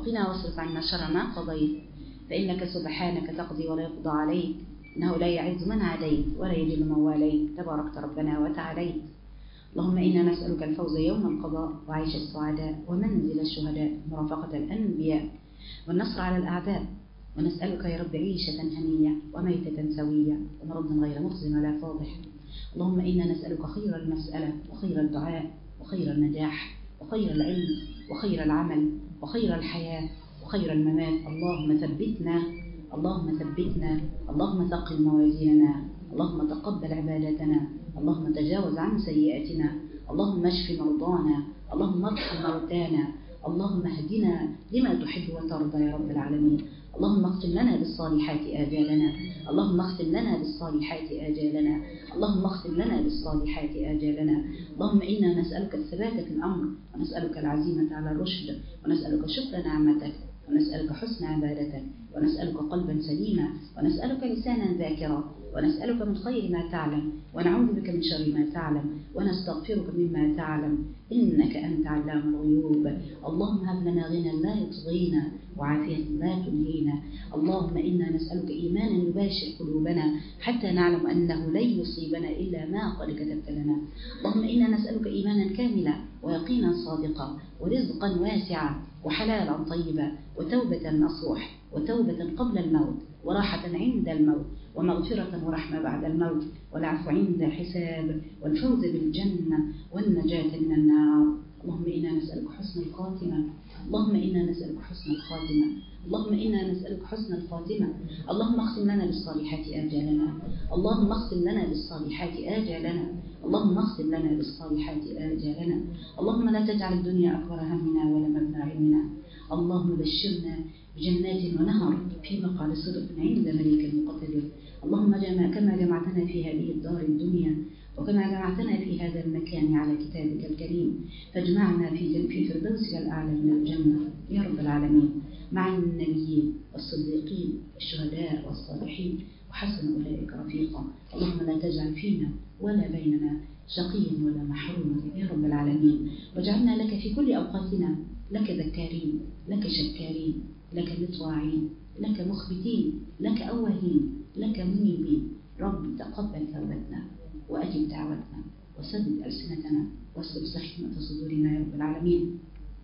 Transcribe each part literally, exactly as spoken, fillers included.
وقنا واصرف عنا شر ما قضيت، فإنك سبحانك تقضي ولا يقضى عليك، إنه لا يعز من عاديت ولا يذل من واليت، تباركت ربنا وتعاليت. اللهم إنا نسألك الفوز يوم القضاء وعيش السعداء ومنزل الشهداء ورفقة الأنبياء والنصر على الأعداء، ونسألك يا رب عيشة هنية وميتة سوية ومرضا غير مخزن ولا فاضح. اللهم إنا نسألك خير المسألة وخير الدعاء وخير النجاح وخير العلم وخير العمل وخير الحياة وخير الممات. اللهم ثبتنا اللهم ثبتنا اللهم ثقل موازيننا، اللهم تقبل عبادتنا، اللهم تجاوز عن سيئاتنا، اللهم اشف مرضانا، اللهم ارحم موتانا، اللهم اهدنا لما تحب وترضى يا رب العالمين. اللهم اختم لنا بالصالحات آجالنا، اللهم اختم لنا بالصالحات آجالنا، اللهم اختم لنا بالصالحات آجالنا. اللهم إنا نسألك الثبات في الأمر، ونسألك العزيمة على الرشد، ونسألك شكر نعمتك، ونسألك حسن عبادتك، ونسألك قلبا سليما، ونسألك لسانا ذاكرا، ونسألك من خير ما تعلم، ونعوذ بك من شر ما تعلم، ونستغفرك مما تعلم، إنك أنت علام الغيوب. اللهم هب لنا غنى لا يطغينا وعافية لا تنهينا. اللهم إنا نسألك إيمانا يباشر قلوبنا حتى نعلم أنه لن يصيبنا إلا ما قد كتبت لنا. اللهم إنا نسألك إيمانا كاملا ويقينا صادقا ورزقا واسعا وحلالا طيبا وتوبة نصوح وتوبة قبل الموت وراحة عند الموت ومغفرة ورحمة بعد الموت والعفو عند الحساب والفوز بالجنة والنجاة من النار. اللهم إنا نسألك حسن الخاتمة، اللهم إنا نسألك حسن الخاتمة، اللهم إنا نسألك حسن الخاتمة. اللهم اختم لنا بالصالحات آجالنا، اللهم اختم لنا بالصالحات آجالنا، اللهم اختم لنا بالصالحات آجالنا. اللهم لا تجعل الدنيا أكبر همنا ولا مبلغ علمنا. اللهم بشرنا بجنات ونهر في مقعد صدق عند ملك مقتدر. اللهم جمع كما جمعتنا في هذه الدار الدنيا وكما جمعتنا في هذا المكان على كتابك الكريم، فاجمعنا في في فردوسك الأعلى من الجنة يا رب العالمين، مع النبيين والصديقين والشهداء والصالحين وحسن أولئك رفيقا. اللهم لا تجعل فينا ولا بيننا شقيا ولا محروما يا رب العالمين، واجعلنا لك في كل أوقاتنا لك ذكارين، لك شكارين، لك مطواعين، لك مخبتين، لك أواهين، لك منيبين. رب تقبل توبتنا وأجب دعوتنا وسدد ألسنتنا واسلب سخيمة صدورنا يا رب العالمين.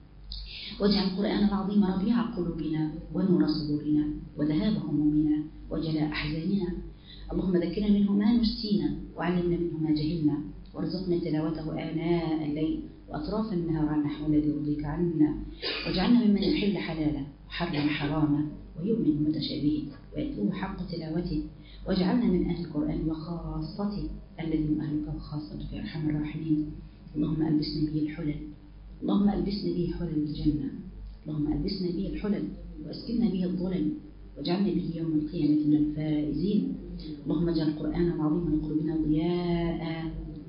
واجعل القرآن العظيم ربيع قلوبنا ونور صدورنا وذهاب همومنا وجلاء أحزاننا. اللهم ذكرنا منه ما نسينا وعلمنا منه ما جهلنا، وارزقنا تلاوته آناء الليل وأطراف النهار على النحو الذي يرضيك عنا. واجعلنا ممن يحل حلاله وحرم حرامه ويؤمن بمتشابهه ويتلوه حق تلاوته. واجعلنا من أهل القرآن وخاصته الذي هم أهلك وخاصتك يا أرحم الراحمين. اللهم ألبسنا به الحلل، اللهم ألبسنا به حلل الجنة، اللهم ألبسنا به الحلل وأسكننا به الظلل، واجعلنا به يوم القيامة من الفائزين. اللهم اجعل القرآن العظيم لقلوبنا ضياء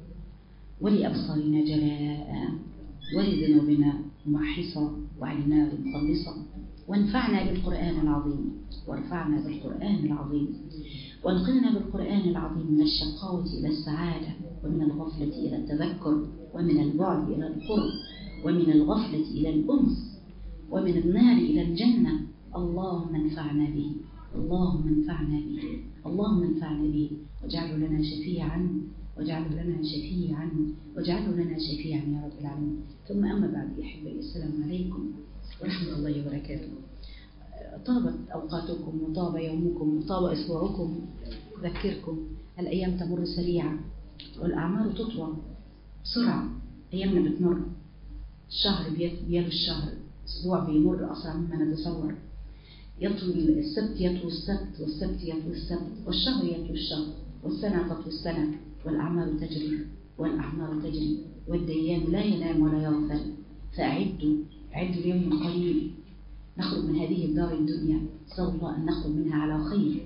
ولأبصارنا جلاء ولذنوبنا ممحصا وعن النار مخلصا. وانفعنا بالقرآن العظيم وارفعنا بالقرآن العظيم، وانقلنا بالقرآن العظيم من الشقاوة إلى السعادة، ومن الغفلة إلى التذكر، ومن البعد إلى القرب، ومن الغفلة إلى الأنس، ومن النار إلى الجنة. اللهم انفعنا به، اللهم انفعنا به، اللهم انفعنا به، واجعله لنا شفيعا، واجعله لنا شفيعا، واجعله لنا شفيعا يا رب العالمين. ثم أما بعد يا أحبائي، السلام عليكم ورحمة الله وبركاته. طابت أوقاتكم وطاب يومكم وطاب أسبوعكم. أذكركم الأيام تمر سريعة والأعمار تطوى بسرعة. أيامنا بتمر، الشهر بيلو الشهر، أسبوع بيمر أسرع مما نتصور. يطوي السبت يطوي السبت والسبت يطوي السبت والشهر يطوي الشهر والسنة تطوي السنة والأعمار تجري والأعمار تجري والديان لا ينام ولا يغفل. فأعدوا أعدوا اليوم قريب نخرج من هذه الدار الدنيا، نسأل الله أن نخرج منها على خير.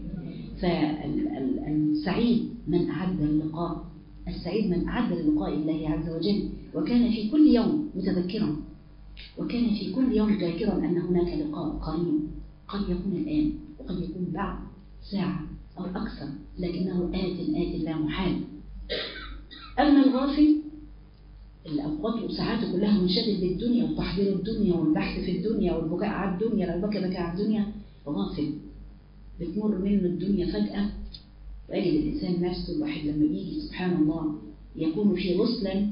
فالسعيد من أعد اللقاء، السعيد من أعد للقاء الله عز وجل وكان في كل يوم متذكرا، وكان في كل يوم ذاكرا أن هناك لقاء قريب، قد يكون الآن وقد يكون بعد ساعة أو أكثر، لكنه آت آت لا محال. أما الغافل الأوقات وساعاته كلها منشغل بالدنيا وتحضير الدنيا والبحث في الدنيا والبكاء على الدنيا، لو بكى بكى على الدنيا، غافل بتمر منه الدنيا فجأة. ويجد الإنسان نفسه الواحد لما بيجي سبحان الله يكون في غسلا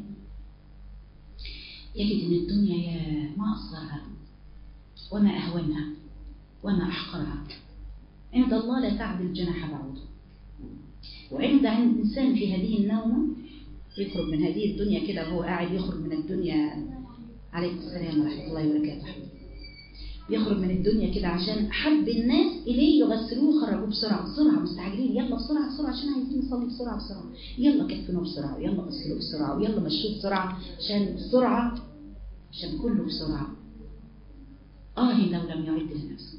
يجد أن الدنيا يا ما أصغرها وما أهونها وما أحقرها، عند الله لا تعدل جناح بعوض. وعند عند الإنسان في هذه النومة يخرج من هذه الدنيا كده وهو قاعد يخرج من الدنيا، عليكم السلام ورحمة الله وبركاته، يخرج من الدنيا كده عشان حب الناس إليه يغسلوه يخرجوه بسرعة بسرعة، مستعجلين، يلا بسرعة بسرعة عشان عايزين نصلي بسرعة بسرعة، يلا كفنوه بسرعة، يلا غسلوه بسرعة، ويلا مشوه بسرعة عشان بسرعة، عشان كله بسرعة. آه لو لم يعد لنفسه،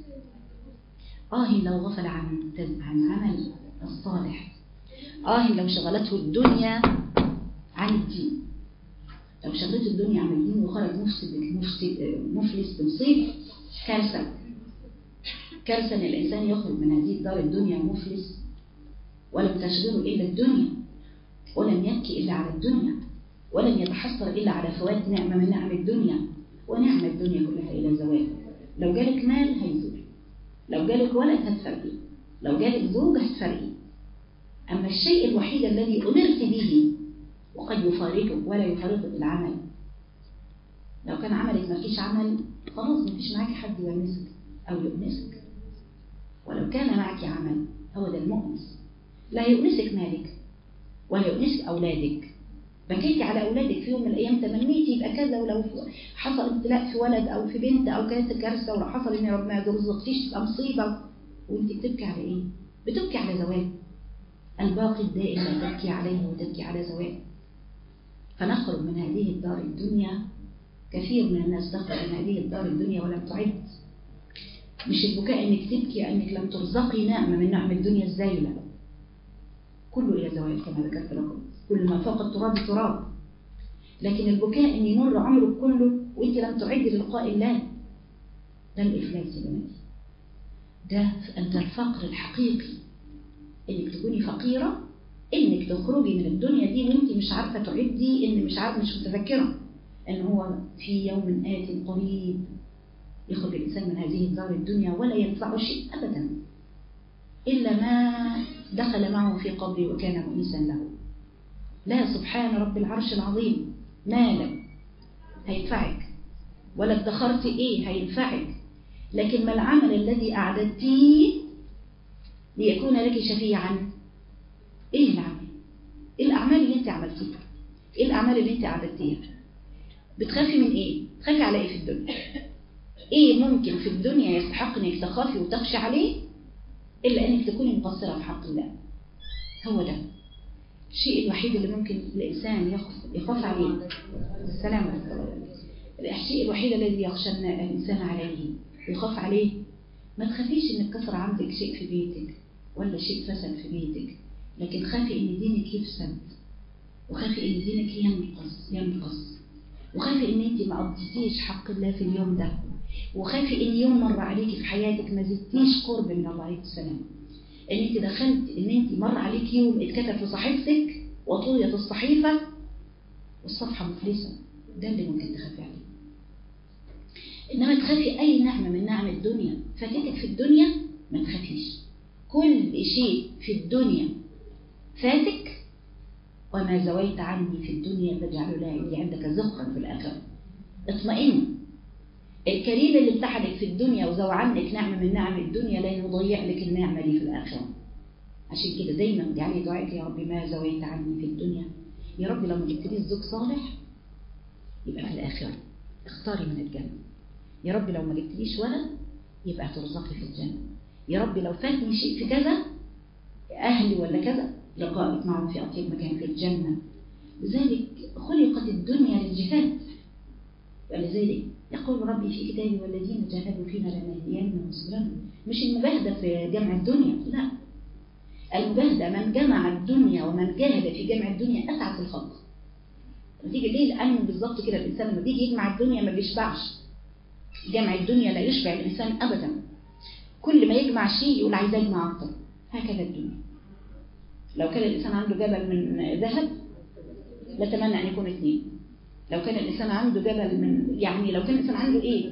آه لو غفل عن عن عمل الصالح، آه لو شغلته الدنيا عن الدين، لو شغلته الدنيا عن الدين وخرج مفسد مفسد مفلس بنصيب. كارثة كارثة إن الإنسان يخرج من هذه الدار الدنيا مفلس ولم تشغله إلا الدنيا، ولم يبكي إلا على الدنيا، ولم يتحسر إلا على فوات نعمة من نعم الدنيا، ونعم الدنيا كلها إلى زوال. لو جالك مال هيزول، لو جالك ولد هتفرقي، لو جالك زوج هتفرقي. أما الشيء الوحيد الذي أمرت به وقد يفارقك ولا يفارقك العمل، لو كان عملك ما فيش عمل خلاص ما فيش معك حد يونسك أو يؤنسك، ولو كان معك عمل هو ده المؤنس. لا يؤنسك مالك ولا يؤنسك أولادك، بكيتي على أولادك في يوم من الأيام تمنيتي يبقى كذا، ولو حصل ابتلاء في ولد أو في بنت أو كانت كارثة، ولو حصل إن ربنا ما يرزقكيش تبقى مصيبة، وأنت بتبكي على إيه؟ بتبكي على زواج. الباقي الدائم لا تبكي عليه وتبكي على زواج. فنخرج من هذه الدار الدنيا، كثير من الناس تخرج من هذه الدار الدنيا ولم تعد. مش البكاء انك تبكي انك لم ترزقي نعمة من نعم الدنيا ازاي، لا، كله الى زوال كما ذكرت لكم، كل ما فوق التراب تراب. لكن البكاء ان يمر عمرك كله وانت لم تعد للقاء الله، ده الافلاس يا بناتي، ده انت الفقر الحقيقي، انك تكوني فقيرة، انك تخرجي من الدنيا دي وانت مش عارفة تعدي، ان مش عارفة مش متذكرة ان هو في يوم آت قريب يخرج الإنسان من هذه الدار الدنيا ولا ينفعه شيء أبدا إلا ما دخل معه في قبره وكان مؤنسا له. لا، سبحان رب العرش العظيم، مالك هينفعك ولا ادخرت ايه هينفعك، لكن ما العمل الذي أعددتيه ليكون لك شفيعا؟ ايه العمل؟ ايه الأعمال اللي انت عملتيها؟ ايه الأعمال اللي انت أعددتيها؟ بتخافي من ايه؟ تخافي على ايه في الدنيا؟ ايه ممكن في الدنيا يستحق انك تخافي وتخشي عليه الا انك تكوني مقصرة في حق الله؟ هو ده الشيء الوحيد اللي ممكن الانسان يخاف عليه. السلام عليكم. الشيء الوحيد الذي يخشى الانسان عليه ويخاف عليه، ما تخافيش انك كسر عندك شيء في بيتك ولا شيء فسد في بيتك، لكن خافي ان دينك يفسد، وخافي ان دينك ينقص ينقص وخافي ان انت ما قضيتيش حق الله في اليوم ده، وخافي ان يوم مر عليكي في حياتك ما زدتيش قرب من الله عليه السلام، ان انت دخلت ان انت مر عليك يوم اتكتب في صحيفتك وطويت الصحيفة والصفحة مفلسة، ده اللي ممكن تخافي عليه. انما تخافي اي نعمة من نعم الدنيا فاتتك في الدنيا ما تخافيش، كل شيء في الدنيا فاتك وما زويت عني في الدنيا فاجعل لي عندك زخرا في الآخرة. اطمئن، الكريم اللي امتحنك في الدنيا وزوى عنك نعمة من نعم الدنيا لن يضيع لك النعمة دي في الآخرة. عشان كده دايما اجعلي دعائك يا رب ما زويت عني في الدنيا، يا رب لو ما جبتليش زوج صالح يبقى في الآخرة اختاري من الجنة، يا رب لو ما جبتليش ولد يبقى ترزقي في الجنة، يا رب لو فاتني شيء في كذا أهلي ولا كذا لقائك معهم في أطيب مكان في الجنة. لذلك خلقت الدنيا للجهاد، ولذلك يقول ربي في كتابه والذين جاهدوا فينا لنهدينهم سبلنا. مش المجاهدة في جمع الدنيا، لا، المجاهدة من جمع الدنيا ومن جاهد في جمع الدنيا أسعد الخلق. نتيجة ليه؟ لأنه بالضبط كده الإنسان لما بيجي يجمع الدنيا ما بيشبعش، جمع الدنيا لا يشبع الإنسان أبدا، كل ما يجمع شيء يقول عايز أجمع أكتر. هكذا الدنيا، لو كان الإنسان عنده جبل من ذهب لتمنى أن يكون اثنين، لو كان الإنسان عنده جبل من يعني لو كان الإنسان عنده إيه.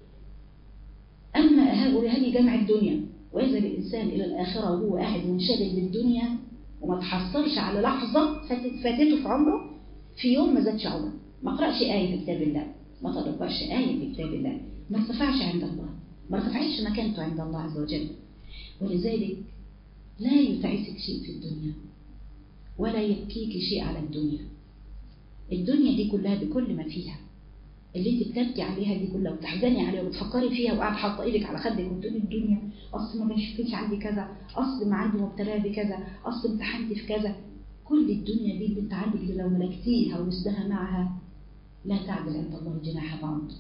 أما هذه جمع الدنيا، ويذهب الإنسان إلى الآخرة وهو قاعد منشغل بالدنيا وما تحصلش على لحظة فاتته في عمره، في يوم ما زادش عمره، ما قرأش آية في كتاب الله، ما تدبرش آية في كتاب الله، ما ارتفعش عند الله، ما ارتفعش مكانته عند الله عز وجل. ولذلك لا يتعسك شيء في الدنيا ولا يبكيك شيء على الدنيا. الدنيا دي كلها بكل ما فيها، اللي انت بتبكي عليها دي كلها وتحزني عليها وبتفكري فيها وقاعد حاطه ايدك على خدك وتقولي الدنيا اصل ما كانش عندي كذا، اصل ما عندي مبتلاه بكذا، اصل امتحنت في كذا. كل الدنيا دي بنت عندك لو ملكتيها ومثلها معها لا تعدل عند الله جناح بعوض.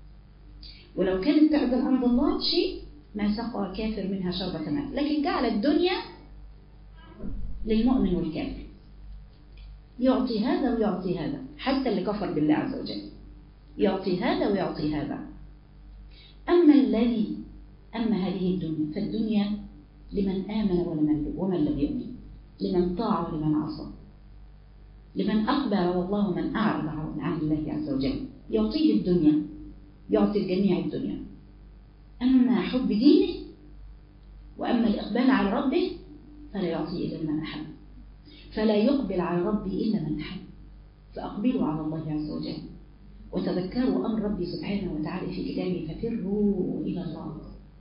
ولو كانت تعدل عند الله شيء ما سقى كافر منها شربة ماء، لكن جعل الدنيا للمؤمن والكافر، يعطي هذا ويعطي هذا، حتى اللي كفر بالله عز وجل يعطي هذا ويعطي هذا. أما الذي أما هذه الدنيا فالدنيا لمن آمن ولمن ومن لم يؤمن، لمن طاع ولمن عصى، لمن أقبل والله ومن أعرض عن الله عز وجل. يعطيه الدنيا، يعطي الجميع الدنيا. أما حب دينه وأما الإقبال على ربه فلا يعطي إلا من أحب، فلا يقبل على ربي إلا من أحب. فأقبلوا على الله عز وجل وتذكروا أمر ربي سبحانه وتعالى في كتابه ففروا إلى الله.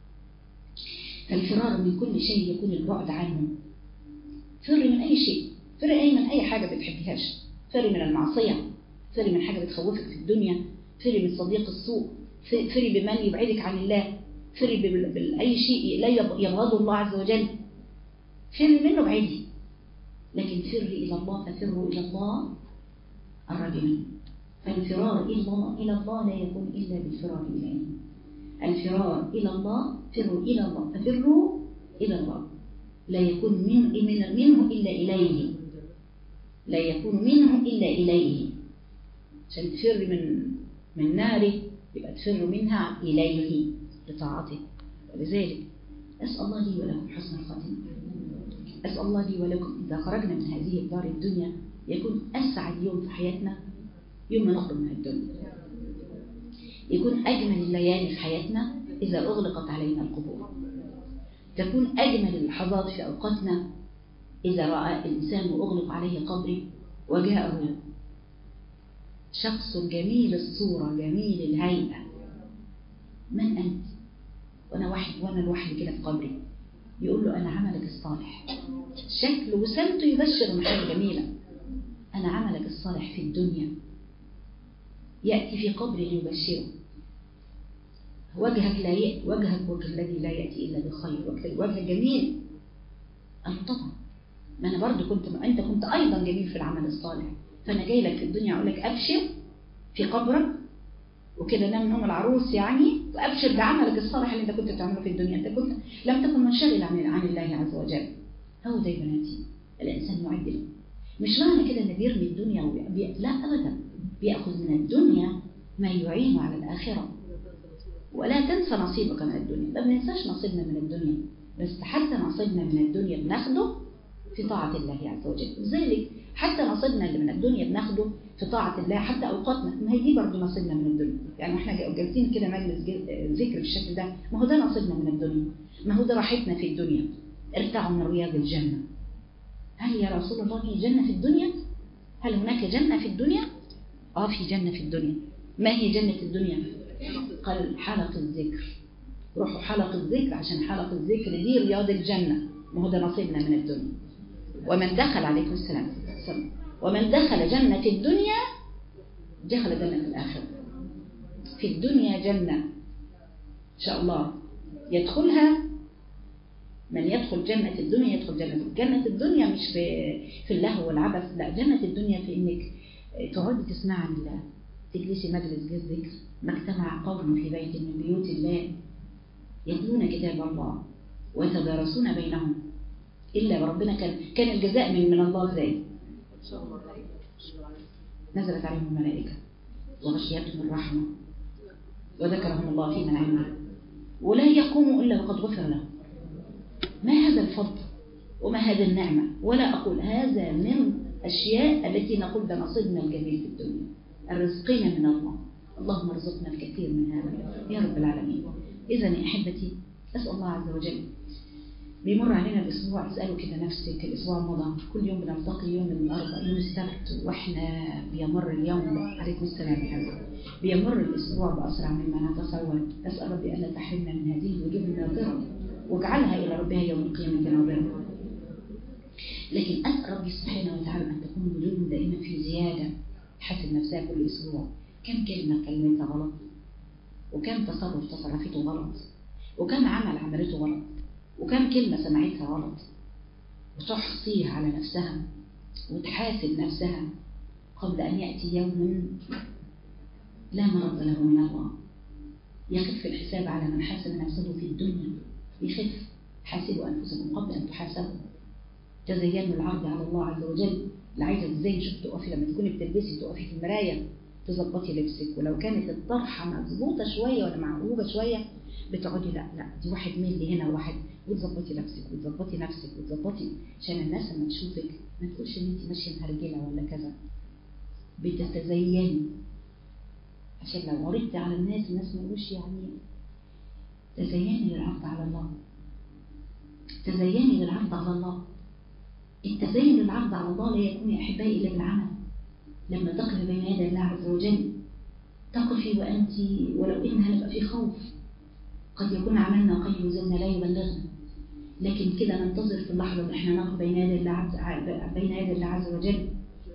فالفرار من كل شيء يكون البعد عنه. فر من أي شيء، فر أي من أي حاجة بتحبهاش، فر من المعصية، فر من حاجة بتخوفك في الدنيا، فر من صديق السوء، فر بمن يبعدك عن الله، فر بأي شيء لا يبغضه الله عز وجل، فر منه بعيدي. لكن فر إلى الله، ففروا إلى الله الرجل. فالفرار إلى الله إلى الله لا يكون إلا بالفرار إليه. الفرار إلى الله، فروا إلى الله، ففروا إلى الله، لا يكون من من منه إلا إليه، لا يكون منه إلا إليه. عشان تفر من من ناره يبقى تفر منها إليه لطاعته. ولذلك أسأل الله لي ولكم حسن الخاتمة. أسأل الله لي ولكم إذا خرجنا من هذه الدار الدنيا يكون أسعد يوم في حياتنا يوم ما نخرج من الدنيا، يكون أجمل الليالي في حياتنا إذا أغلقت علينا القبور، تكون أجمل اللحظات في أوقاتنا إذا رأى الإنسان وأغلق عليه قبري وجاءه شخص جميل الصورة جميل الهيئة. من أنت؟ وأنا واحد وأنا الواحد كده في قبري يقول له أنا عملك الصالح، شكله وسمته يبشر من حاجة جميلة، أنا عملك الصالح في الدنيا. يأتي في قبري ليبشره، وجهك لا يأتي، وجهك وجه الذي لا يأتي إلا بخير، وجه جميل. أنا طبعا ما أنا برضو كنت أنت كنت أيضا جميل في العمل الصالح، فأنا جاي لك في الدنيا أقول لك أبشر في قبرك وكده نام نوم العروس يعني، وأبشر بعملك الصالح اللي أنت كنت بتعمله في الدنيا. أنت كنت لم تكن منشغل عن عن الله عز وجل. هو ده يا بناتي الإنسان معدل، مش معنى كده إنه بيرمي الدنيا وبي... لا أبدا، بيأخذ من الدنيا ما يعين على الآخرة. ولا تنسى نصيبك من الدنيا، ما بننساش نصيبنا من الدنيا، بس حتى نصيبنا من الدنيا بناخده في طاعة الله عز وجل. لذلك حتى نصيبنا اللي من الدنيا بناخده في طاعة الله، حتى أوقاتنا ما هي دي برضه نصيبنا من الدنيا. يعني احنا جالسين كده مجلس ذكر بالشكل ده، ما هو ده نصيبنا من الدنيا، ما هو ده راحتنا في الدنيا. ارتعوا من رياض الجنة. هل يا رسول الله في جنة في الدنيا؟ هل هناك جنة في الدنيا؟ آه في جنة في الدنيا. ما هي جنة الدنيا؟ قال حلق الذكر. روحوا حلق الذكر، عشان حلق الذكر دي رياض الجنة، ما هو ده نصيبنا من الدنيا. ومن دخل عليكم السلام ومن دخل جنة الدنيا دخل جنة الآخرة. في الدنيا جنة إن شاء الله يدخلها من يدخل جنة الدنيا يدخل جنة جنة الدنيا، مش في في اللهو والعبث، لا، جنة الدنيا في إنك تقعدي تسمعي الله، تجلسي مجلس ذكر، ما اجتمع قوم في بيت من بيوت الله يتلون كتاب الله ويتدارسون بينهم إلا ربنا كان كان الجزاء من من الله ازاي؟ نزلت عليهم الملائكة وغشيتهم الرحمة وذكرهم الله في من عنده ولا يقوموا إلا وقد غفر لهم. ما هذا الفضل وما هذا النعمة؟ ولا أقول هذا من أشياء التي نقول ده نصيبنا الجميل في الدنيا. الرزقين من الله. اللهم ارزقنا الكثير من هذا يا رب العالمين. إذا يا أحبتي أسأل الله عز وجل، بيمر علينا الأسبوع، اسألوا كده نفسك الأسبوع مضى، كل يوم بنلتقي يوم الأربعاء يوم السبت وإحنا بيمر اليوم. عليكم السلام عليكم. بيمر الأسبوع بأسرع مما نتصور. أسأل ربي ألا تحرمنا من هذه الوجوه الناظرة واجعلها إلى ربها يوم القيامة ناظرة. لكن أسأل ربي سبحانه وتعالى أن تكون وجودنا دائما في زيادة، تحسب نفسها كل أسبوع كم كلمة كلمتها غلط، وكم تصرف تصرفته غلط، وكم عمل عملته غلط، وكم كلمة سمعتها غلط، وتحصيها على نفسها وتحاسب نفسها قبل أن يأتي يوم لا مرض له من الله. يخف الحساب على من حاسب نفسه في الدنيا، يخف. حاسبوا أنفسكم قبل أن تحاسبوا. تزينوا العرض على الله عز وجل. اللي عايزة تزين، شوف تقفي لما تكوني بتلبسي تقفي في المراية تظبطي لبسك، ولو كانت الطرحة مظبوطة شوية ولا معوجة شوية بتقعدي لا لا دي واحد ميل هنا وواحد، وتظبطي نفسك وتظبطي نفسك وتظبطي عشان الناس لما تشوفك ما تقولش ان انت ماشيه مهرجله ولا كذا. بتتزيني عشان لو عرضتي على الناس الناس ما يقولوش يعني. تزيني للعرض على الله، تزيني للعرض على الله. التزين للعرض على الله لا يكون يا احبائي الا بالعمل. لما تقفي بين يدي الله عز وجل تقفي وانت ولو ان هيبقى في خوف، قد يكون عملنا قيد وزننا لا يبلغنا، لكن كده ننتظر في اللحظة اللي احنا نقف بين يدي الله عز بين يدي الله عز وجل.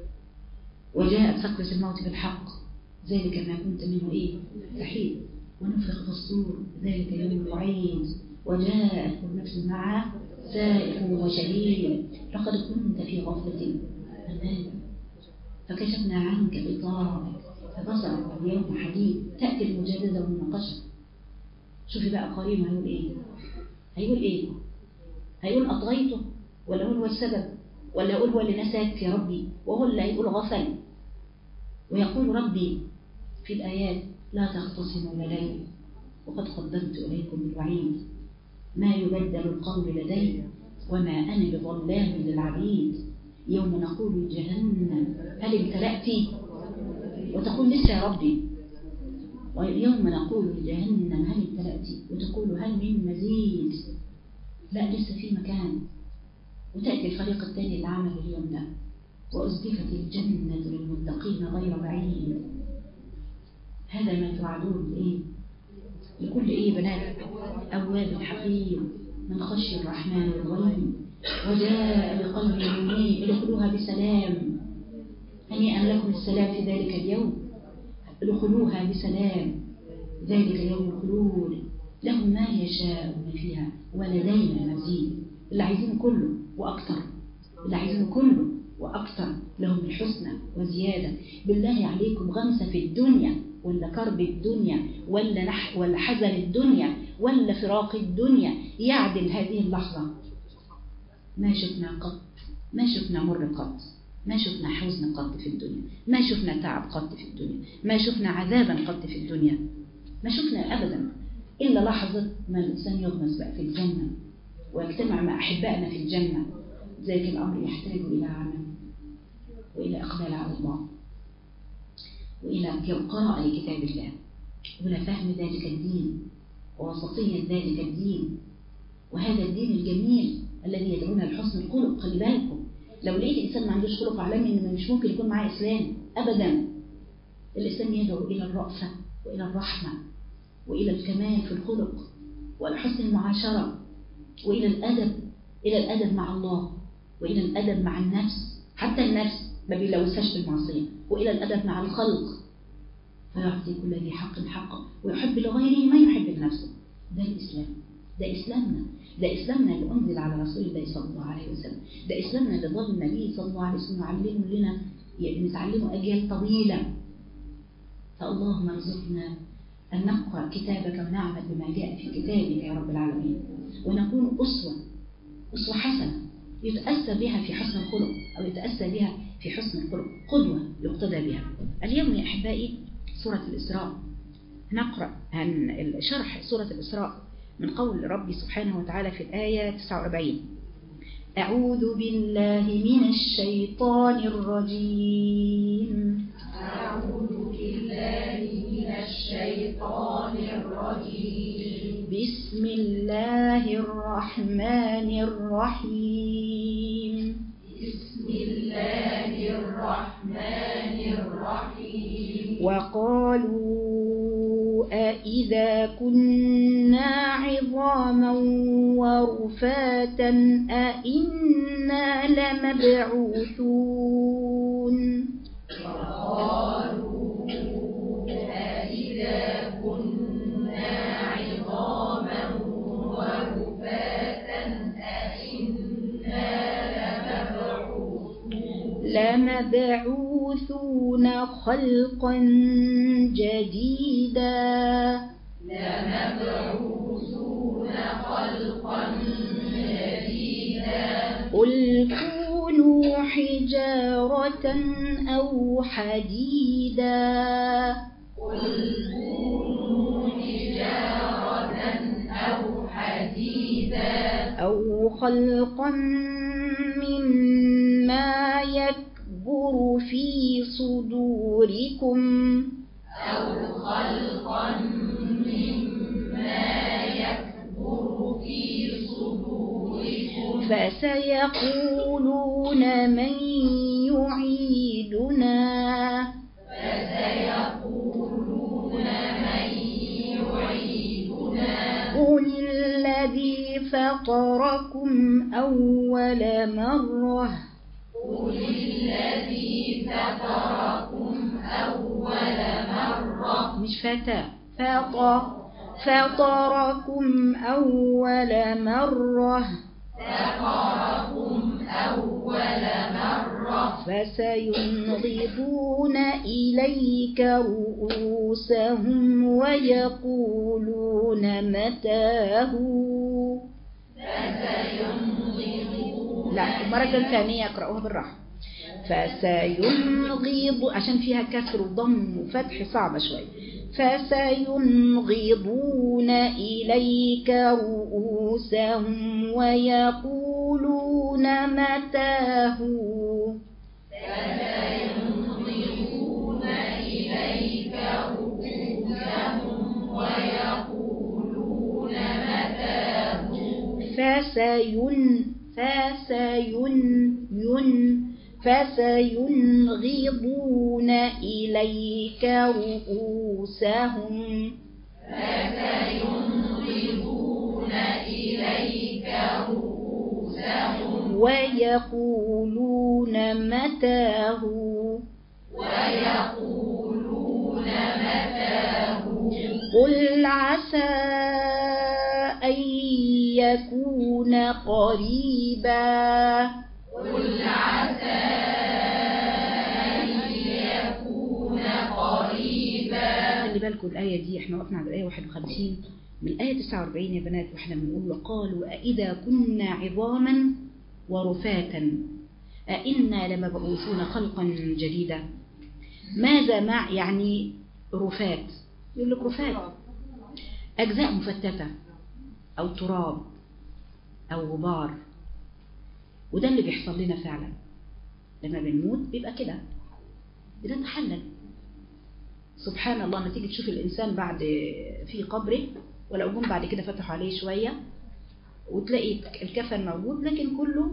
وجاءت سكرة الموت بالحق، ذلك ما كنت منه ايه تحيد، ونفخ في الصور ذلك يوم الوعيد، وجاءت كل نفس معها سائق وشهيد، لقد كنت في غفلة أمان فكشفنا عنك غطاءك فبصرك اليوم حديد. تأتي المجادلة والمناقشة. شوفي بقى قريب هيقول ايه؟ هيقول ايه؟ هيقول اطغيته، ولا هو السبب، ولا يقول هو اللي نساك يا ربي، وهو اللي هيقول غفل. ويقول ربي في الآيات لا تختصموا لدي وقد قدمت إليكم الوعيد، ما يبدل القول لدي وما أنا بظلام للعبيد. يوم نقول جهنم هل امتلأت، وتقول لسه يا ربي. ويوم نقول لجهنم هل امتلأت، وتقول هل من مزيد، لا لسه في مكان. وتأتي الفريق الثاني اللي عمل اليوم ده، وأزدفت الجنة للمتقين غير بعيد. هذا ما توعدون لإيه؟ لكل إيه بنات أواب حفيظ من خشي الرحمن الغيب وجاء بقلب منيب ادخلوها بسلام. هنيئا لكم السلام في ذلك اليوم، ادخلوها بسلام، ذلك يوم الخلود، لهم ما يشاءون فيها ولدينا مزيد. اللي عايزين كله وأكثر، اللي عايزين كله وأكثر، لهم الحسنى وزيادة. بالله عليكم غمسة في الدنيا ولا كرب الدنيا ولا نح ولا حزن الدنيا ولا فراق الدنيا يعدل هذه اللحظة؟ ما شفنا قط، ما شفنا مر قط، ما شفنا حزن قط في الدنيا، ما شفنا تعب قط في الدنيا، ما شفنا عذابا قط في الدنيا، ما شفنا أبدا إلا لحظة ما الإنسان يغمس بقى في الجنة ويجتمع مع أحبائنا في الجنة. ذلك الأمر يحتاج إلى عمل وإلى إقبال على الله وإلى قراءة لكتاب الله وإلى فهم ذلك الدين ووسطية ذلك الدين وهذا الدين الجميل الذي يدعونا لحسن الخلق. خلي بالكم، لو لقيت إنسان ما عندوش خلق عالمي إنه مش ممكن يكون معاه إسلام أبدا. الإسلام يدعو إلى الرأفة وإلى الرحمة وإلى الكمال في الخلق وإلى حسن المعاشرة وإلى الأدب، إلى الأدب مع الله وإلى الأدب مع النفس، حتى النفس ما بيلوثهاش بالمعصية، وإلى الأدب مع الخلق فيعطي كل ذي حق حقه ويحب لغيره ما يحب لنفسه. ده الإسلام، ده إسلامنا، ده إسلامنا اللي أنزل على رسول الله صلى الله عليه وسلم، ده إسلامنا اللي ظل النبي صلى الله عليه وسلم يعلمه لنا، نتعلمه أجيال طويلة. فاللهم ارزقنا أن نقرأ كتابك ونعمل بما جاء في كتابك يا رب العالمين، ونكون أسوة أسوة حسنة يتأسى بها في حسن الخلق أو يتأسى بها في حسن الخلق، قدوة يقتدى بها. اليوم يا أحبائي سورة الإسراء، نقرأ عن شرح سورة الإسراء من قول ربي سبحانه وتعالى في الآية تسعة وأربعين: أعوذ بالله من الشيطان الرجيم. أعوذ الشيطان الرجيم. بسم الله الرحمن الرحيم. بسم الله الرحمن الرحيم. وقالوا أإذا كنا عظاما ورفاتا أإنا لمبعوثون. وقالوا أإذا كنا عظاما ورفاتا أإنا لمبعوثون خلقا جديدا. لمبعوثون خلقا جديدا. قل كونوا حجارة أو حديدا. قل كونوا حجارة أو حديدا. أو خلقا مما يكبر في صدوركم. أو خلقا مما يكبر في صدوركم. فسيقولون من يعيدنا. فسيقولون من يعيدنا. قل الذي فطركم أول مرة. قل الذي فطركم أول مرة. مش فتى، فطر فطركم أول مرة. فطركم أول مرة. فسينغضون إليك رؤوسهم ويقولون متاه. فسينغضون. لا، المرة الثانية اقرأوها بالراحة. فسينغض عشان فيها كسر وضم وفتح صعبة شوي. فسينغضون إليك رؤوسهم ويقولون متاه. فسينغضون إليك رؤوسهم ويقولون متاه. فسين فسين ين فسينغضون إليك رؤوسهم. فسينغضون إليك رؤوسهم. ويقولون متاه. ويقولون متاه. قل عسى أن يكون قريبا. قل عسى أن يكون قريبا. خلي بالكم الآية دي احنا وقفنا على الآية واحد وخمسين من الآية تسعة وأربعين يا بنات، واحنا بنقول وقالوا أإذا كنا عظاما ورفاتا أإنا لمبعوثون خلقا جديدا. ماذا مع يعني رفات؟ يقول لك رفات أجزاء مفتتة أو تراب أو غبار، وده اللي بيحصل لنا فعلا لما بنموت، بيبقى كده بنتحلل. سبحان الله، ما تيجي تشوف الإنسان بعد في قبره، ولو جم بعد كده فتحوا عليه شوية وتلاقي الكفن موجود، لكن كله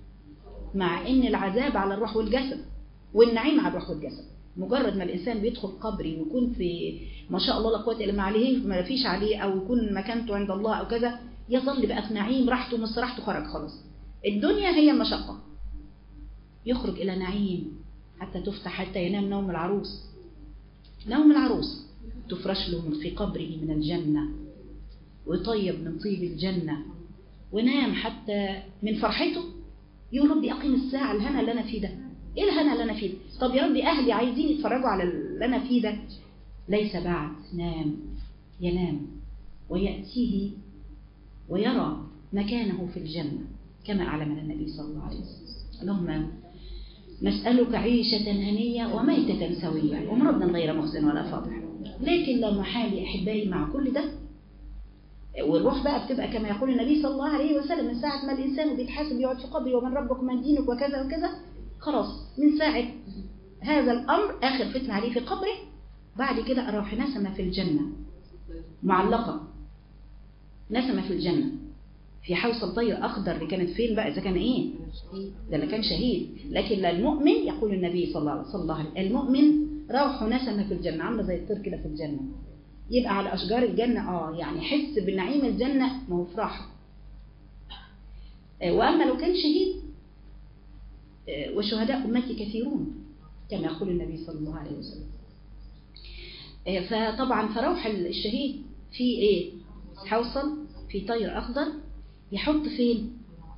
مع إن العذاب على الروح والجسد والنعيم على الروح والجسد. مجرد ما الإنسان بيدخل قبري ويكون في ما شاء الله لا قوة إلا ما عليه ما فيش عليه، أو يكون مكانته عند الله أو كذا، يظل بقى في نعيم، راحته مستراحته خرج خلاص. الدنيا هي المشقة، يخرج إلى نعيم حتى تفتح، حتى ينام نوم العروس. نوم العروس تفرش له في قبره من الجنة ويطيب من طيب الجنة، ونام حتى من فرحته يقول ربي أقيم الساعة، الهنا اللي أنا فيه ده، إيه الهنا اللي أنا فيه ده؟ طب يا ربي أهلي عايزين يتفرجوا على اللي أنا فيه ده. ليس بعد، نام، ينام ويأتيه ويرى مكانه في الجنة كما أعلمنا النبي صلى الله عليه وسلم. اللهم نسألك عيشة هنية وميتة سوية ومرضا غير مخزن ولا فاضح. لكن لا محال أحبائي مع كل ده، والروح بقى بتبقى كما يقول النبي صلى الله عليه وسلم، من ساعة ما الإنسان بيتحاسب يقعد في قبره ومن ربك ومن دينك وكذا وكذا، خلاص من ساعة هذا الأمر آخر فتنة عليه في قبره، بعد كده الروح نسمة في الجنة معلقة نسمة في الجنة في حوصل طير أخضر. اللي كانت فين بقى؟ إذا كان إيه ده اللي كان شهيد. لكن المؤمن يقول النبي صلى الله عليه وسلم المؤمن روح نسمة في الجنة، عاملة زي الطير كده في الجنة، يبقى على أشجار الجنة آه يعني حس بالنعيم الجنة، ما هو في راحة. وأما لو كان شهيد وشهداء أمتي كثيرون كما يقول النبي صلى الله عليه وسلم. فطبعا فروح الشهيد في إيه؟ حوصل في طير أخضر، يحط فين؟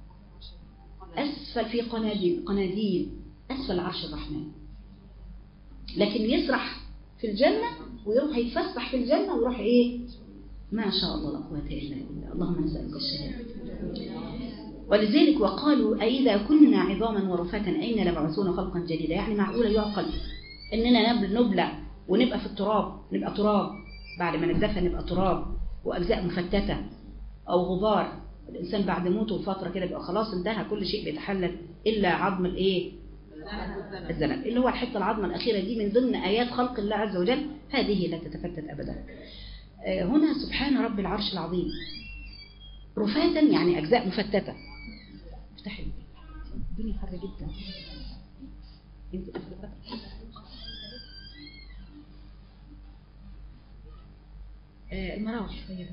أسفل في قناديل قناديل أسفل عرش الرحمن. لكن يسرح في الجنة ويروح يتفسح في الجنة ويروح إيه؟ ما شاء الله لا قوة إلا بالله. اللهم نسألك الشهادة. ولذلك وقالوا أئذا كنا عظاما ورفاتا أين لبعثون خلقا جديدا. يعني معقولة يعقل إننا نبلع ونبقى في التراب، نبقى تراب بعد ما ندفن، نبقى تراب وأجزاء مفتتة أو غبار. الإنسان بعد موته فترة كده بيبقى خلاص انتهى، كل شيء بيتحلل إلا عظم الإيه؟ الذنب، اللي هو الحتة العظمة الأخيرة دي من ضمن آيات خلق الله عز وجل، هذه لا تتفتت أبدا. هنا سبحان رب العرش العظيم رفاتا يعني أجزاء مفتتة. افتحي الدنيا حر جدا. المراوح شوية.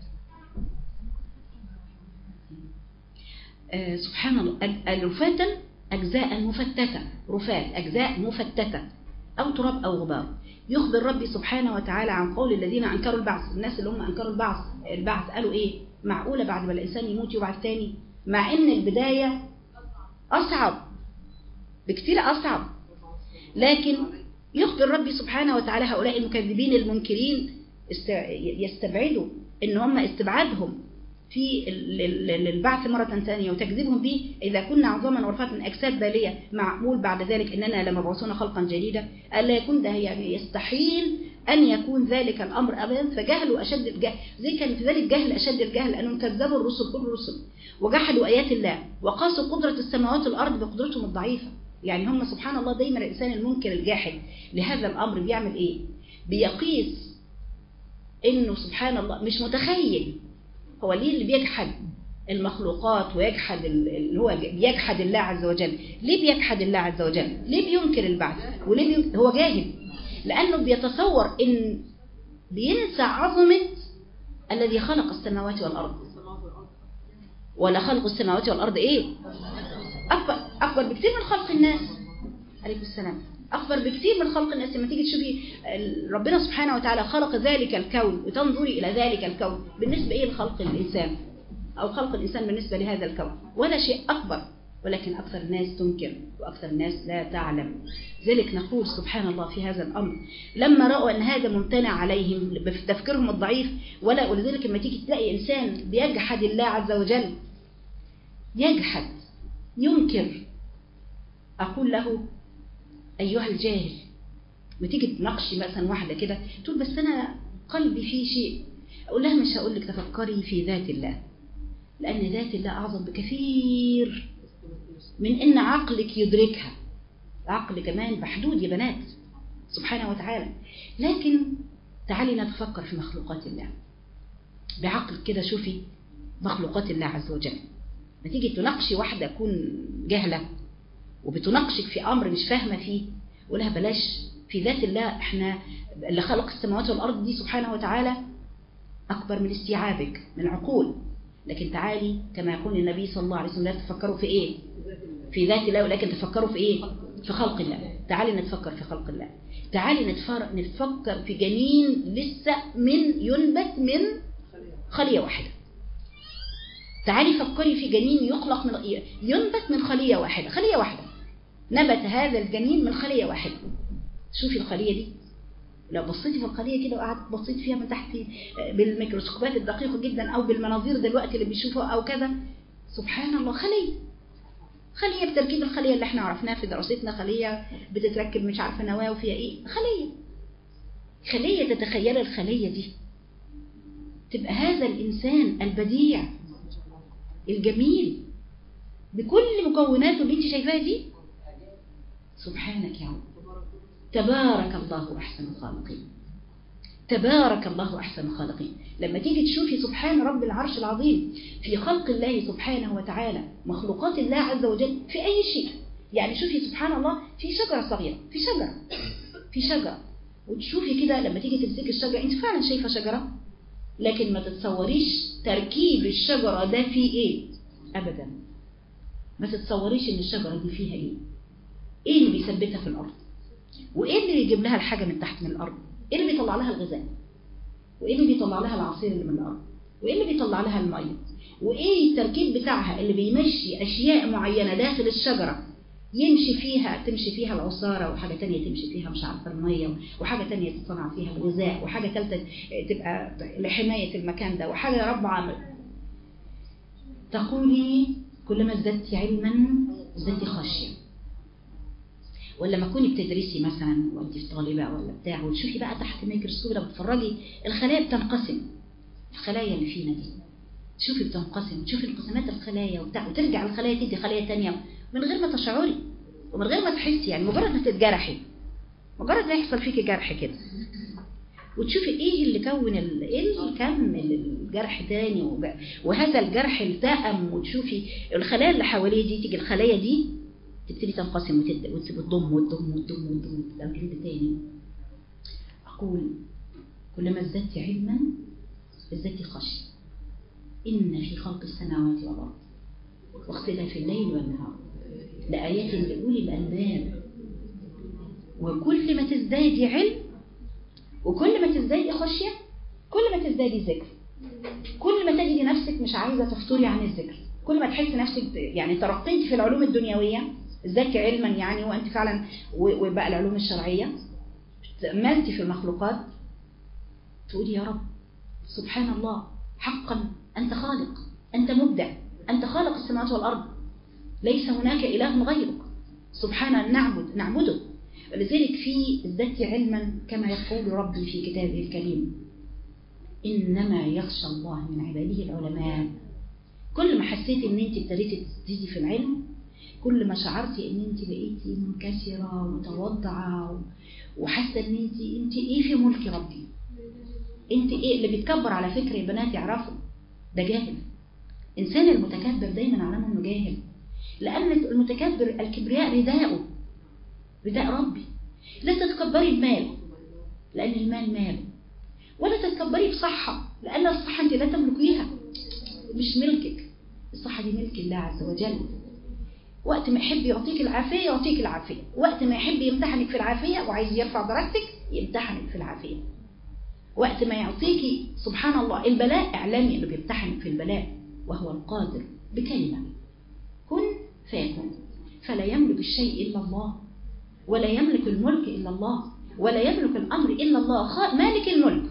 سبحان الله رفاتا أجزاء مفتتة، رفات أجزاء مفتتة أو تراب أو غبار. يخبر ربي سبحانه وتعالى عن قول الذين أنكروا البعث. الناس اللي هم أنكروا البعث البعث قالوا إيه؟ معقولة بعد ما الإنسان يموت يبعث تاني؟ مع إن البداية أصعب بكتير أصعب. لكن يخبر ربي سبحانه وتعالى هؤلاء المكذبين المنكرين يستبعدوا إن هم استبعادهم في البعث مرة ثانية وتكذيبهم به إذا كنا عظاما ورفاتا أجساد بالية، معقول بعد ذلك إننا لمبعوثون خلقا جديدا؟ ألا يكون ده يعني يستحيل أن يكون ذلك الأمر أبدا. فجهلوا أشد الجهل، زي كان في ذلك جهل أشد الجهل لأنهم كذبوا الرسل كل الرسل وجحدوا آيات الله وقاسوا قدرة السماوات والأرض بقدرتهم الضعيفة. يعني هم سبحان الله دايما الإنسان المنكر الجاحد لهذا الأمر بيعمل إيه؟ بيقيس إنه سبحان الله مش متخيل هو ليه اللي بيجحد المخلوقات ويجحد اللي هو بيجحد الله عز وجل. ليه بيجحد الله عز وجل؟ ليه بينكر البعث؟ وليه بي... هو جاهل لأنه بيتصور إن بينسى عظمة الذي خلق السماوات والأرض. ولا خلق السماوات والأرض إيه؟ أكبر أكبر بكثير من خلق الناس. عليكم السلام. أكبر بكثير من خلق الناس. لما تيجي تشوفي ربنا سبحانه وتعالى خلق ذلك الكون وتنظري إلى ذلك الكون بالنسبة إيه لخلق الإنسان أو خلق الإنسان بالنسبة لهذا الكون ولا شيء أكبر. ولكن أكثر الناس تنكر وأكثر الناس لا تعلم. ذلك نقول سبحان الله في هذا الأمر لما رأوا أن هذا ممتنع عليهم بتفكيرهم الضعيف. ولا ولذلك لما تيجي تلاقي إنسان بيجحد الله عز وجل، يجحد ينكر، أقول له أيها الجاهل. وتيجي تناقشي مثلا واحدة كده تقول بس أنا قلبي فيه شيء، أقول لها مش هقول لك تفكري في ذات الله، لأن ذات الله أعظم بكثير من إن عقلك يدركها. عقل كمان محدود يا بنات سبحانه وتعالى. لكن تعالي نتفكر في مخلوقات الله بعقل كده. شوفي مخلوقات الله عز وجل. ما تيجي تناقشي واحدة تكون جهلة وبتناقشك في أمر مش فاهمة فيه، ولها بلاش في ذات الله. احنا اللي خلق السماوات والأرض دي سبحانه وتعالى أكبر من استيعابك من العقول. لكن تعالي كما يقول النبي صلى الله عليه وسلم لا تفكروا في إيه؟ في ذات الله، ولكن تفكروا في إيه؟ في خلق الله. تعالي نتفكر في خلق الله. تعالي نتفكر في جنين لسه من ينبت من خلية واحدة. تعالي فكري في جنين يخلق من ينبت من خلية واحدة. خلية واحدة نبت هذا الجنين من خلية واحدة. شوفي الخلية دي لو بصيتي في الخلية كده وقعدت بصيت فيها من تحت بالميكروسكوبات الدقيقة جدا أو بالمناظير دلوقتي اللي بيشوفوها أو كذا، سبحان الله خلية خلية بتركيب الخلية اللي احنا عرفناها في دراستنا. خلية بتتركب مش عارفة نواة وفيها ايه. خلية خلية تتخيل الخلية دي تبقى هذا الإنسان البديع الجميل بكل مكوناته اللي انت شايفاها دي. سبحانك يا رب تبارك الله أحسن الخالقين. تبارك الله أحسن الخالقين. لما تيجي تشوفي سبحان رب العرش العظيم في خلق الله سبحانه وتعالى، مخلوقات الله عز وجل في أي شيء. يعني شوفي سبحان الله في شجرة صغيرة، في شجرة في شجرة وتشوفي كده لما تيجي تمسكي الشجرة أنت فعلا شايفة شجرة، لكن ما تتصوريش تركيب الشجرة ده فيه إيه أبدا. ما تتصوريش إن الشجرة دي فيها إيه، إيه اللي بيثبتها في الأرض، وإيه اللي بيجيب لها الحاجة من تحت من الأرض، إيه اللي بيطلع لها الغذاء، وإيه اللي بيطلع لها العصير اللي من الأرض، وإيه اللي بيطلع لها المية، وإيه التركيب بتاعها اللي بيمشي أشياء معينة داخل الشجرة يمشي فيها، تمشي فيها العصارة، وحاجة تانية تمشي فيها مش عارفة المية، وحاجة تانية تصنع فيها الغذاء، وحاجة ثالثة تبقى لحماية المكان ده، وحاجة رابعة. تقولي كلما ازددت علما ازددت خشية. ولا ما تكوني بتدرسي مثلا وانت في طالبة ولا بتاع وتشوفي بقى تحت الميكروسكوب لما بتتفرجي الخلايا بتنقسم، الخلايا اللي فينا دي تشوفي بتنقسم، تشوفي انقسامات الخلايا وبتاع، وترجع الخلايا تدي خلايا تانية من غير ما تشعري ومن غير ما تحسي. يعني مجرد ما تتجرحي، مجرد ما يحصل فيكي جرح كده وتشوفي ايه اللي كون ال... ايه اللي كمل الجرح تاني، وهذا الجرح التأم، وتشوفي الخلايا اللي حواليه دي تيجي الخلايا دي تبتدي تنقسم وتبدا وتضم وتضم وتضم وتضم وتضم تاني. اقول كلما ازددت علما ازددت خشيه. ان في خلق السماوات والارض واختلاف الليل والنهار لآيات لأولي الألباب. وكل ما تزدادي علم وكل ما تزدادي خشيه كل ما تزدادي ذكر، كل ما تجدي نفسك مش عايزه تفطري عن الذكر، كل ما تحسي نفسك يعني ترقيتي في العلوم الدنيويه ازدادتي علما يعني، وانت فعلا وبقى العلوم الشرعيه تأملتي في المخلوقات تقولي يا رب سبحان الله حقا أنت خالق، أنت مبدع، أنت خالق السماوات والأرض، ليس هناك إله غيرك، سبحان نعبد نعبده. ولذلك في ازدادتي علما كما يقول ربي في كتابه الكريم إنما يخشى الله من عباده العلماء. كل ما حسيتي ان انت ابتديتي تزيدي في العلم، كل ما شعرتي ان انت بقيتي منكسره ومتواضعه وحاسه ان انت انت ايه في ملك ربي، انت ايه. اللي بيتكبر على فكره يا بنات يعرفوا ده جاهل. انسان المتكبر دايما علامه انه جاهل، لان المتكبر الكبرياء رداءه رداء ربي. لا تتكبري بمال لان المال مال، ولا تتكبري بصحه لان الصحه انت لا تملكيها، مش ملكك، الصحة دي ملك الله عز وجل. وقت ما يحب يعطيك العافية يعطيك العافية، وقت ما يحب يمتحنك في العافية وعايز يرفع درجتك يمتحنك في العافية. وقت ما يعطيكي سبحان الله البلاء اعلامي انه بيمتحنك في البلاء، وهو القادر بكلمة كن فيكون. فلا يملك الشيء إلا الله، ولا يملك الملك إلا الله، ولا يملك الأمر إلا الله، مالك الملك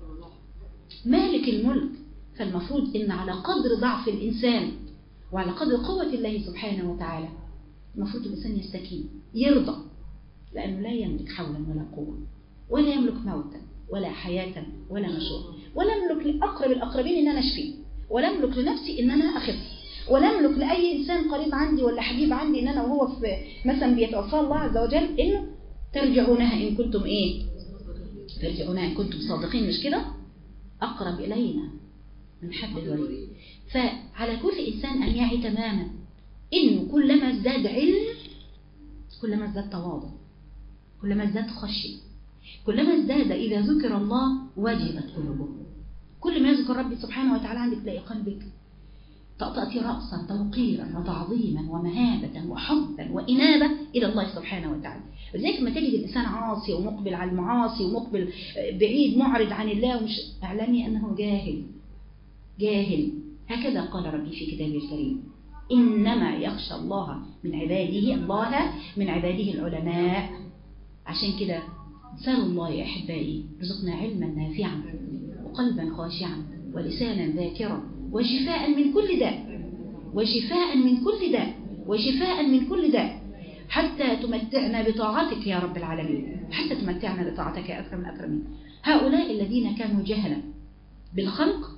مالك الملك. فالمفروض إن على قدر ضعف الإنسان وعلى قدر قوة الله سبحانه وتعالى المفروض الإنسان يستكين يرضى، لأنه لا يملك حولا ولا قوة، ولا يملك موتا ولا حياة ولا نشور، ولا يملك لأقرب الأقربين إن أنا أشفي، ولا يملك لنفسي إن أنا أخف، ولا يملك لأي إنسان قريب عندي ولا حبيب عندي إن أنا وهو في مثلا بيتوفى الله عز وجل إنه ترجعونها إن كنتم إيه ترجعونها إن كنتم صادقين. مش كده؟ أقرب إلينا من حبل الوريد. فعلى كل إنسان أن يعي تماما إنه كلما ازداد علم كلما ازداد تواضع، كلما ازداد خشية، كلما ازداد إذا ذكر الله وجبت قلوبهم. كل ما يذكر ربي سبحانه وتعالى عندك تلاقي قلبك تأتي رأسا توقيرا وتعظيما ومهابة وحبا وإنابة إلى الله سبحانه وتعالى. لذلك لما تجد الإنسان عاصي ومقبل على المعاصي ومقبل بعيد معرض عن الله ومش اعلمي أنه جاهل جاهل. هكذا قال ربي في كتابه الكريم إنما يخشى الله من عباده الله من عباده العلماء. عشان كده سألوا الله يا أحبائي رزقنا علما نافعا وقلبا خاشعا ولسانا ذاكرا وشفاء من كل داء وشفاء من كل داء وشفاء من كل داء، حتى تمتعنا بطاعتك يا رب العالمين، حتى تمتعنا بطاعتك يا أكرم الأكرمين. هؤلاء الذين كانوا جهلا بالخلق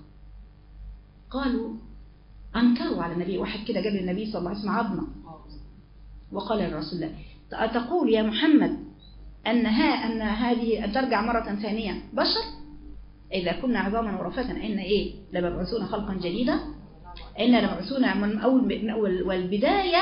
قالوا أنكروا على النبي. واحد كده جاب للنبي صلى الله عليه وسلم عظمة وقال للرسول الله أتقول يا محمد أن ها أن هذه أن ترجع مرة ثانية بشر؟ إذا كنا عظاما ورفاتا إن إيه لمبعوثون خلقا جديدا، إن لمبعوثون من أول من أول والبداية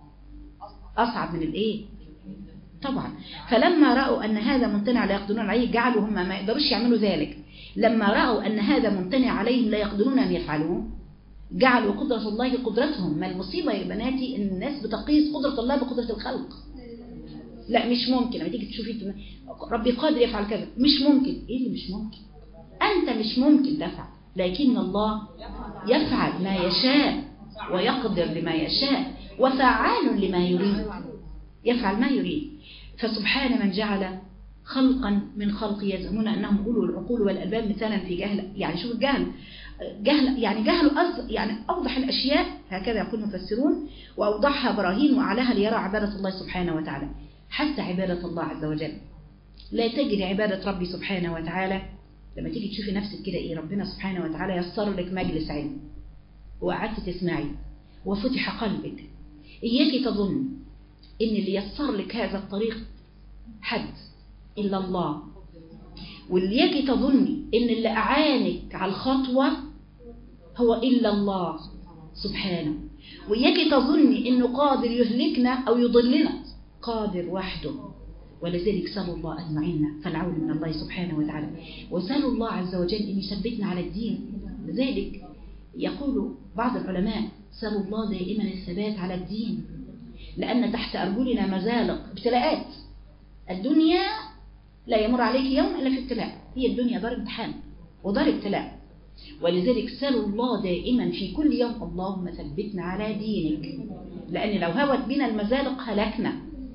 أصعب من الإيه طبعا. فلما رأوا أن هذا ممتنع لا يقدرون عليه جعلوا هم ما يقدروش يعملوا ذلك. لما رأوا أن هذا ممتنع عليهم لا يقدرون أن يفعلوه جعلوا قدرة الله قدرتهم. ما المصيبة يا بناتي إن الناس بتقيس قدرة الله بقدرة الخلق. لا مش ممكن. لما تيجي تشوفي ربي قادر يفعل كذا مش ممكن. إيه اللي مش ممكن؟ أنت مش ممكن تفعل، لكن الله يفعل ما يشاء ويقدر لما يشاء وفعال لما يريد، يفعل ما يريد. فسبحان من جعل خلقا من خلق يزعمون أنهم أولو العقول والألباب مثالا في جهل. يعني شوف الجهل جهل يعني جهل يعني أوضح الأشياء هكذا يقول المفسرون، وأوضحها براهين وأعلاها ليرى عبادة الله سبحانه وتعالى. حتى عبادة الله عز وجل لا تجري عبادة ربي سبحانه وتعالى. لما تيجي تشوفي نفسك كده إيه ربنا سبحانه وتعالى يسر لك مجلس علم وقعدت تسمعي وفتح قلبك، إياك تظن إن اللي يسر لك هذا الطريق حد إلا الله، واللي تظني إن اللي أعانك على الخطوة هو إلا الله سبحانه، وإياك تظني إنه قادر يهلكنا أو يضلنا، قادر وحده. ولذلك سألوا الله أن يعيننا فالعون من الله سبحانه وتعالى، وسألوا الله عز وجل أن يثبتنا على الدين. لذلك يقول بعض العلماء سألوا الله دائما الثبات على الدين، لأن تحت أرجلنا مزالق ابتلاءات. الدنيا لا يمر عليك يوم إلا في ابتلاء، هي الدنيا دار امتحان ودار ابتلاء. ولذلك سألوا الله دائما في كل يوم اللهم ثبتنا على دينك، لأن لو هوت بنا المزالق هلكنا،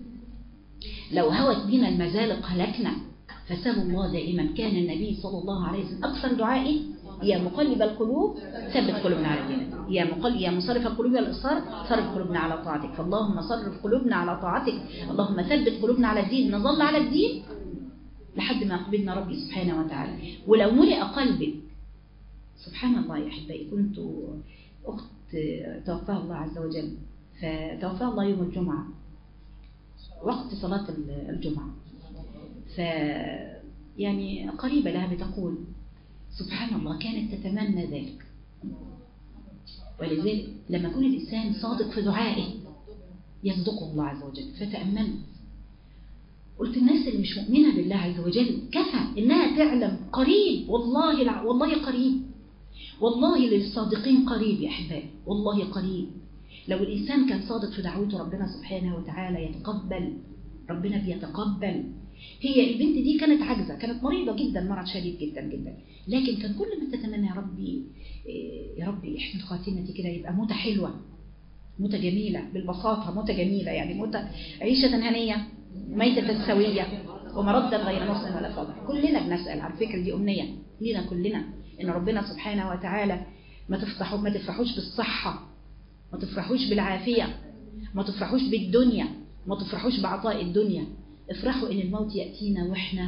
لو هوت بنا المزالق هلكنا. فسألوا الله دائما. كان النبي صلى الله عليه وسلم أكثر دعائه يا مقلب القلوب ثبت قلوبنا على دينك، يا مقلب يا مصرف القلوب والأبصار صرف قلوبنا على طاعتك. فاللهم صرف قلوبنا على طاعتك، اللهم ثبت قلوبنا على الدين. نظل على الدين لحد ما قبلنا ربي سبحانه وتعالى. ولو ملئ قلبك سبحان الله يا أحبائي. كنت أخت توفاها الله عز وجل، فتوفاها الله يوم الجمعة وقت صلاة الجمعة، ف يعني قريبة لها بتقول سبحان الله كانت تتمنى ذلك. ولذلك لما يكون الإنسان صادق في دعائه يصدقه الله عز وجل. فتأملت قلت الناس اللي مش مؤمنة بالله عز وجل كفى إنها تعلم قريب، والله والله قريب، والله للصادقين قريب يا أحبائي، والله قريب. لو الإنسان كان صادق في دعوته ربنا سبحانه وتعالى يتقبل، ربنا بيتقبل. هي البنت دي كانت عاجزة، كانت مريضة جدا، مرض شديد جدا جدا، لكن كان كل ما تتمنى يا ربي يا ربي احسن خاتمتي كده، يبقى موتة حلوة، موتة جميلة، بالبساطة موتة جميلة، يعني موتة عيشة هنية ميتة سوية ومردا غير نص ولا فضل. كلنا بنسأل على فكرة دي أمنية لينا كلنا، إن ربنا سبحانه وتعالى ما تفرحوا ما تفرحوش بالصحة، ما تفرحوش بالعافية، ما تفرحوش بالدنيا، ما تفرحوش بعطاء الدنيا. افرحوا إن الموت يأتينا وإحنا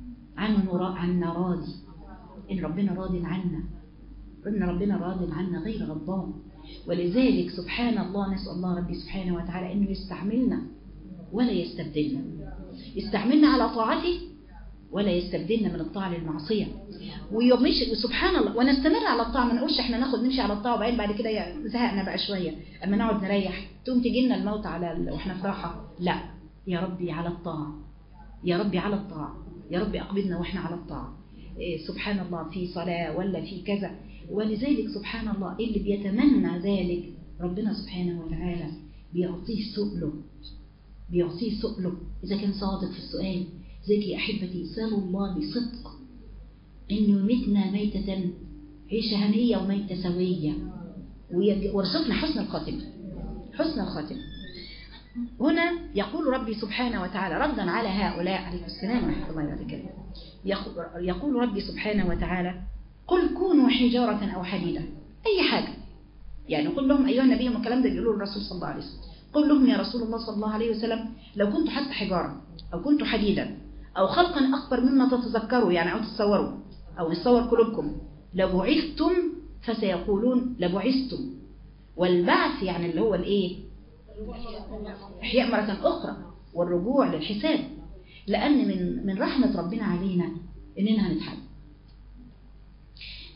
عنه عنا راضي، إن ربنا راض عنا، إن ربنا راض عنا غير غضبان. ولذلك سبحان الله نسأل الله ربي سبحانه وتعالى إنه يستعملنا ولا يستبدلنا، يستعملنا على طاعته ولا يستبدلنا من الطاعة للمعصية. ويمشي سبحان الله ونستمر على الطاعة، ما نقولش احنا ناخد نمشي على الطاعة وبعدين بعد كده زهقنا بقى شوية اما نقعد نريح تقوم تجي لنا الموت على ال... واحنا في راحة. لا يا ربي على الطاعة، يا ربي على الطاعة، يا ربي أقبضنا واحنا على الطاعة. إيه سبحان الله في صلاة ولا في كذا. ولذلك سبحان الله اللي بيتمنى ذلك ربنا سبحانه وتعالى بيعطيه سؤله، بيعطيه سؤله إذا كان صادق في السؤال. ذلك يا أحبتي سألوا الله بصدق إنه يمتنا ميتة عيشة هنية وميتة سوية، ورزقنا حسن الخاتمة، حسن الخاتمة. هنا يقول ربي سبحانه وتعالى ردا على هؤلاء عليه السلام ورحمة الله وبركاته، يقول ربي سبحانه وتعالى قل كونوا حجارة أو حديدا، أي حاجة. يعني قل لهم أيها النبي، ما الكلام ده بيقولوا الرسول صلى الله عليه وسلم، قل لهم يا رسول الله صلى الله عليه وسلم لو كنت حتى حجارة أو كنت حديدا أو خلقا أكبر مما تتذكروا، يعني أو تتصوروا أو يتصور قلوبكم، لبعثتم فسيقولون لبعثتم. والبعث يعني اللي هو الإيه؟ إحياء مرة أخرى والرجوع للحساب. لأن من من رحمة ربنا علينا إننا هنتحاسب،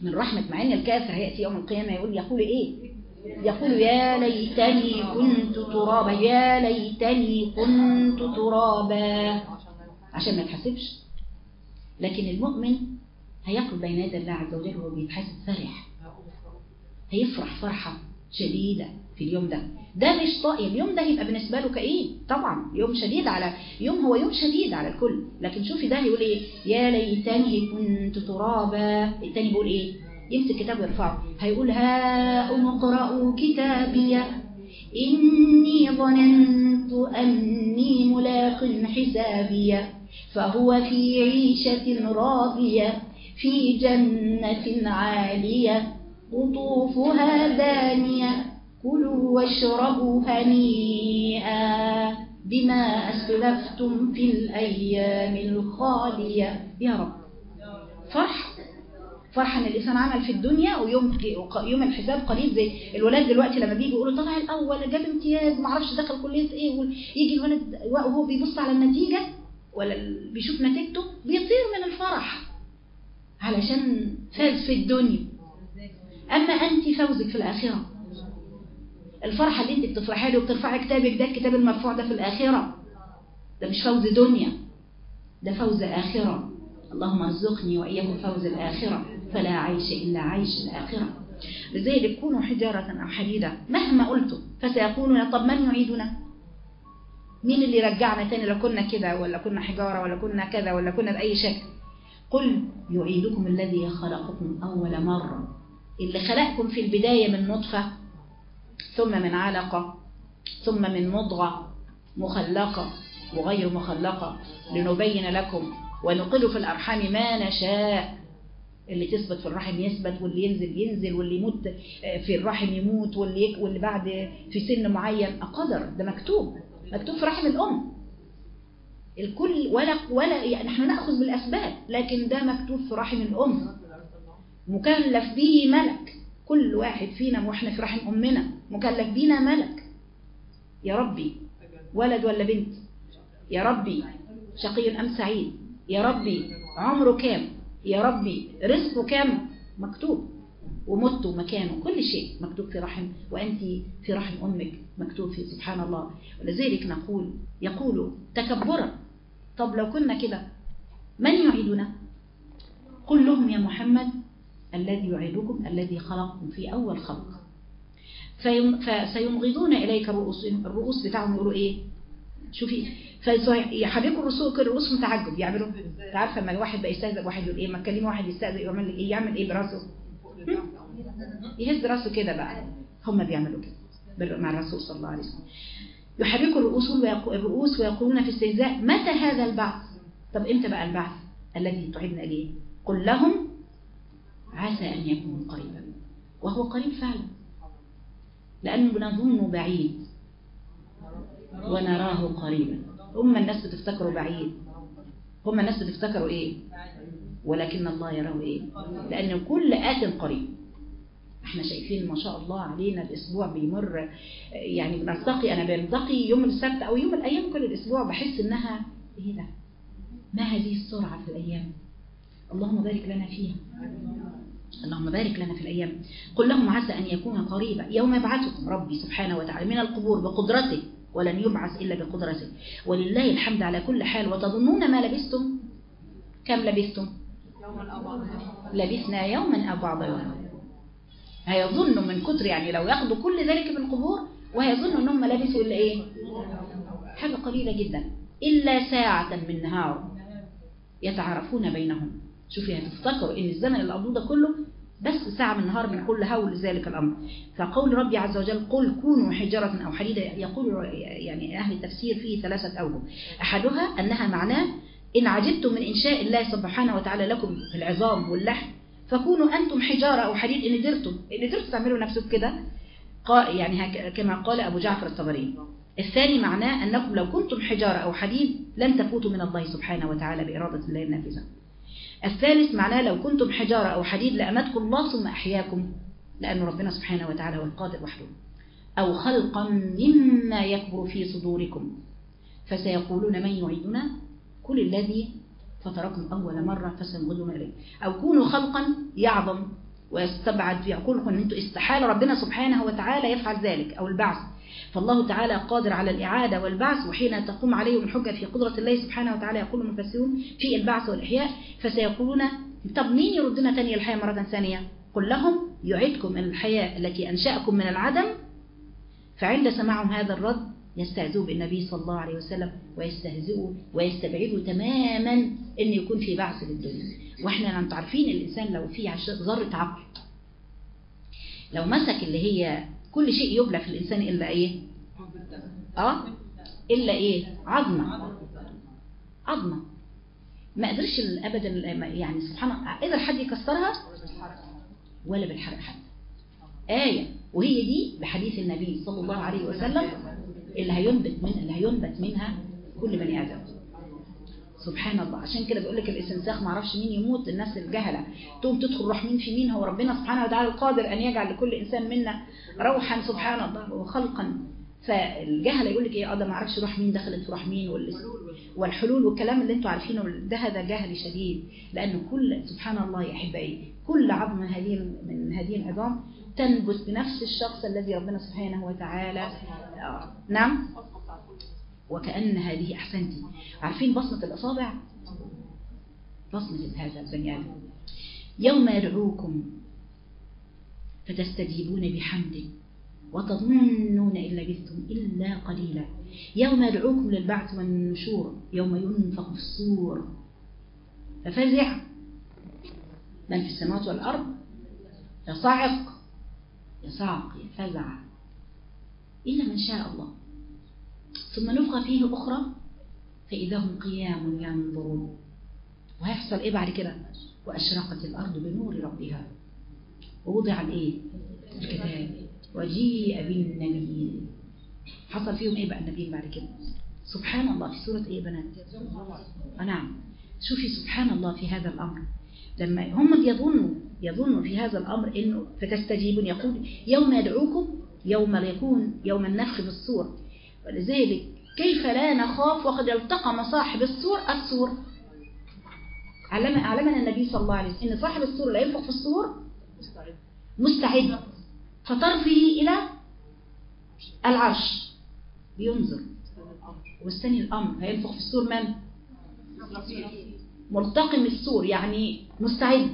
من رحمة، مع ان الكافر هيأتي يوم القيامة يقول يقول ايه؟ يقول يا ليتني كنت ترابا، يا ليتني كنت ترابا، عشان ما يتحسبش. لكن المؤمن هيقف بين يدي الله عز وجل وهو بيتحاسب فرح، هيفرح فرحة شديدة في اليوم ده. ده مش طائم، اليوم ده هيبقى بالنسبة له كإيه؟ طبعا يوم شديد على يوم، هو يوم شديد على الكل. لكن شوفي ده هيقول ايه؟ يا ليتني كنت ترابا. التاني بيقول ايه؟ يمسك كتاب ويرفعه، هيقول هاؤم اقرءوا كتابي إني ظننت أني ملاق حسابي فهو في عيشة راضية في جنة عالية قطوفها دانية كلوا واشربوا هنيئا بما أسلفتم في الأيام الخالية. يا رب فرح، فرحة ان الانسان عمل في الدنيا ويوم يوم الحساب قريب. زي الولاد دلوقتي لما بيجي يقولوا طلع الاول جاب امتياز ما اعرفش دخل كليه ايه، ويجي الولد وهو بيبص على النتيجه ولا بيشوف نتيجته بيطير من الفرح علشان فاز في الدنيا. اما انت فوزك في الاخره، الفرحه اللي انت بتفرحي له وبترفعي كتابك ده، الكتاب المرفوع ده في الاخره، ده مش فوز دنيا، ده فوز اخره. اللهم ارزقني واياكم فوز الاخره، فلا عيش الا عيش الاخره. لذلك كونوا حجاره او حديده مهما قلتم فسيقولون طب من يعيدنا؟ مين اللي رجعنا تاني لو كنا كده ولا كنا حجاره ولا كنا كذا ولا كنا باي شكل؟ قل يعيدكم الذي خلقكم اول مره، اللي خلقكم في البدايه من نطفه ثم من علقه ثم من مضغه مخلقه وغير مخلقه لنبين لكم ونقل في الأرحام ما نشاء. اللي تثبت في الرحم يثبت، واللي ينزل ينزل، واللي يموت في الرحم يموت، واللي واللي بعد في سن معين قدر، ده مكتوب مكتوب في رحم الأم الكل. ولا ولا يعني نحن نأخذ بالأسباب، لكن ده مكتوب في رحم الأم مكلف به ملك. كل واحد فينا واحنا في رحم أمنا مكلف بينا ملك. يا ربي ولد ولا بنت، يا ربي شقي أم سعيد، يا ربي عمره كام، يا ربي رزقه كام، مكتوب. ومته مكانه، كل شيء مكتوب في رحم، وأنت في رحم أمك مكتوب في. سبحان الله. ولذلك نقول يقول تكبرا طب لو كنا كده من يعيدنا؟ قل لهم يا محمد الذي يعيدكم الذي خلقكم في أول خلق. فسينغضون إليك الرؤوس، الرؤوس بتاعهم يقولوا إيه؟ شوفي فيحركوا الرؤوس الرؤوس متعجب يعملوا. عارفه لما الواحد بقى يستهزئ واحد يقول ايه، ما تكلمي واحد يستهزئ يعمل ايه؟ يعمل ايه براسه؟ يهز راسه كده. بقى هم بيعملوا كده مع الرسول صلى الله عليه وسلم. يحركوا الرؤوس الرؤوس ويقولون في استهزاء متى هذا البعث؟ طب امتى بقى البعث الذي تعدنا اليه؟ قل لهم عسى ان يكون قريبا، وهو قريب فعلا، لانه بنظنه بعيد ونراه قريبا. هم الناس بتفتكروا بعيد، هم الناس بتفتكروا ايه؟ ولكن الله يراه ايه؟ لأن كل آت قريب. احنا شايفين ما شاء الله علينا الاسبوع بيمر، يعني بنلتقي، انا بلتقي يوم السبت او يوم الايام كل الاسبوع بحس انها ايه ده؟ ما هذه السرعة في الايام؟ اللهم بارك لنا فيها، اللهم بارك لنا في الأيام. قل لهم عسى أن يكون قريبا يوم يبعثكم ربي سبحانه وتعالى من القبور بقدرته، ولن يبعث إلا بقدرته، ولله الحمد على كل حال. وتظنون ما لبثتم؟ كم لبثتم؟ لبثنا يوما أو بعض يوم. هيظنوا من كتر يعني لو ياخدوا كل ذلك من القبور وهيظنوا أنهم لبثوا إلا إيه؟ حاجة قليلة جدا، إلا ساعة من نهار يتعارفون بينهم. شوفي هتفتكروا ان الزمن اللي قضوه ده كله بس ساعة من النهار من كل هول ذلك الأمر. فقول ربي عز وجل قل كونوا حجارة أو حديدة، يقول يعني أهل التفسير فيه ثلاثة أوجه. أحدها أنها معناه إن عجبتم من إنشاء الله سبحانه وتعالى لكم العظام واللحم فكونوا أنتم حجارة أو حديد إن قدرتم إن قدرتم تعملوا نفسكم كده، يعني كما قال أبو جعفر الطبري. الثاني معناه أنكم لو كنتم حجارة أو حديد لن تفوتوا من الله سبحانه وتعالى بإرادة الله النافذة. الثالث معناه لو كنتم حجارة أو حديد لأماتكم الله ثم أحياكم، لأن ربنا سبحانه وتعالى هو القادر وحده. أو خلقا مما يكبر في صدوركم فسيقولون من يعيدنا كل الذي فطركم أول مرة فسينغضون إليه. أو كونوا خلقا يعظم ويستبعد في عقولكم أن أنتم استحالة ربنا سبحانه وتعالى يفعل ذلك أو البعث. فالله تعالى قادر على الإعادة والبعث، وحين تقوم عليهم الحجة في قدرة الله سبحانه وتعالى يقول المفسرون في البعث والإحياء فسيقولون طب مين يردنا تاني الحياة مرة ثانية؟ قل لهم يعيدكم الحياة التي أنشأكم من العدم. فعند سماعهم هذا الرد يستهزئوا بالنبي صلى الله عليه وسلم ويستهزئوا ويستبعدوا تماما أن يكون في بعث للدنيا. وإحنا أنتم عارفين الإنسان لو فيه ذرة عقل، لو مسك اللي هي كل شيء يبلى في الإنسان إلا إيه؟ آه؟ إلا إيه؟ عظمة عظمة ما قدرش أبدا يعني سبحان الله قدر حد يكسرها ولا بالحرق حد. آية وهي دي بحديث النبي صلى الله عليه وسلم اللي هينبت من اللي هينبت منها كل بني آدم. سبحان الله. عشان كده بيقول لك الاستنساخ ما اعرفش مين يموت، الناس الجهله تقوم تدخل روح مين في مين. هو ربنا سبحانه وتعالى القادر ان يجعل لكل انسان منا روحا سبحان الله وخلقا. فالجهله يقول لك ايه اه ده ما اعرفش روح مين دخلت في روح مين والحلول والكلام اللي انتم عارفينه ده هذا جهل شديد. لانه كل سبحان الله يا احبائي كل عظم من هذه من هذه العظام تنبت بنفس الشخص الذي ربنا سبحانه وتعالى آه. نعم. وكأن هذه أحسنتي. عارفين بصمة الأصابع؟ بصمة هذا البني آدم. يوم يدعوكم فتستجيبون بحمده وتظنون إن لبثتم إلا قليلا. يوم يدعوكم للبعث والنشور يوم ينفخ في الصور ففزع من في السماوات والأرض يصعق يصعق يفزع إلا من شاء الله. ثم نفخ فيه أخرى فإذا هم قيام ينظرون. وهيحصل إيه بعد كده؟ وأشرقت الأرض بنور ربها ووضع الإيه؟ الكتاب وجيء بالنبيين. حصل فيهم إيه بقى النبيين بعد كده؟ سبحان الله في سورة إيه بنات؟ آه نعم. شوفي سبحان الله في هذا الأمر لما هم يظنوا يظنوا في هذا الأمر إنه فتستجيبون يقول يوم يدعوكم يوم يكون يوم النفخ في الصور. ولذلك كيف لا نخاف وقد التقم صاحب الصور الصور. علم علمنا النبي صلى الله عليه وسلم ان صاحب الصور لا ينفخ في الصور مستعد فطرفه الى العرش بينظر واستني الامر. هينفخ في الصور من؟ ملتقم الصور يعني مستعد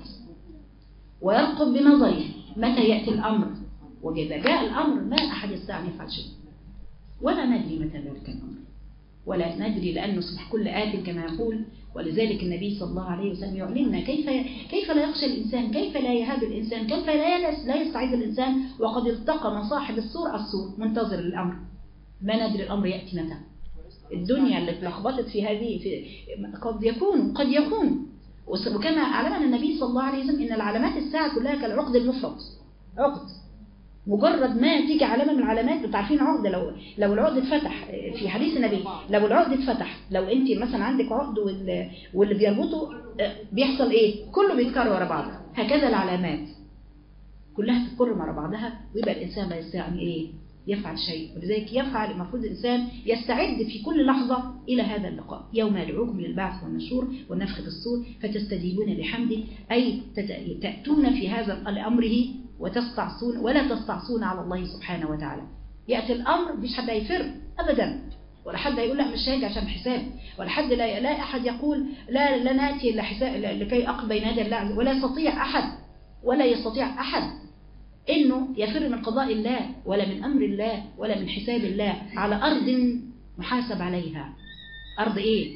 ويرقب بنظره متى ياتي الامر. واذا جاء الامر ما احد يستطيع ان يفعل شيء ولا ندري متى ذلك الأمر ولا ندري لأنه صبح كل آت كما يقول. ولذلك النبي صلى الله عليه وسلم يعلمنا كيف كيف لا يخشى الإنسان، كيف لا يهاب الإنسان، كيف لا لا يستعيد الإنسان وقد التقم صاحب الصور الصور منتظر الأمر. ما ندري الأمر يأتي متى. الدنيا اللي اتلخبطت في هذه في قد يكون قد يكون. وكما علمنا النبي صلى الله عليه وسلم إن العلامات الساعة كلها كالعقد المفرط. عقد مجرد ما تيجي علامة من العلامات بتعرفين عقد. لو لو العقد اتفتح في حديث النبي لو العقد اتفتح لو انت مثلا عندك عقد واللي بيربطه بيحصل ايه كله بيتكرر ورا بعض. هكذا العلامات كلها تتكرر ورا بعضها ويبقى الانسان لا يستطيع ايه يفعل شيء. ولذلك يفعل المفروض الانسان يستعد في كل لحظة الى هذا اللقاء. يوم يدعوكم للبعث والنشور والنفخ في الصور فتستجيبون بحمده اي تأتون في هذا امره وتستعصون ولا تستعصون على الله سبحانه وتعالى. يأتي الأمر مفيش حد هيفر أبدا ولا حد هيقول لا مش هاجي عشان حساب ولا حد لا, لا أحد يقول لا لا نأتي لكي أقف بين يدي الله. ولا يستطيع أحد ولا يستطيع أحد إنه يفر من قضاء الله ولا من أمر الله ولا من حساب الله على أرض محاسب عليها. أرض إيه؟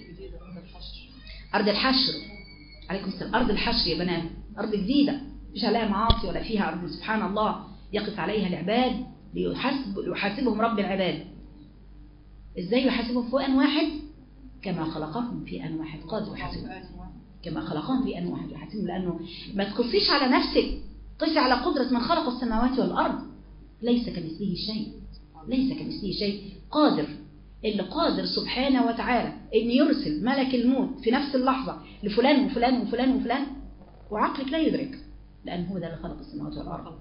أرض الحشر. عليكم السلام. أرض الحشر يا بنات أرض جديدة مش عليها معاصي ولا فيها أرض سبحان الله يقف عليها العباد ليحاسب يحاسبهم رب العباد. إزاي يحاسبهم في آن واحد؟ كما خلقهم في آن واحد قادر يحاسبهم كما خلقهم في آن واحد يحاسبهم. لأنه ما تقصيش على نفسك قصي على قدرة من خلق السماوات والأرض. ليس كمثله شيء ليس كمثله شيء. قادر اللي قادر سبحانه وتعالى إن يرسل ملك الموت في نفس اللحظة لفلان وفلان وفلان وفلان وعقلك لا يدرك لأن هو ده اللي خلق السماوات والأرض.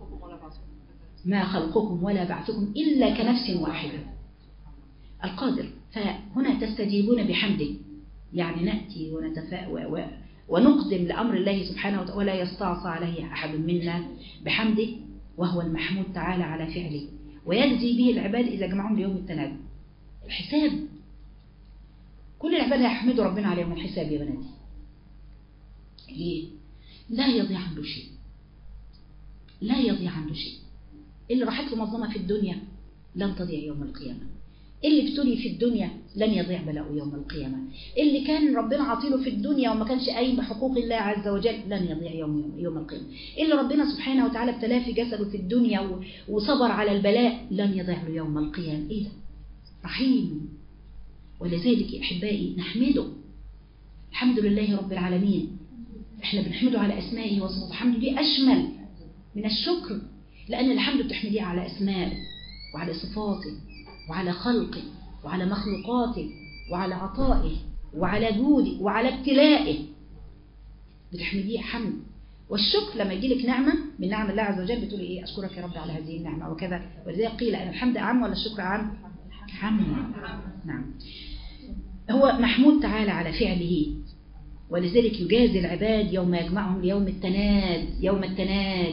ما خلقكم ولا بعثكم إلا كنفس واحدة. القادر. فهنا تستجيبون بحمده يعني نأتي ونتفاء ونقدم لأمر الله سبحانه وتعالى ولا يستعصى عليه أحد منا بحمده، وهو المحمود تعالى على فعله، ويجزي به العباد إذا جمعهم ليوم التناد. الحساب كل العباد يحمدوا ربنا على يوم الحساب يا بناتي. ليه؟ لا يضيع عنده شيء، لا يضيع عنده شيء. اللي راحت له مظلمة في الدنيا لن تضيع يوم القيامة، اللي ابتلي في الدنيا لن يضيع بلاءه يوم القيامة، اللي كان ربنا عاطيله في الدنيا وما كانش قايم بحقوق الله عز وجل لن يضيع يوم يوم القيامة، اللي ربنا سبحانه وتعالى ابتلاه في جسده في الدنيا وصبر على البلاء لن يضيع له يوم القيامة. ايه ده؟ رحيم. ولذلك يا احبائي نحمده، الحمد لله رب العالمين. احنا بنحمده على اسمائه وصفاته، الحمد لله اشمل من الشكر، لان الحمد بتحمديه على اسمائه وعلى صفاته وعلى خلقه وعلى مخلوقاته وعلى عطائه وعلى جوده وعلى ابتلائه، بتحمديه حمد. والشكر لما يجي لك نعمة من نعم الله عز وجل بتقولي ايه؟ اشكرك يا رب على هذه النعمة وكذا. ولذلك قيل ان الحمد عام ولا الشكر عام؟ حمد. نعم. هو محمود تعالى على فعله، ولذلك يجازي العباد يوم يجمعهم ليوم التناد. يوم التناد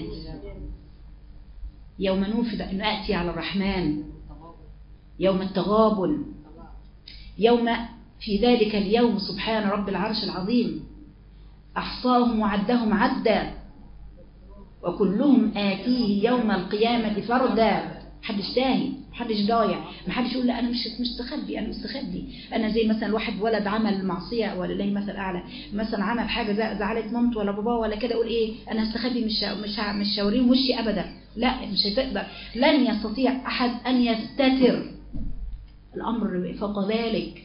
يوم نوفد أن نأتي على الرحمن، يوم التغابن، يوم في ذلك اليوم سبحان رب العرش العظيم أحصاهم وعدهم عدا وكلهم آتيه يوم القيامة فردا. محدش تاهي، محدش ضايع، محدش يقول لا أنا مش مستخبي، أنا مستخبي. أنا زي مثلا واحد ولد عمل معصية ولا لله مثل أعلى، مثلا عمل حاجة زعلت مامته ولا باباه ولا كده، أقول إيه؟ أنا هستخبي، مش مش مش شاورين وشي أبدا. لا، مش هتقدر، لن يستطيع أحد أن يستتر. الأمر فوق ذلك.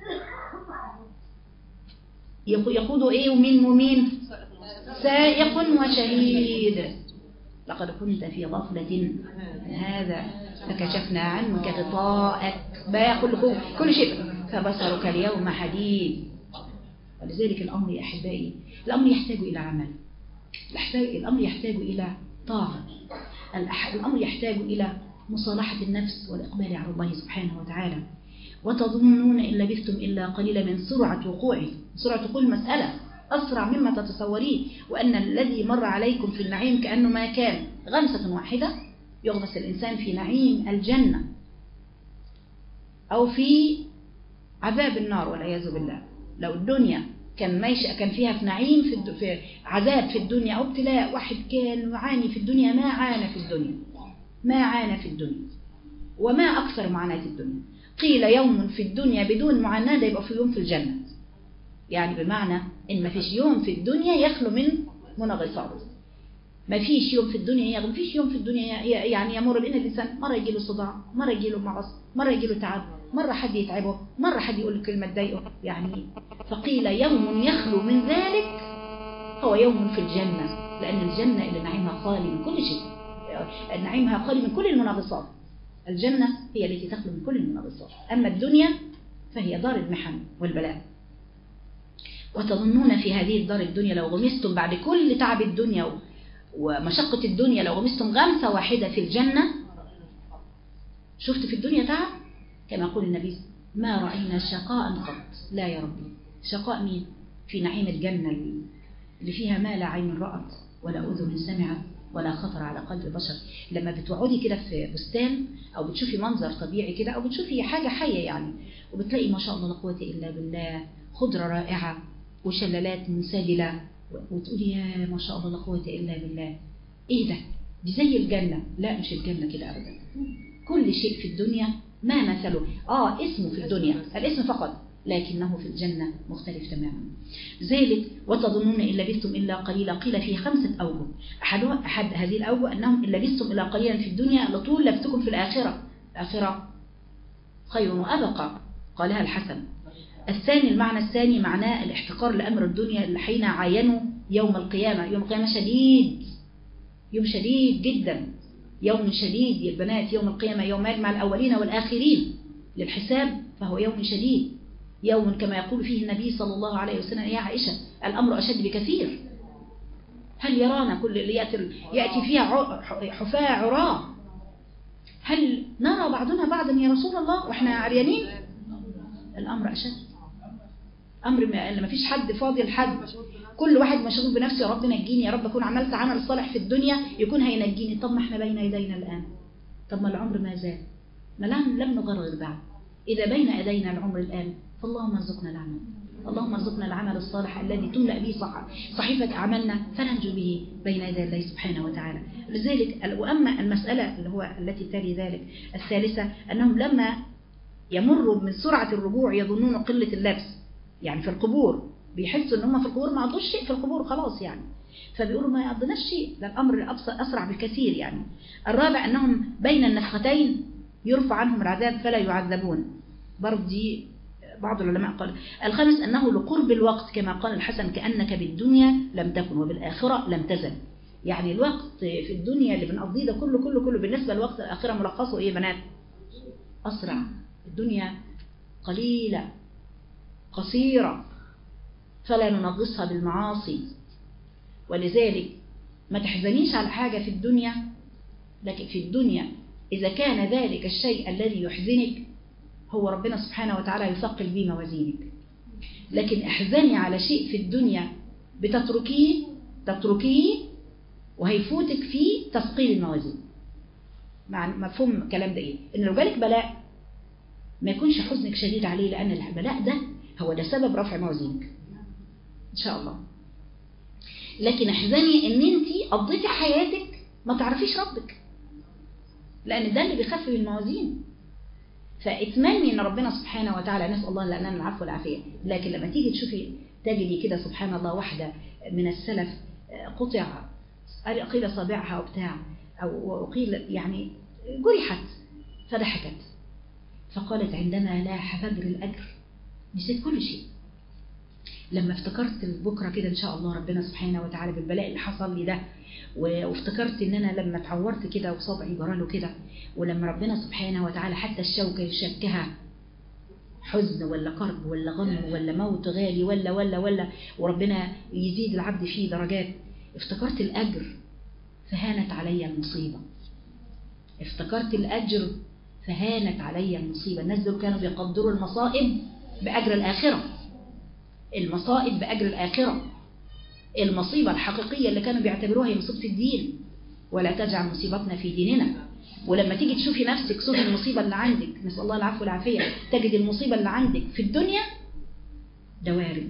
يقود إيه ومين ومين؟ سائق وشهيد. لقد كنت في غفلة هذا فكشفنا عنك غطاءك، كل كل شيء فبصرك اليوم حديد. ولذلك الأمر يا أحبائي، الأمر يحتاج إلى عمل، الأمر يحتاج إلى طاعة، الأمر يحتاج إلى مصالحة النفس والإقبال على الله سبحانه وتعالى. وتظنون إن لبثتم إلا قليلا من سرعة وقوعه، سرعة وقوع المسألة أسرع مما تتصورين، وأن الذي مر عليكم في النعيم كأنه ما كان غمسة واحدة يغمس الإنسان في نعيم الجنة أو في عذاب النار والعياذ بالله. لو الدنيا كان ماشي كان فيها في نعيم في, في عذاب في الدنيا أو ابتلاء، واحد كان يعاني في الدنيا ما عانى في الدنيا، ما عانى في الدنيا، وما أكثر معاناة الدنيا. قيل يوم في الدنيا بدون معاناة يبقى في يوم في الجنة، يعني بمعنى إن ما فيش يوم في الدنيا يخلو من منغصات، ما فيش يوم في الدنيا ما فيش يوم في الدنيا يعني يمر بين الإنسان مرة يجي له صداع، مرة يجي له مغص، مرة يجي له تعب، مرة حد يتعبه، مرة حد يقول له كلمة تضايقه يعني. فقيل يوم يخلو من ذلك هو يوم في الجنة، لأن الجنة اللي نعيمها خالي من كل شيء، نعيمها خالي من كل المنغصات. الجنة هي التي تخلو من كل المنغصات، أما الدنيا فهي دار المحن والبلاء. وتظنون في هذه الدار الدنيا لو غمستم بعد كل تعب الدنيا ومشقة الدنيا، لو غمستم غمسة واحدة في الجنة. شفت في الدنيا تعب؟ كما يقول النبي ما رأينا شقاء قط. لا يا ربي، شقاء مين؟ في نعيم الجنة اللي فيها ما لا عين رأت ولا أذن سمعت ولا خطر على قلب بشر. لما بتقعدي كده في بستان أو بتشوفي منظر طبيعي كده أو بتشوفي حاجة حية يعني، وبتلاقي ما شاء الله لا قوة إلا بالله خضرة رائعة وشلالات منسدلة، وتقولي يا ما شاء الله لا قوة إلا بالله، إيه ده؟ دي زي الجنة. لا، مش الجنة كده أبدا. كل شيء في الدنيا ما مثله، آه اسمه في الدنيا الاسم فقط، لكنه في الجنة مختلف تماما. ذلك وتظنون إن لبثتم إلا قليلا. قيل فيه خمسة أوجه، أحد, أحد هذه الأوجه أنهم إن لبثتم إلا قليلا في الدنيا لطول لبثتكم في الآخرة، الآخرة خير وأبقى، قالها الحسن. الثاني المعنى الثاني معناه الاحتقار لأمر الدنيا اللي حين عاينوا يوم القيامة. يوم القيامة شديد، يوم شديد جدا، يوم شديد يا البنات. يوم القيامة يوم يجمع الأولين والآخرين للحساب، فهو يوم شديد، يوم كما يقول فيه النبي صلى الله عليه وسلم يا عائشة الأمر أشد بكثير. هل يرانا كل اللي يأتي, يأتي فيها حفاة عراة؟ هل نرى بعضنا بعضا يا رسول الله وإحنا عريانين؟ الأمر أشد، أمر ما فيش حد فاضي لحد. كل واحد مشغول بنفسه، يا رب نجيني، يا رب أكون عملت عمل صالح في الدنيا يكون هينجيني. طب ما احنا بين يدينا الآن، طب ما العمر ما زال، ما لم, لم نغرغر بعد. إذا بين يدينا العمر الآن فاللهم ارزقنا العمل، اللهم ارزقنا العمل الصالح الذي تملأ به صحيفة أعمالنا فننجو به بين يدي الله سبحانه وتعالى. لذلك وأما المسألة اللي هو التي تلي ذلك الثالثة، أنهم لما يمروا من سرعة الرجوع يظنون قلة اللبس، يعني في القبور بيحسوا ان هم في القبور ما عندوش شيء في القبور خلاص يعني، فبيقولوا ما عندناش شيء، ده الأمر أسرع بكثير يعني. الرابع أنهم بين النفختين يرفع عنهم العذاب فلا يعذبون، برضه دي بعض العلماء قال. الخامس أنه لقرب الوقت كما قال الحسن كأنك بالدنيا لم تكن وبالآخرة لم تزل، يعني الوقت في الدنيا اللي بنقضيه ده كله كله كله بالنسبة للوقت الآخرة ملخصه إيه بنات؟ أسرع. الدنيا قليلة قصيرة فلا ننغصها بالمعاصي، ولذلك ما تحزنيش على حاجة في الدنيا، لكن في الدنيا إذا كان ذلك الشيء الذي يحزنك هو ربنا سبحانه وتعالى يثقل به موازينك، لكن احزني على شيء في الدنيا بتتركيه تتركيه وهيفوتك فيه تثقيل الموازين. مع مفهوم الكلام ده ايه؟ ان لو جالك بلاء ما يكونش حزنك شديد عليه، لان البلاء ده هو ده سبب رفع موازينك ان شاء الله. لكن احزني ان انت قضيتي حياتك ما تعرفيش ربك، لان ده اللي بيخفف الموازين. فاتمني ان ربنا سبحانه وتعالى، نسال الله لنا العفو والعافيه، لكن لما تيجي تشوفي تجدي كده سبحان الله واحده من السلف قطع قيل صابعها وبتاع او قيل يعني جرحت فضحكت فقالت عندما لاح فجر الاجر نسيت كل شيء. لما افتكرت بكره كده ان شاء الله ربنا سبحانه وتعالى بالبلاء اللي حصل لي ده، وافتكرت ان انا لما اتعورت كده وصبعي جراله كده، ولما ربنا سبحانه وتعالى حتى الشوكه يشكها حزن ولا كرب ولا غم ولا موت غالي ولا ولا ولا وربنا يزيد العبد فيه درجات، افتكرت الاجر فهانت علي المصيبه. افتكرت الاجر فهانت علي المصيبه. الناس دول كانوا بيقدروا المصائب باجر الاخره، المصائب باجر الاخره، المصيبة الحقيقية اللي كانوا بيعتبروها هي مصيبة الدين، ولا تجعل مصيبتنا في ديننا. ولما تيجي تشوفي نفسك صوت المصيبة اللي عندك، نسأل الله العفو والعافية، تجد المصيبة اللي عندك في الدنيا ده وارد،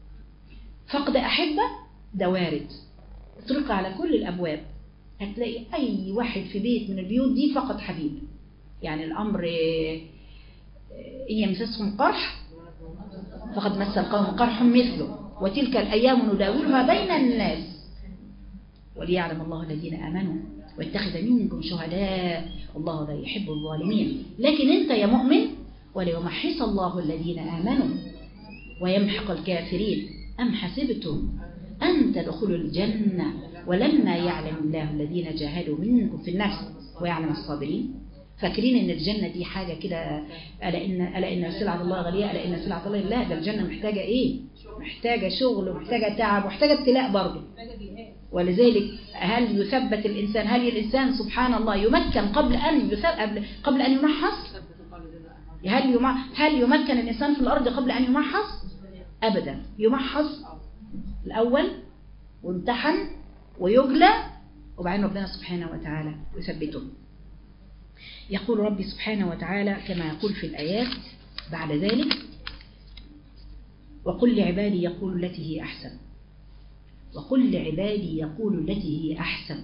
فقد أحبة ده وارد، اطرق على كل الأبواب هتلاقي أي واحد في بيت من البيوت دي فقد حبيب. يعني الأمر إن يمسسهم قرح فقد مس القوم قرح مثله وتلك الأيام نداولها بين الناس وليعلم الله الذين آمنوا واتخذ منكم شهداء والله لا يحب الظالمين. لكن أنت يا مؤمن وليمحص الله الذين آمنوا ويمحق الكافرين أم حسبتم أن تدخلوا الجنة ولما يعلم الله الذين جاهدوا منكم في النفس ويعلم الصابرين. فاكرين ان الجنة دي حاجة كده، ألا إن, ألا إن سلعة الله غالية، ألا إن سلعة الله، لا ده الجنة محتاجة إيه؟ محتاجة شغل ومحتاجة تعب ومحتاجة ابتلاء برضه. ولذلك هل يثبت الإنسان، هل الإنسان سبحان الله يمكن قبل أن يثبت قبل أن يمحص؟ هل هل يمكن الإنسان في الأرض قبل أن يمحص؟ أبدا. يمحص الأول وامتحن ويجلى وبعدين ربنا سبحانه وتعالى يثبته. يقول ربي سبحانه وتعالى كما يقول في الآيات بعد ذلك: وقل لعبادي يقول التي هي أحسن، وقل لعبادي يقول التي هي أحسن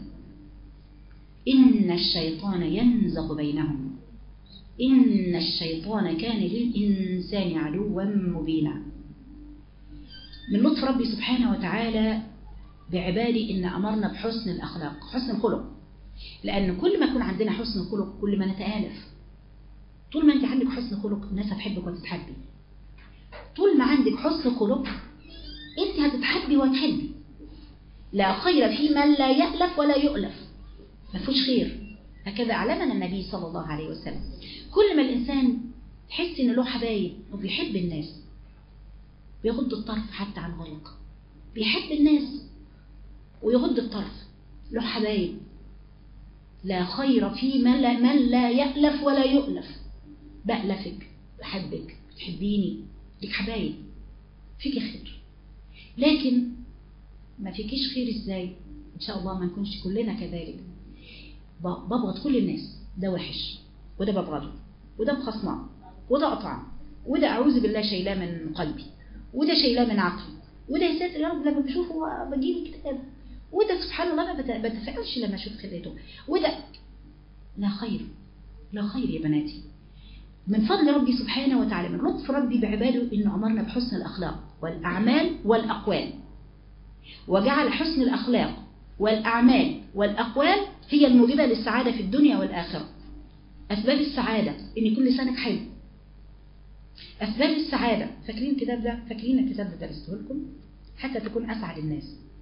إن الشيطان ينزغ بينهم إن الشيطان كان للإنسان عدوا مبينا. من لطف ربي سبحانه وتعالى بعبادي إن أمرنا بحسن الأخلاق، حسن الخلق، لأن كل ما يكون عندنا حسن خلق كل ما نتآلف. طول ما أنت عندك حسن خلق الناس هتحبك وتتحبي، طول ما عندك حسن خلق أنت هتتحبي وتحبي. لا خير في من لا يألف ولا يؤلف، ما فيهوش خير. هكذا علمنا النبي صلى الله عليه وسلم. كل ما الإنسان تحس إن له حبايب وبيحب الناس بيغض الطرف حتى عن غلق، بيحب الناس ويغض الطرف، له حبايب. لا خير في من لا, من لا يألف ولا يؤلف. بألفك، بحبك، بتحبيني، لك حبايب، فيك خير. لكن ما فيكيش خير ازاي؟ ان شاء الله ما نكونش كلنا كذلك. ببغض كل الناس، ده وحش وده ببغضه وده بخصمه وده قطعه وده اعوذ بالله شايلاه من قلبي وده شايلاه من عقلي وده يا ساتر يا رب لما بشوفه بجيب كتاب وده سبحان الله ما بتفائلش لما اشوف خليته وده. لا خير، لا خير يا بناتي. من فضل ربي سبحانه وتعالى، من لطف ربي بعباده انه امرنا بحسن الاخلاق والاعمال والاقوال، وجعل حسن الاخلاق والاعمال والاقوال هي الموجبه للسعاده في الدنيا والاخره. اسباب السعاده ان يكون لسانك حلو. اسباب السعاده، فاكرين الكتاب ده؟ فاكرين الكتاب ده درسته لكم؟ حتى تكون اسعد الناس،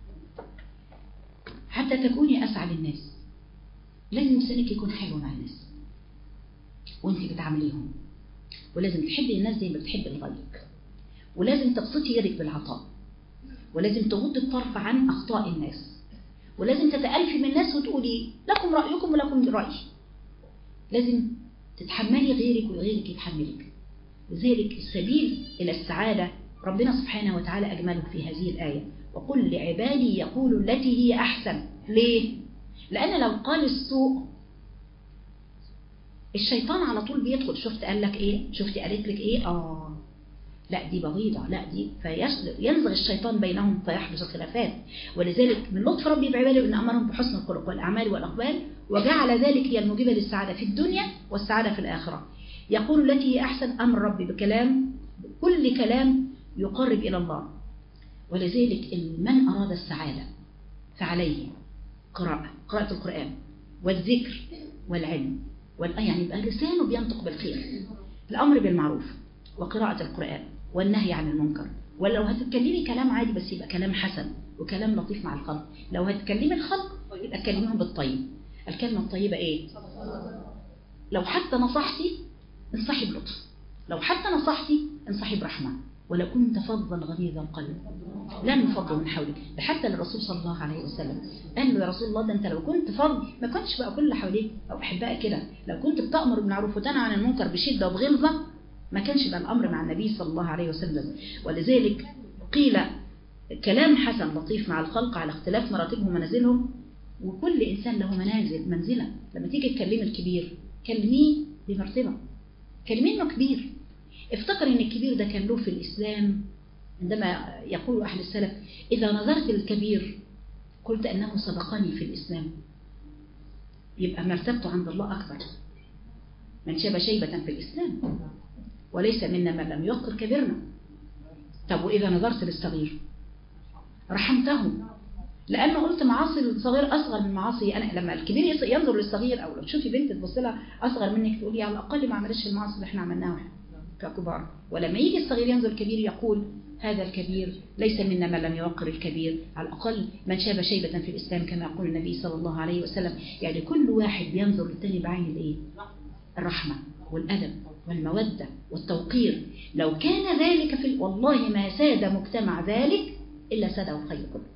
حتى تكوني اسعد الناس لازم لسانك يكون حلو مع الناس وانت بتعامليهم، ولازم تحبي الناس زي ما بتحبي لغيرك، ولازم تبسطي يدك بالعطاء، ولازم تغضي الطرف عن اخطاء الناس، ولازم تتألفي من الناس وتقولي لكم رأيكم ولكم رأيي. لازم تتحملي غيرك وغيرك يتحملك. لذلك السبيل إلى السعادة ربنا سبحانه وتعالى أجمله في هذه الآية، وقل لعبادي يقولوا التي هي أحسن. ليه؟ لأن لو قال السوء الشيطان على طول بيدخل. شفت قال لك إيه؟ شفت قالت لك إيه؟ آه لا دي بغيضة، لا دي، فينزغ الشيطان بينهم فيحدث الخلافات. ولذلك من لطف ربي بعباده أن أمرهم بحسن الخلق والأعمال والأقوال، وجعل ذلك هي الموجبة للسعادة في الدنيا والسعادة في الآخرة. يقول التي هي أحسن، أمر ربي بكلام، كل كلام يقرب إلى الله. ولذلك من أراد السعادة فعليه قراءة قراءة القرآن والذكر والعلم والآية، يعني يبقى لسانه بينطق بالخير، الأمر بالمعروف وقراءة القرآن والنهي عن المنكر. ولو هتتكلمي كلام عادي بس يبقى كلام حسن وكلام لطيف مع الخلق. لو هتكلمي الخلق يبقى تكلميهم بالطيب. الكلمة الطيبة إيه؟ لو حتى نصحتي انصحي بلطف، لو حتى نصحتي انصحي برحمة. ولو كنت فظا غليظ القلب لن يفضوا من حولك. ده حتى للرسول صلى الله عليه وسلم قال له يا رسول الله ده انت لو كنت فظ ما كنتش بقى كل اللي حواليك او احبائك كده. لو كنت بتأمر بالمعروف وتنهى عن المنكر بشدة وبغلظة ما كانش بقى الامر مع النبي صلى الله عليه وسلم. ولذلك قيل كلام حسن لطيف مع الخلق على اختلاف مراتبهم ومنازلهم، وكل انسان له منازل منزله. لما تيجي تكلمي الكبير كلميه بمرتبه، كلميه انه كبير. افتكر ان الكبير ده كان له في الاسلام، عندما يقول احد السلف اذا نظرت للكبير قلت انه سبقني في الاسلام، يبقى مرتبته عند الله اكبر. من شاب شيبه في الاسلام وليس منا من لم يوقر كبيرنا. طب واذا نظرت للصغير رحمته، لانه قلت معاصي الصغير اصغر من معاصي انا. لما الكبير ينظر للصغير، او لو تشوفي بنت تبص لها اصغر منك تقولي على الاقل ما عملش المعاصي اللي احنا عملناها ككبار. ولما يجي الصغير ينظر الكبير يقول هذا الكبير ليس منا من لم يوقر الكبير، على الاقل من شاب شيبه في الاسلام كما يقول النبي صلى الله عليه وسلم. يعني كل واحد بينظر للثاني بعين الايه؟ الرحمه والادب والموده والتوقير. لو كان ذلك في والله ما ساد مجتمع ذلك الا ساده الخير كله.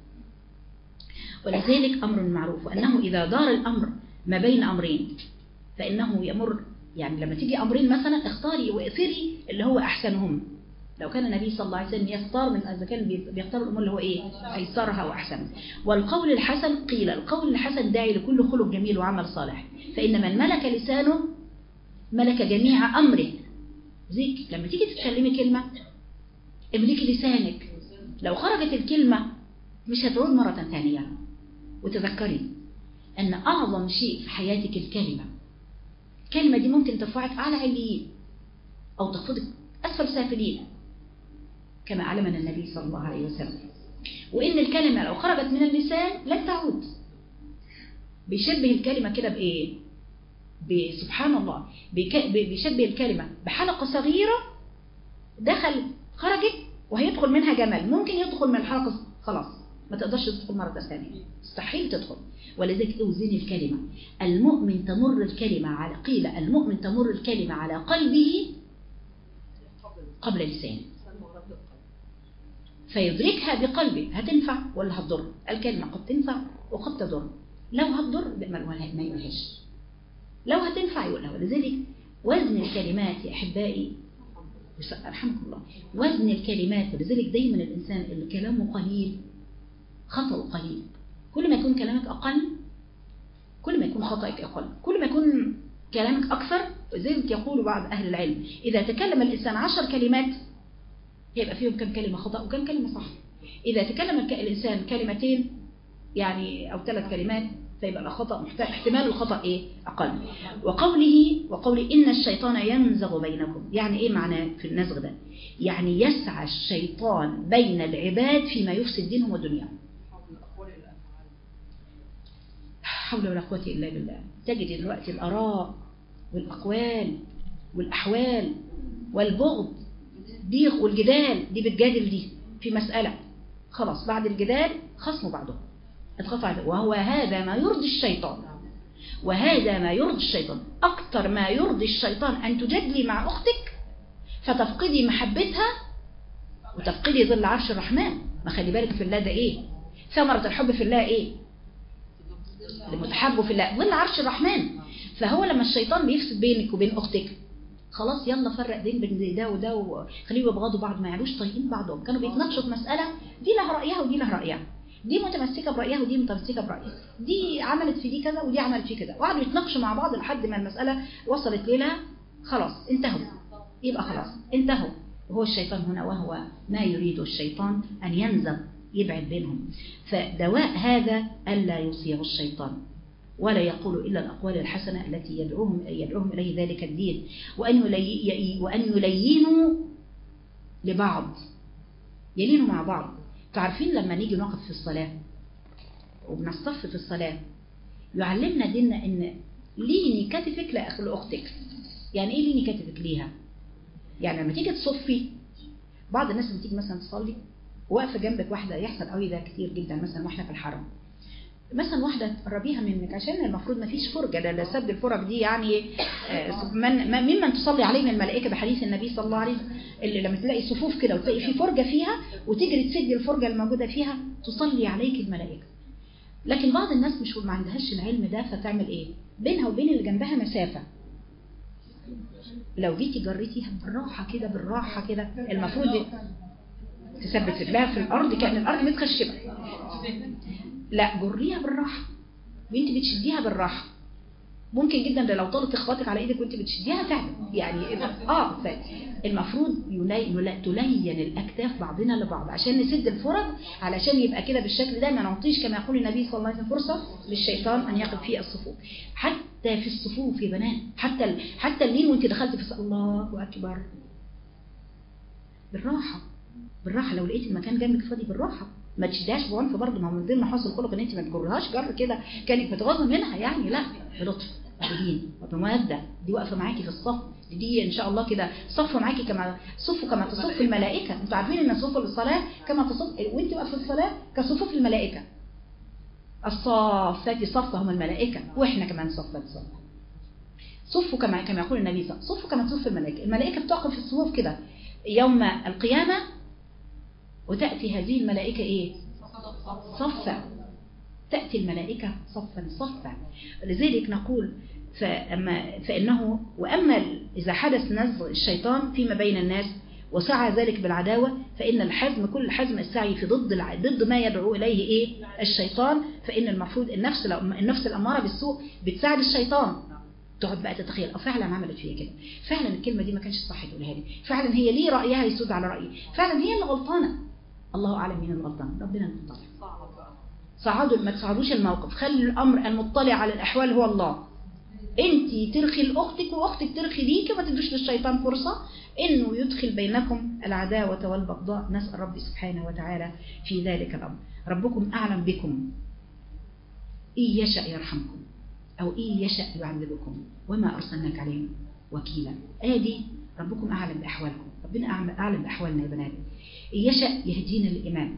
ولذلك أمر المعروف، وأنه إذا دار الأمر ما بين أمرين فإنه يمر. يعني لما تيجي أمرين مثلا اختاري واثري اللي هو أحسنهم. لو كان النبي صلى الله عليه وسلم يختار من إذا كان بيختار الأمور اللي هو إيه أيسرها وأحسن. والقول الحسن قيل القول الحسن داعي لكل خلق جميل وعمل صالح، فإن من ملك لسانه ملك جميع أمره. زيك لما تيجي تتكلمي كلمة املكي لسانك، لو خرجت الكلمة مش هتعود مرة ثانية. وتذكري أن أعظم شيء في حياتك الكلمة. الكلمة دي ممكن ترفعك أعلى عليين أو تخفضك أسفل سافلين كما علمنا النبي صلى الله عليه وسلم. وإن الكلمة لو خرجت من اللسان لن تعود. بيشبه الكلمة كده بإيه؟ بسبحان الله بيشبه الكلمة بحلقة صغيرة دخل خرجت وهيدخل منها جمل، ممكن يدخل من الحلقة خلاص ما تقدرش تدخل مرة ثانية، مستحيل تدخل. ولذلك اوزني الكلمة. المؤمن تمر الكلمة على قيل المؤمن تمر الكلمة على قلبه قبل لسانه فيدركها بقلبه. هتنفع ولا هتضر؟ الكلمة قد تنفع وقد تضر. لو هتضر ما يقولهاش، لو هتنفع يقولها. ولذلك وزن الكلمات يا أحبائي رحمكم الله، وزن الكلمات. ولذلك دايما الإنسان اللي كلامه قليل خطأ قليل. كل ما يكون كلامك أقل كل ما يكون خطأك أقل، كل ما يكون كلامك أكثر. زي ما يقول بعض أهل العلم إذا تكلم الإنسان عشر كلمات يبقى فيهم كم كلمة خطأ وكم كلمة صح. إذا تكلم الإنسان كلمتين يعني أو ثلاث كلمات فيبقى الخطأ احتمال الخطأ إيه أقل. وقوله وقوله إن الشيطان ينزغ بينكم، يعني إيه معناه في النزغ ده؟ يعني يسعى الشيطان بين العباد فيما يفسد دينهم ودنياهم. حول ولا قوة إلا بالله. تجد دلوقتي الآراء والأقوال والأحوال والبغض دي والجدال، دي بتجادل دي في مسألة، خلاص بعد الجدال خصموا بعضهم اتقطع، وهو هذا ما يرضي الشيطان، وهذا ما يرضي الشيطان. أكتر ما يرضي الشيطان أن تجادلي مع أختك فتفقدي محبتها وتفقدي ظل عرش الرحمن. ما خلي بالك في الله ده إيه؟ ثمرة الحب في الله إيه؟ المتحب في الله ظل عرش الرحمن. فهو لما الشيطان بيفسد بينك وبين أختك خلاص يلا فرق دين بين ده وده وخليهم يبغضوا بعض، ما يعلوش طايقين بعضهم. كانوا بيتناقشوا في مسألة دي لها رأيها ودي لها رأيها، دي متمسكة برأيها ودي متمسكة برأيها، دي عملت في دي كذا ودي عملت في كذا، وقعدوا يتناقشوا مع بعض لحد ما المسألة وصلت لنا خلاص انتهوا. يبقى خلاص انتهوا. وهو الشيطان هنا وهو ما يريد الشيطان أن ينزغ يبعد بينهم. فدواء هذا ألا يصيغ الشيطان ولا يقول إلا الأقوال الحسنة التي يدعوهم يدعوهم إليه ذلك الدين، وأن يلي وأن يلينوا لبعض، يلينوا مع بعض. تعرفين لما نيجي نقف في الصلاة وبنصف في الصلاة يعلمنا ديننا إن ليني كتفك لأخ لأختك. يعني إيه ليني كتفك ليها؟ يعني لما تيجي تصفي، بعض الناس لما تيجي مثلا تصلي واقفة جنبك واحدة، يحصل قوي ده كتير جدا مثلا واحنا في الحرم، مثلا واحدة تقربيها منك عشان المفروض ما فيش فرجة، ده سد الفرج دي يعني من ممن تصلي عليه من الملائكة بحديث النبي صلى الله عليه وسلم، اللي لما تلاقي صفوف كده وتلاقي في فرجة فيها وتجري تسد الفرجة الموجودة فيها تصلي عليك الملائكة. لكن بعض الناس مش ما عندهاش العلم ده، فتعمل ايه؟ بينها وبين اللي جنبها مسافة، لو جيتي جريتيها بالراحة كده بالراحة كده المفروض تثبت رجلها في الأرض كأن الأرض متخشبة، لا جريها بالراحة وانت بتشديها بالراحة. ممكن جدا ده لو طالت اخواتك على ايدك وانت بتشديها تعمل يعني اه المفروض تلين الاكتاف بعضنا لبعض عشان نسد الفرج، علشان يبقى كده بالشكل ده ما نعطيش كما يقول النبي صلى الله عليه وسلم فرصة للشيطان ان يقف في الصفوف. حتى في الصفوف يا بنات، حتى ال... حتى اللين وانت دخلت في الله اكبر بالراحة بالراحة. لو لقيت المكان جنبك فاضي بالراحة، ما تشدهاش بعنف برضه، ما هو من ضمن حسن الخلق ان انت ما تجرهاش جر كده كانك بتغاظي منها يعني، لا بلطف وبدين وبمودة. دي واقفه معاكي في الصف، دي ان شاء الله كده صف معاكي كما صف كما تصف الملائكه. انتوا عارفين ان صفوف الصلاه كما تصف وانت واقفه في الصلاه كصفوف الملائكه. الصافات صفهم الملائكه واحنا كمان صفات صف. صفوا كما كما يقول النبي صلى الله عليه وسلم، صفوا كما تصف الملائكه. الملائكه بتقف في الصفوف كده يوم القيامه، وتأتي هذه الملائكة إيه؟ صفا. تأتي الملائكة صفا صفا. لذلك نقول فأما فإنه وأما إذا حدث نزغ الشيطان فيما بين الناس وسعى ذلك بالعداوة، فإن الحزم كل حزم السعي في ضد ضد ما يدعو إليه إيه؟ الشيطان. فإن المفروض النفس النفس الأمارة بالسوء بتساعد الشيطان. تقعد بقى تتخيل اه فعلا عملت فيها كده، فعلا الكلمة دي ما كانش صح تقولها لي، فعلا هي ليه رأيها يسود على رأيي، فعلا هي اللي غلطانة. الله أعلم مين الغلطان، ربنا المطلع. صعدوا ما تصعدوش الموقف، خلي الأمر المطلع على الأحوال هو الله. انت ترخي لأختك وأختك ترخي ليك، ما تدوش للشيطان فرصة إنه يدخل بينكم العداوة والبغضاء. نسأل ربي سبحانه وتعالى في ذلك الأمر. ربكم أعلم بكم، إن يشأ يرحمكم أو إن يشأ يعذبكم وما أرسلناك عليهم وكيلا. آدي ربكم أعلم بأحوالكم، ربنا أعلم بأحوالنا يا بنات. إن يشأ يهدينا للإيمان.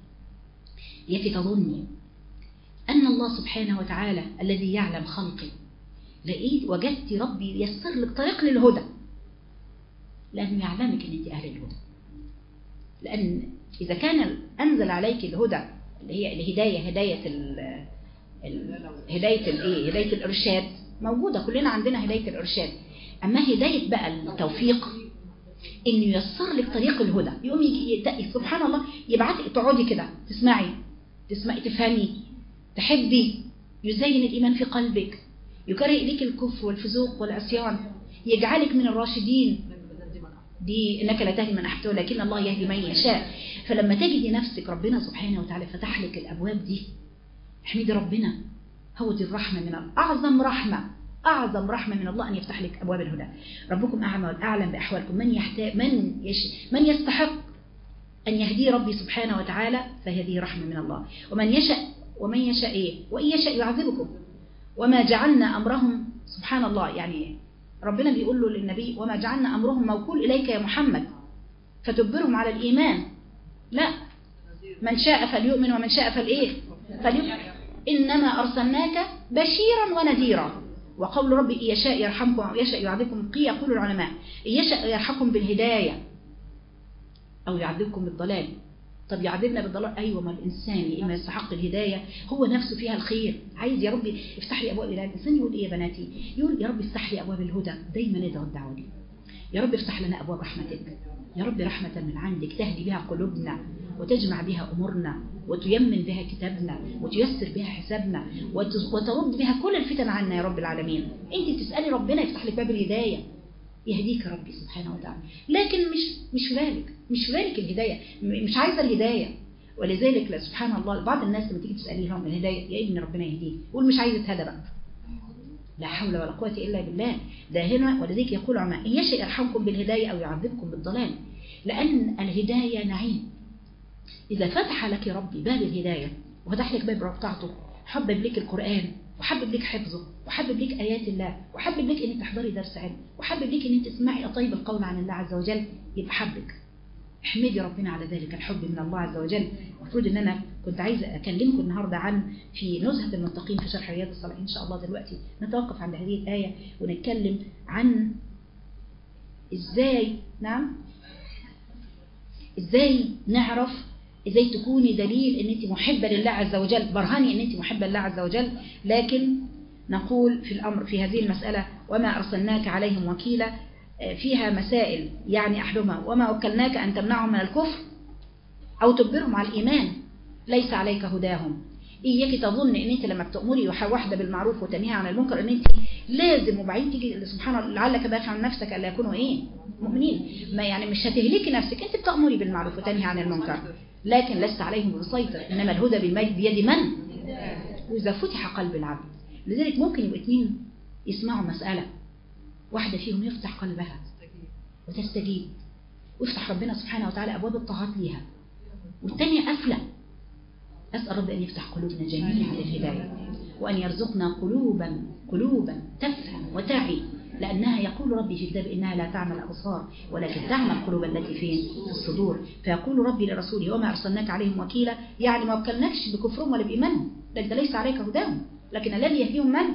يكي تظني أن الله سبحانه وتعالى الذي يعلم خلقه، لقيت وجدت ربي يسر لك طريق للهدى، لأنه يعلمك أن أنت أهل الهدى. لأن إذا كان أنزل عليك الهدى اللي هي الهداية، هداية ال هداية الايه هداية الإرشاد موجودة، كلنا عندنا هداية الإرشاد. أما هداية بقى التوفيق إنه ييسر لك طريق الهدى، يقوم يجي سبحان الله يبعت تقعدي كده تسمعي تسمعي تفهمي تحبي، يزين الإيمان في قلبك، يكره إليك الكفر والفسوق والعصيان، يجعلك من الراشدين. دي إنك لا تهدي من أحببت ولكن الله يهدي من يشاء. فلما تجدي نفسك ربنا سبحانه وتعالى فتح لك الأبواب دي، احمدي ربنا. هو دي الرحمة من الله، أعظم رحمة أعظم رحمة من الله أن يفتح لك أبواب الهدى. ربكم أعلم والأعلم بأحوالكم، من يحتاج من يش من يستحق أن يهدي ربي سبحانه وتعالى فهذه رحمة من الله. ومن يشاء ومن يشاء إيه وإن يشاء يعذبكم وما جعلنا أمرهم. سبحان الله، يعني ربنا بيقول له للنبي وما جعلنا أمرهم موكول إليك يا محمد فتجبرهم على الإيمان. لا، من شاء فليؤمن ومن شاء فالإيه فليؤمن. إنما أرسلناك بشيرا ونذيرا. وقول ربي إن يشاء يرحمكم أو يشاء يعذبكم قي يقول العلماء إن يشاء يرحمكم بالهداية أو يعذبكم بالضلال. طب يعذبنا بالضلال؟ أيوة، ما الإنسان إما يستحق الهداية هو نفسه فيها الخير، عايز يا ربي افتح لي أبواب الهداية. الإنسان يقول إيه يا بناتي؟ يقول يا ربي افتح لي أبواب الهدى، دايما ندعو الدعوة دي. يا رب افتح لنا أبواب رحمتك، يا رب رحمة من عندك تهدي بها قلوبنا وتجمع بها أمورنا وتيمن بها كتابنا وتيسر بها حسابنا وترد بها كل الفتن عنا يا رب العالمين. انت تسألي ربنا يفتح لك باب الهداية، يهديك ربي سبحانه وتعالى، لكن مش مش في بالك مش في بالك الهداية، مش عايزة الهداية. ولذلك سبحان الله بعض الناس لما تيجي تسأليهم الهداية يا ابني ربنا يهديك، يقول مش عايزة هدى بقى. لا حول ولا قوة إلا بالله. ده هنا ولذلك يقول عما إن يشاء يرحمكم بالهداية أو يعذبكم بالضلال، لأن الهداية نعيم. إذا فتح لك ربي باب الهداية وفتح لك باب ربطعته، حبب لك القرآن وحبب لك حفظه وحبب لك آيات الله وحبب لك أن تحضري درس علم وحبب لك أن تسمعي أطيب القول عن الله عز وجل، يبقى حبك. احمدي ربنا على ذلك الحب من الله عز وجل. المفروض ان انا كنت عايزه اكلمكم النهارده عن في نزهه المتقين في شرح رياض الصالحين. ان شاء الله دلوقتي نتوقف عند هذه الايه ونتكلم عن ازاي نعم ازاي نعرف ازاي تكوني دليل ان انت محبه لله عز وجل، برهاني ان انت محبه لله عز وجل. لكن نقول في الامر في هذه المساله وما ارسلناك عليهم وكيلا، فيها مسائل، يعني أحدهما وما وكلناك أن تمنعهم من الكفر أو تجبرهم على الإيمان، ليس عليك هداهم. إياك تظن أن أنت لما بتأمري واحدة بالمعروف وتنهي عن المنكر أن أنت لازم وبعدين تيجي سبحان الله لعلك باخع عن نفسك ألا يكونوا إيه مؤمنين. ما يعني مش هتهلكي نفسك، أنت بتأمري بالمعروف وتنهي عن المنكر لكن لست عليهم بمسيطر، إنما الهدى بيد من؟ وإذا فتح قلب العبد. لذلك ممكن يبقى اثنين يسمعوا مسألة، واحدة فيهم يفتح قلبها وتستجيب ويفتح ربنا سبحانه وتعالى أبواب الطاعات ليها، والثانية قافلة. أسأل رب أن يفتح قلوبنا جميعا للهداية وأن يرزقنا قلوبا قلوبا تفهم وتعي، لأنها يقول ربي في كتاب إنها لا تعمل الأبصار ولكن تعمل القلوب التي فين في الصدور. فيقول ربي لرسوله وما أرسلناك عليهم وكيلا، يعني ما وكلناكش بكفرهم ولا بإيمانهم، لأنت ليس عليك هداهم لكن الذي يهديهم من؟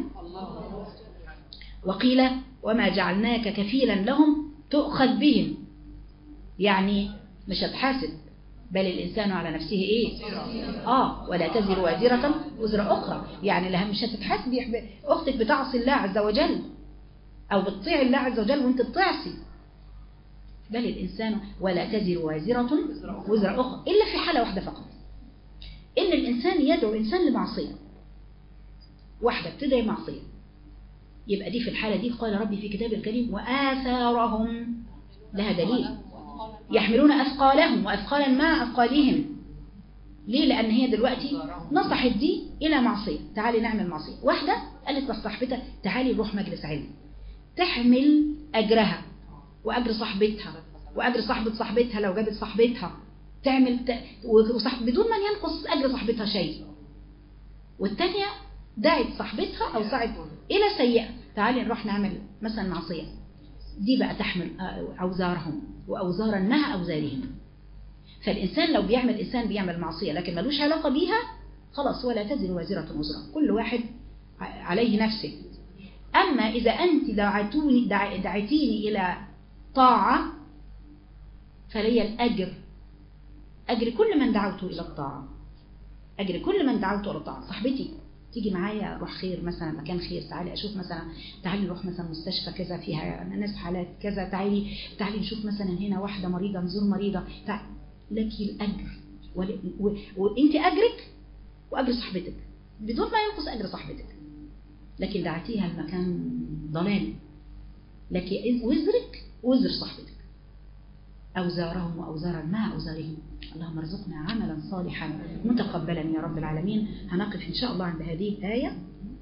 وقيل وما جعلناك كفيلا لهم تؤخذ بهم، يعني مش هتحاسب بل الإنسان على نفسه إيه آه ولا تزر وازرة وزر أخرى، يعني لها مش هتتحاسبي أختك بتعصي الله عز وجل أو بتطيع الله عز وجل وانت بتعصي، بل الإنسان ولا تزر وازرة وزر أخرى، إلا في حالة واحدة فقط، إن الإنسان يدعو إنسان لمعصية واحدة ابتدأ معصية، يبقى دي في الحالة دي قال ربي في كتاب الكريم وآثارهم، لها دليل يحملون أثقالهم وأثقالا مع أثقالهم. ليه؟ لأن هي دلوقتي نصحت دي إلى معصية، تعالي نعمل معصية. واحدة قالت لصاحبتها تعالي نروح مجلس علم، تحمل أجرها وأجر صاحبتها وأجر صاحبة صاحبتها لو جابت صاحبتها تعمل ت... وصاحب بدون ما ينقص أجر صاحبتها شيء. والتانية دعت صاحبتها أو ساعد إلى سيئة، تعالي نروح نعمل مثلا معصية، دي بقى تحمل أوزارهم وأوزارا مع أوزارهم. فالإنسان لو بيعمل إنسان بيعمل معصية لكن ملوش علاقة بيها خلاص ولا تزر وازرة وزرا، كل واحد عليه نفسه. أما إذا أنت دعتوني دعتيني إلى طاعة فلي الأجر، أجر كل من دعوته إلى الطاعة، أجر كل من دعوته إلى الطاعة. صاحبتي تيجي معايا روح خير مثلا مكان خير، تعالي اشوف مثلا تعالي نروح مثلا مستشفى كذا فيها ناس حالات كذا، تعالي تعالي نشوف مثلا هنا واحده مريضه نزور مريضه، لك الاجر ول... و... وانت اجرك وأجر صاحبتك بدون ما ينقص أجر صاحبتك، لكن دعتيها المكان ضلال، لكن وزرك وزر صاحبتك، أوزارهم وأوزارا مع أوزارهم. اللهم ارزقنا عملا صالحا متقبلا يا رب العالمين. هنقف إن شاء الله عند هذه الآية.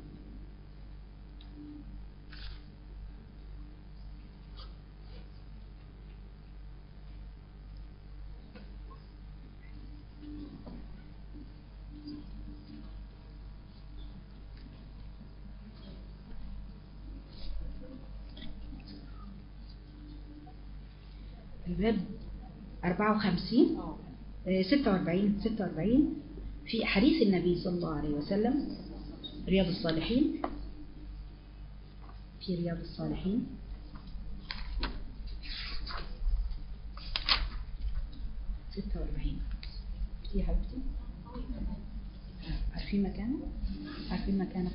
الباب أربعة وخمسين ستة وأربعين ستة وأربعين في حديث النبي صلى الله عليه وسلم، رياض الصالحين، في رياض الصالحين ستة وأربعين. في حبيبتي عارفين مكانه؟ عارفين مكانه؟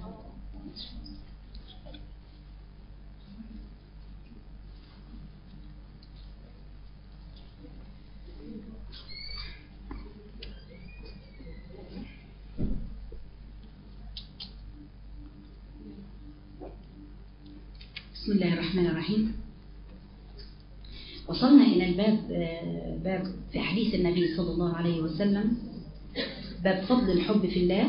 بسم الله الرحمن الرحيم. وصلنا إلى الباب، باب في حديث النبي صلى الله عليه وسلم، باب فضل الحب في الله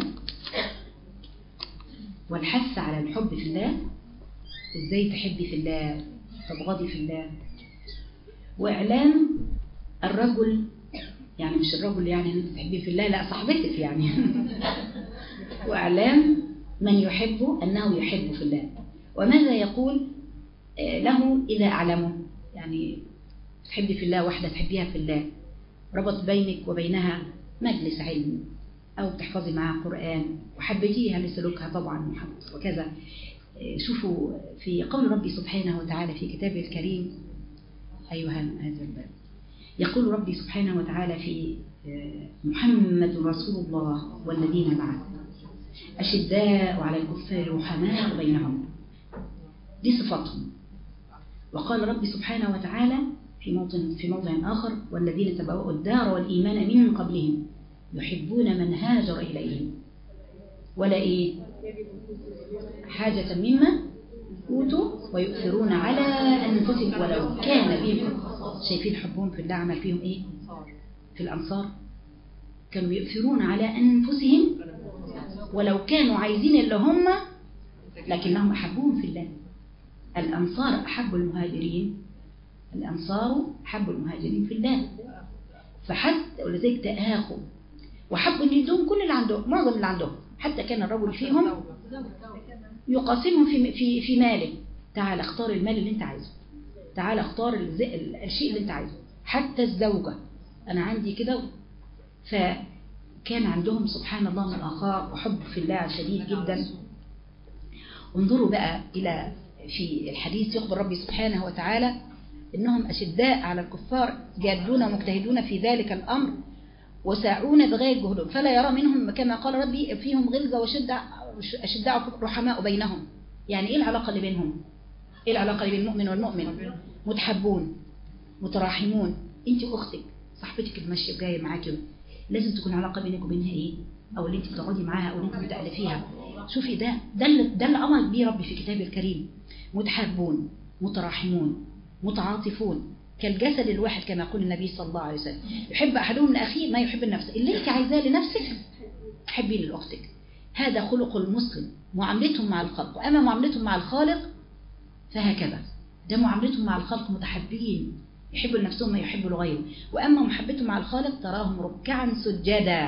والحث على الحب في الله، ازاي تحبي في الله، تبغضي في الله، وإعلام الرجل، يعني مش الرجل يعني انت تحبيه في الله، لا صاحبتك يعني وإعلام من يحب أنه يحب في الله، وماذا يقول له إذا أعلمه، يعني تحبي في الله واحدة تحبيها في الله، ربط بينك وبينها مجلس علم أو تحفظي معها قرآن وحبيتيها لسلوكها طبعا وكذا. شوفوا في قول ربي سبحانه وتعالى في كتابه الكريم، أيها هذا الباب، يقول ربي سبحانه وتعالى في محمد رسول الله والذين معه أشداء على الكفار رحماء بينهم، دي صفاتهم. وقال ربي سبحانه وتعالى في موضع في موضع آخر، والذين تبوأوا الدار والإيمان من قبلهم يحبون من هاجر إليهم ولا إيه حاجة مما أوتوا ويؤثرون على أنفسهم ولو كان بهم. شايفين حبهم في الله عمل فيهم إيه؟ في الأنصار كانوا يؤثرون على أنفسهم ولو كانوا عايزين اللي هم، لكنهم أحبوهم في الله. الأنصار أحب المهاجرين، الأنصار أحب المهاجرين في الله، فحتى ولذلك تآخوا وحبوا أن يدوم كل اللي عندهم، معظم اللي عندهم، حتى كان الرجل فيهم يقاسمهم في في في ماله، تعال اختار المال اللي انت عايزه، تعال اختار الشيء اللي انت عايزه، حتى الزوجة أنا عندي كده. فكان عندهم سبحان الله من الأخاء وحب في الله شديد جدا. انظروا بقى إلى في الحديث يخبر ربي سبحانه وتعالى إنهم أشداء على الكفار جادون مجتهدون في ذلك الأمر وساعون بغاية جهدهم، فلا يرى منهم كما قال ربي فيهم غلظة وشدة أشداء رحماء بينهم. يعني إيه العلاقة اللي بينهم؟ إيه العلاقة اللي بين المؤمن والمؤمن؟ متحبون متراحمون. أنت وأختك صاحبتك الماشية جاية معاكي لازم تكون علاقة بينك وبينها إيه؟ أو اللي أنت بتقعدي معاها أو اللي أنت بتألفيها. شوفي ده ده اللي, ده اللي أمر به ربي في كتابه الكريم، متحبون متراحمون متعاطفون كالجسد الواحد كما يقول النبي صلى الله عليه وسلم، يحب أحدهم لأخيه ما يحب النفس. اللي أنت عايزاه لنفسك حبي لأختك. هذا خلق المسلم، معاملتهم مع الخلق. وأما معاملتهم مع الخالق فهكذا، ده معاملتهم مع الخلق متحبين يحبوا لنفسهم ما يحبوا لغيره. وأما محبتهم مع الخالق تراهم ركعا سجدا،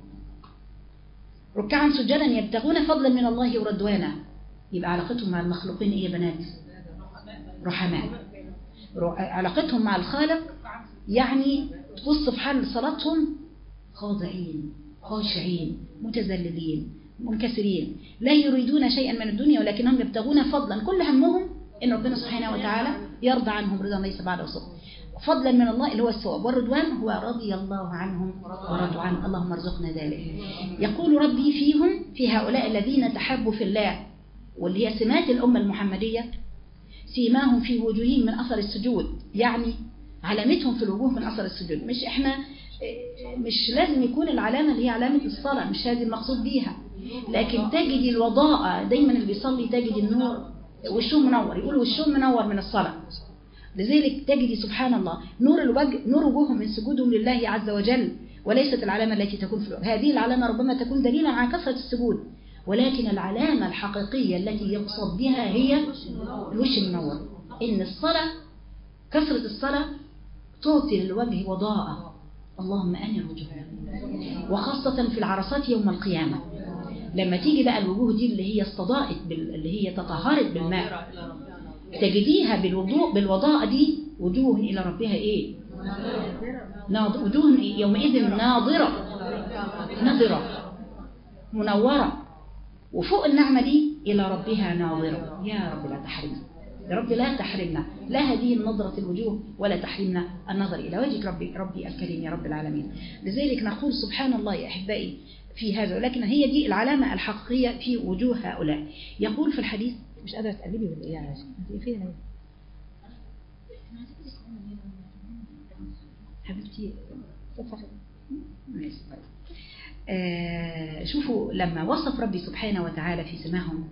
ركعا سجدا يبتغون فضلا من الله ورضوانا. يبقى علاقتهم مع المخلوقين ايه يا بنات؟ رحماء. علاقتهم مع الخالق يعني تبص في حال صلاتهم خاضعين خاشعين متذللين منكسرين، لا يريدون شيئا من الدنيا ولكنهم يبتغون فضلا، كل همهم ان ربنا سبحانه وتعالى يرضى عنهم رضا ليس بعد وصف، فضلا من الله اللي هو الثواب، والرضوان هو رضي الله عنهم ورضوا عنه. اللهم ارزقنا ذلك. يقول ربي فيهم في هؤلاء الذين تحبوا في الله، واللي هي سمات الأمة المحمدية، سيماهم في وجوههم من أثر السجود، يعني علامتهم في الوجوه من أثر السجود. مش إحنا مش لازم يكون العلامة اللي هي علامة الصلاة، مش هذه المقصود بيها، لكن تجد الوضاءة دايما اللي بيصلي تجد النور وشه منور، يقول وشه منور من الصلاة. لذلك تجد سبحان الله نور الوجه، نور وجوههم من سجودهم لله عز وجل، وليست العلامة التي تكون في الوجه. هذه العلامة ربما تكون دليلا على كثرة السجود، ولكن العلامة الحقيقية التي يقصد بها هي الوش المنور. إن الصلاة كثرة الصلاة تعطي للوجه وضاءة. اللهم أنر وجوهنا، وخاصة في العرصات يوم القيامة لما تيجي بقى الوجوه دي اللي هي استضاءت بال... اللي هي تطهرت بالماء، تجديها بالوضوء بالوضاء دي وجوه إلى ربها إيه؟ ناض... وجوه يومئذ ناظرة ناظرة منورة، وفوق النعمة دي إلى ربها ناظرة. يا رب لا تحرمنا، يا رب لا تحرمنا لا هذه النظرة الوجوه ولا تحرمنا النظر إلى وجهك ربي ربي الكريم يا رب العالمين. لذلك نقول سبحان الله يا أحبائي في هذا، ولكن هي دي العلامة الحقيقية في وجوه هؤلاء. يقول في الحديث مش قادرة تقلبي ولا إيه يا فين هي حبيبتي آه شوفوا لما وصف ربي سبحانه وتعالى في سماهم،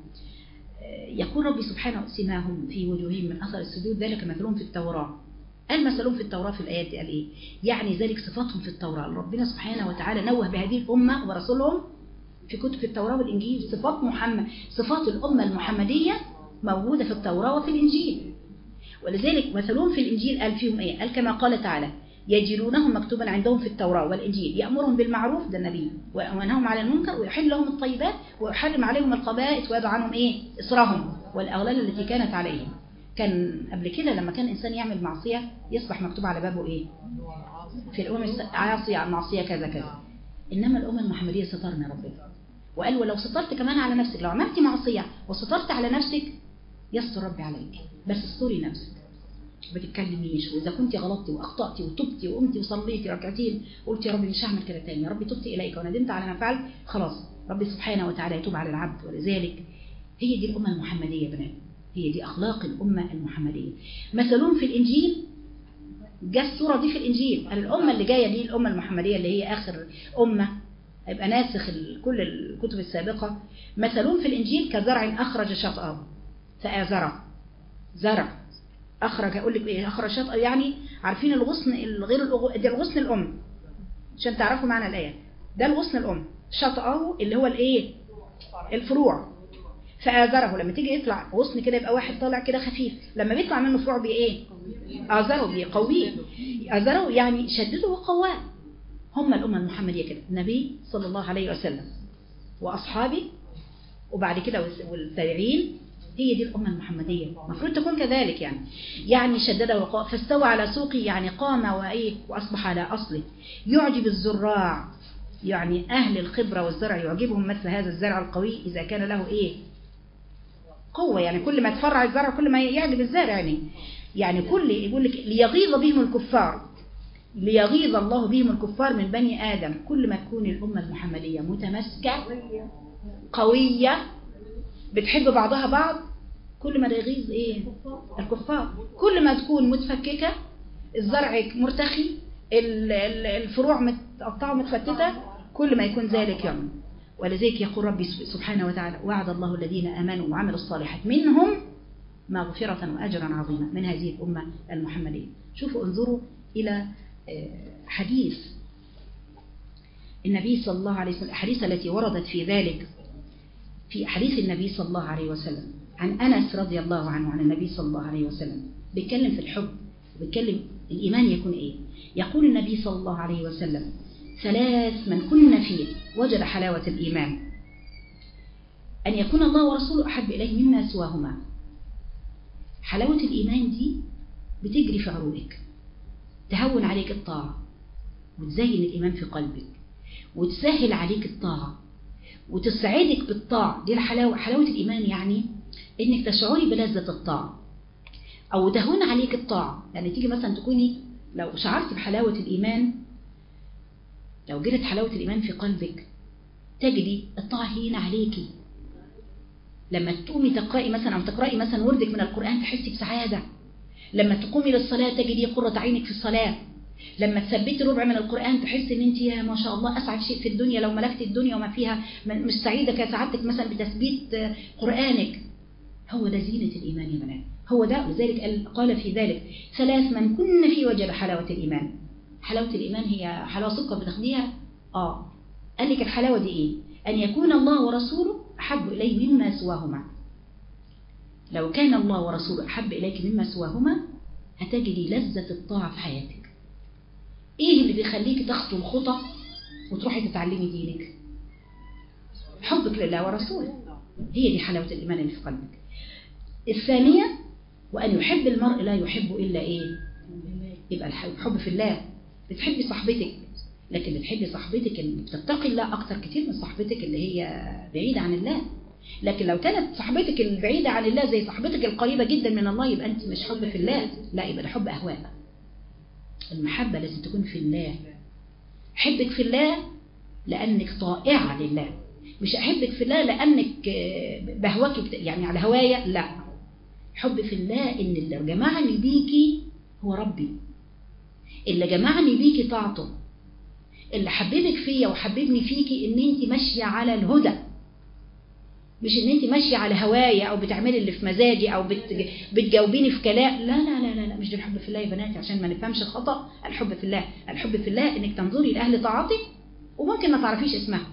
يقول ربي سبحانه سماهم في وجوههم من أثر السجود ذلك مثلهم في التوراة. قال مثلهم في التوراة في الآيات دي قال إيه؟ يعني ذلك صفاتهم في التوراة. ربنا سبحانه وتعالى نوه بهذه الأمة ورسولهم في كتب التوراة والإنجيل صفات محمد، صفات الأمة المحمدية موجودة في التوراة وفي الإنجيل. ولذلك مثلهم في الإنجيل قال فيهم إيه؟ قال كما قال تعالى يجدونهم مكتوبا عندهم في التوراة والإنجيل يأمرهم بالمعروف ده النبي وينهاهم عن المنكر ويحل لهم الطيبات ويحرم عليهم الخبائث ويضع عنهم إيه؟ إصرهم والأغلال التي كانت عليهم. كان قبل كده لما كان إنسان يعمل معصية يصبح مكتوب على بابه إيه؟ في الأمم عاصية معصية كذا كذا. إنما الأمة المحمدية سترنا ربنا وقال ولو سترت كمان على نفسك، لو عملت معصية وسترت على نفسك يستر ربي عليك، بس استري نفسك ما تتكلميش. واذا كنت غلطتي واخطاتي وتبتي وقمتي وصليتي ركعتين قلت يا ربي مش هعمل كده تاني، يا ربي تبت اليك وندمت على ما فعلت، خلاص ربي سبحانه وتعالى يتوب على العبد. ولذلك هي دي الامه المحمديه بنات، هي دي اخلاق الامه المحمديه. مثلهم في الانجيل، جاء الصوره دي في الانجيل، قال الامه اللي جايه دي الامه المحمديه اللي هي اخر امه هيبقى ناسخ كل الكتب السابقه. مثلهم في الانجيل كزرع اخرج شطأه فآزره. زرع أخرج، أقول لك إيه أخرج شطأ؟ يعني عارفين الغصن الغير الأغو... ده الغصن الأم عشان تعرفوا معنى الآية، ده الغصن الأم. شطأه اللي هو الإيه؟ الفروع. فآزره لما تيجي يطلع غصن كده يبقى واحد طالع كده خفيف، لما بيطلع منه فروع بإيه؟ آزره بيقويه. آزره يعني شدده وقواه. هم الأمة المحمدية كده، النبي صلى الله عليه وسلم وأصحابه وبعد كده والتابعين، هي دي الأمة المحمدية المفروض تكون كذلك. يعني يعني شدد وقام فاستوى على سوقه، يعني قام وإيه وأصبح على أصله. يعجب الزراع، يعني أهل الخبرة والزرع يعجبهم مثل هذا الزرع القوي إذا كان له إيه؟ قوة. يعني كل ما تفرع الزرع كل ما يعجب الزارع. يعني يعني كل يقول لك ليغيظ بهم الكفار، ليغيظ الله بهم الكفار من بني آدم. كل ما تكون الأمة المحمدية متماسكة قوية بتحب بعضها بعض كل ما يغيظ ايه؟ الكفار. كل ما تكون متفككة، الزرع مرتخي، الفروع متقطعة متفتتة، كل ما يكون ذلك يوم. ولذلك يقول ربي سبحانه وتعالى وعد الله الذين آمنوا وعملوا الصالحات منهم مغفرة وأجرا عظيما من هذه الأمة المحمدية. شوفوا انظروا إلى حديث النبي صلى الله عليه وسلم، الحديث التي وردت في ذلك في حديث النبي صلى الله عليه وسلم عن أنس رضي الله عنه عن النبي صلى الله عليه وسلم، بيتكلم في الحب وبيتكلم الإيمان يكون إيه. يقول النبي صلى الله عليه وسلم ثلاث من كن فيه وجد حلاوة الإيمان: أن يكون الله ورسوله أحب إليه مما سواهما. حلاوة الإيمان دي بتجري في عروقك، تهون عليك الطاعة وتزين الإيمان في قلبك وتسهل عليك الطاعة وتسعدك بالطاعة. دي الحلاوة، حلاوة الإيمان يعني إنك تشعري بلذة الطاعة أو تهون عليك الطاعة. يعني تيجي مثلا تكوني لو شعرت بحلاوة الإيمان، لو جرت حلاوة الإيمان في قلبك تجدي الطاعة هين عليكي. لما تقومي تقرأي مثلا أو تقرأي مثلا وردك من القرآن تحسي بسعادة. لما تقومي للصلاة تجدي قرة عينك في الصلاة. لما تثبتي ربع من القرآن تحس ان انت يا ما شاء الله اسعد شيء في الدنيا لو ملكت الدنيا وما فيها، مش سعيدة كسعادتك مثلا بتثبيت قرآنك. هو ده زينة الإيمان يا بنات، هو ده. لذلك قال في ذلك ثلاث من كن فيه وجد حلاوة الإيمان. حلاوة الإيمان هي حلاوة سكر بتاخديها؟ اه. قال لك الحلاوة دي ايه؟ أن يكون الله ورسوله أحب إليه مما سواهما. لو كان الله ورسوله أحب إليك مما سواهما هتجدي لذة الطاعة في حياتك. ايه اللي بيخليك تخطو الخطى وتروحي تتعلمي دينك؟ حبك لله ورسوله، هي دي حلاوة الإيمان اللي في قلبك. الثانية وأن يحب المرء لا يحب إلا إيه؟ يبقى الحب في الله. بتحبي صاحبتك، لكن بتحبي صاحبتك اللي بتتقي الله أكتر كتير من صاحبتك اللي هي بعيدة عن الله. لكن لو كانت صاحبتك البعيدة عن الله زي صاحبتك القريبة جدا من الله يبقى أنت مش حب في الله، لا، يبقى الحب أهواء. المحبة لازم تكون في الله. أحبك في الله لأنك طائعة لله، مش أحبك في الله لأنك بهواك يعني على هوايا، لا. حب في الله إن اللي جمعني بيكي هو ربي، اللي جمعني بيكي طاعته، اللي حببك فيا وحببني فيكي إن أنت ماشية على الهدى، مش إن أنت ماشية على هوايا أو بتعملي اللي في مزاجي أو بت... بتجاوبيني في كلام. لا لا لا لا لا، مش ده الحب في الله يا بناتي، عشان ما نفهمش الخطأ. الحب في الله، الحب في الله إنك تنظري لأهل طاعتك وممكن ما تعرفيش اسمها.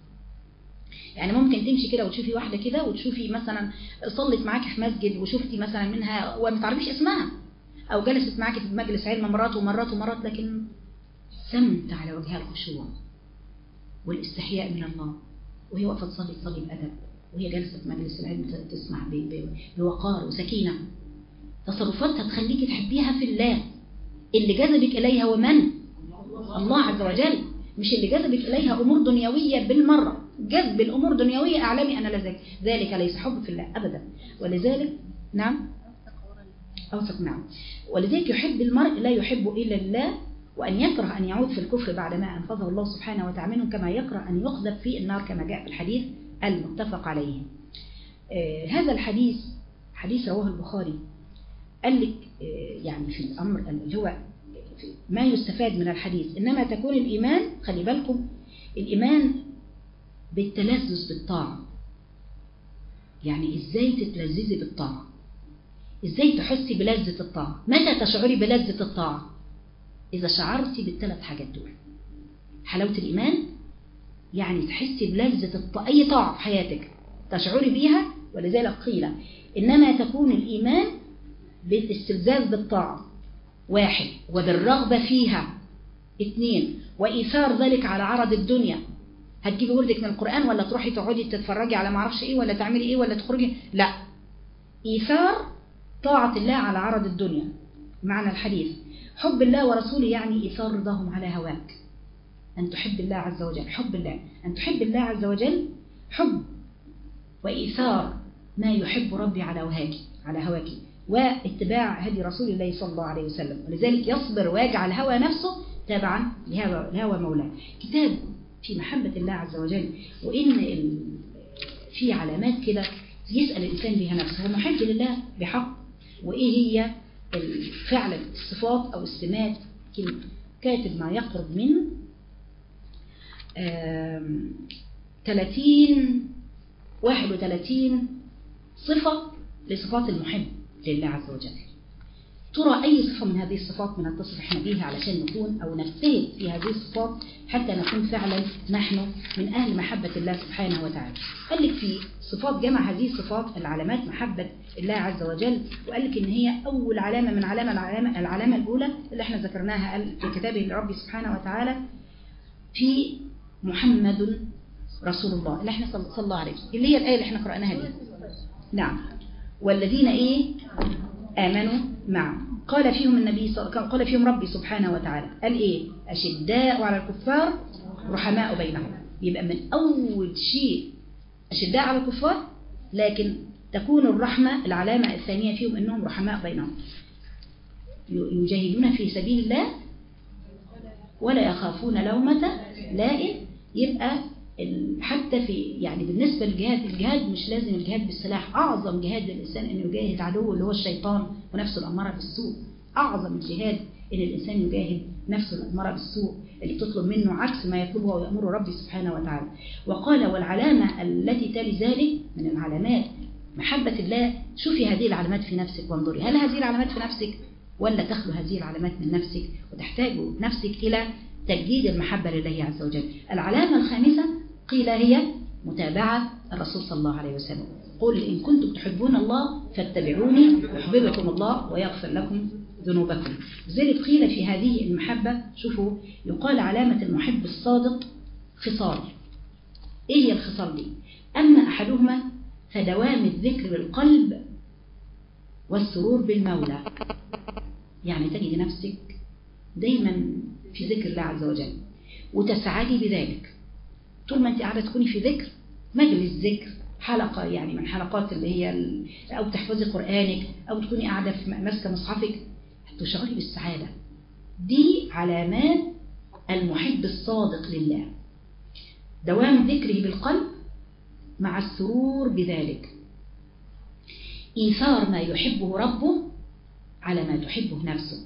يعني ممكن تمشي كده وتشوفي واحدة كده وتشوفي مثلا صلت معاكي في مسجد وشفتي مثلا منها وما تعرفيش اسمها، أو جلست معاكي في مجلس علم مرات ومرات ومرات، لكن سمت على وجهها الخشوع والاستحياء من الله، وهي واقفة تصلي تصلي بأدب، وهي جالسة في مجلس العلم تسمع بوقار وسكينة. تصرفاتها تخليكي تحبيها في الله. اللي جذبك إليها ومن؟ الله عز وجل، مش اللي جذبك إليها أمور دنيوية بالمرة. جذب الأمور دنيوية أعلمي أن ذلك ذلك ليس حب في الله أبدا. ولذلك نعم أوثق نعم ولذلك يحب المرء لا يحب إلا الله، وأن يكره أن يعود في الكفر بعدما أنقذه الله سبحانه وتعالى منه، كما يكره أن يقذف في النار كما جاء في الحديث المتفق عليه. آه هذا الحديث حديث رواه البخاري. قال لك آه يعني في الأمر اللي هو ما يستفاد من الحديث، إنما تكون الإيمان، خلي بالكم، الإيمان بالتلذذ بالطاعة. يعني إزاي تتلذذي بالطاعة؟ إزاي تحسي بلذة الطاعة؟ متى تشعري بلذة الطاعة؟ إذا شعرتي بالثلاث حاجات دول. حلاوة الإيمان يعني تحسي بلذة الطاعة، أي طاعة في حياتك تشعري بيها. ولذلك قيل إنما تكون الإيمان بالاستلذاذ بالطاعة، واحد، وبالرغبة فيها، اثنين، وإيثار ذلك على عرض الدنيا. هتجيبي وردك من القرآن ولا تروحي تقعدي تتفرجي على معرفش إيه ولا تعملي إيه ولا تخرجي، لا، إيثار طاعة الله على عرض الدنيا. معنى الحديث حب الله ورسوله يعني إيثار رضاهم على هواك. أن تحب الله عز وجل، حب الله، أن تحب الله عز وجل حب وإيثار ما يحب ربي على هواك على هواك واتباع هدي رسول الله صلى الله عليه وسلم. ولذلك يصبر ويجعل هوى نفسه تابعا لهوى مولاه. كتاب في محبة الله عز وجل، وإن في علامات كده يسأل الإنسان بها نفسه، هو محب لله بحق؟ وإيه هي فعلا الصفات أو السمات؟ كاتب ما يقرب من ثلاثين واحد وثلاثين صفة لصفات المحب لله عز وجل. ترى أي صفة من هذه الصفات من التصف احنا بيها علشان نكون أو نجتهد في هذه الصفات حتى نكون فعلا نحن من أهل محبة الله سبحانه وتعالى. قال لك في صفات جمع هذه الصفات العلامات محبة الله عز وجل، وقال لك إن هي أول علامة من علامة العلامة, العلامة الأولى اللي احنا ذكرناها في كتابه لربي سبحانه وتعالى في محمد رسول الله اللي احنا صلى الله عليه وسلم، اللي هي الآية اللي احنا قرأناها دي. نعم، والذين إيه آمنوا معه قال فيهم النبي قال فيهم ربي سبحانه وتعالى قال إيه؟ أشداء على الكفار رحماء بينهم. يبقى من أول شيء أشداء على الكفار، لكن تكون الرحمة العلامة الثانية فيهم أنهم رحماء بينهم، يجاهدون في سبيل الله ولا يخافون لومة لائم. يبقى حتى في يعني بالنسبة للجهاد، الجهاد مش لازم الجهاد بالسلاح. أعظم جهاد للإنسان أن يجاهد عدوه اللي هو الشيطان ونفسه الأمارة بالسوء. أعظم الجهاد أن الإنسان يجاهد نفسه الأمارة بالسوء اللي بتطلب منه عكس ما يطلبه ويأمره ربي سبحانه وتعالى. وقال والعلامة التي تلي ذلك من العلامات محبة الله. شوفي هذه العلامات في نفسك وانظري هل هذه العلامات في نفسك ولا تخلو هذه العلامات من نفسك وتحتاج نفسك إلى تجديد المحبة لله عز وجل. العلامة الخامسة قيل هي متابعة الرسول صلى الله عليه وسلم. قل إن كنتم تحبون الله فاتبعوني يحببكم الله ويغفر لكم ذنوبكم. لذلك قيل في هذه المحبة شوفوا يقال علامة المحب الصادق خصال. إيه هي الخصال دي؟ أما أحدهما فدوام الذكر بالقلب والسرور بالمولى. يعني تجد نفسك دايما في ذكر الله عز وجل وتسعدي بذلك طول ما أنت قاعدة تكوني في ذكر مجلس ذكر حلقة يعني من حلقات اللي هي أو تحفظي قرآنك أو تكوني قاعدة في ماسكة مصحفك تشعري بالسعادة. دي علامات المحب الصادق لله. دوام ذكره بالقلب مع السرور بذلك. إيثار ما يحبه ربه على ما تحبه نفسه.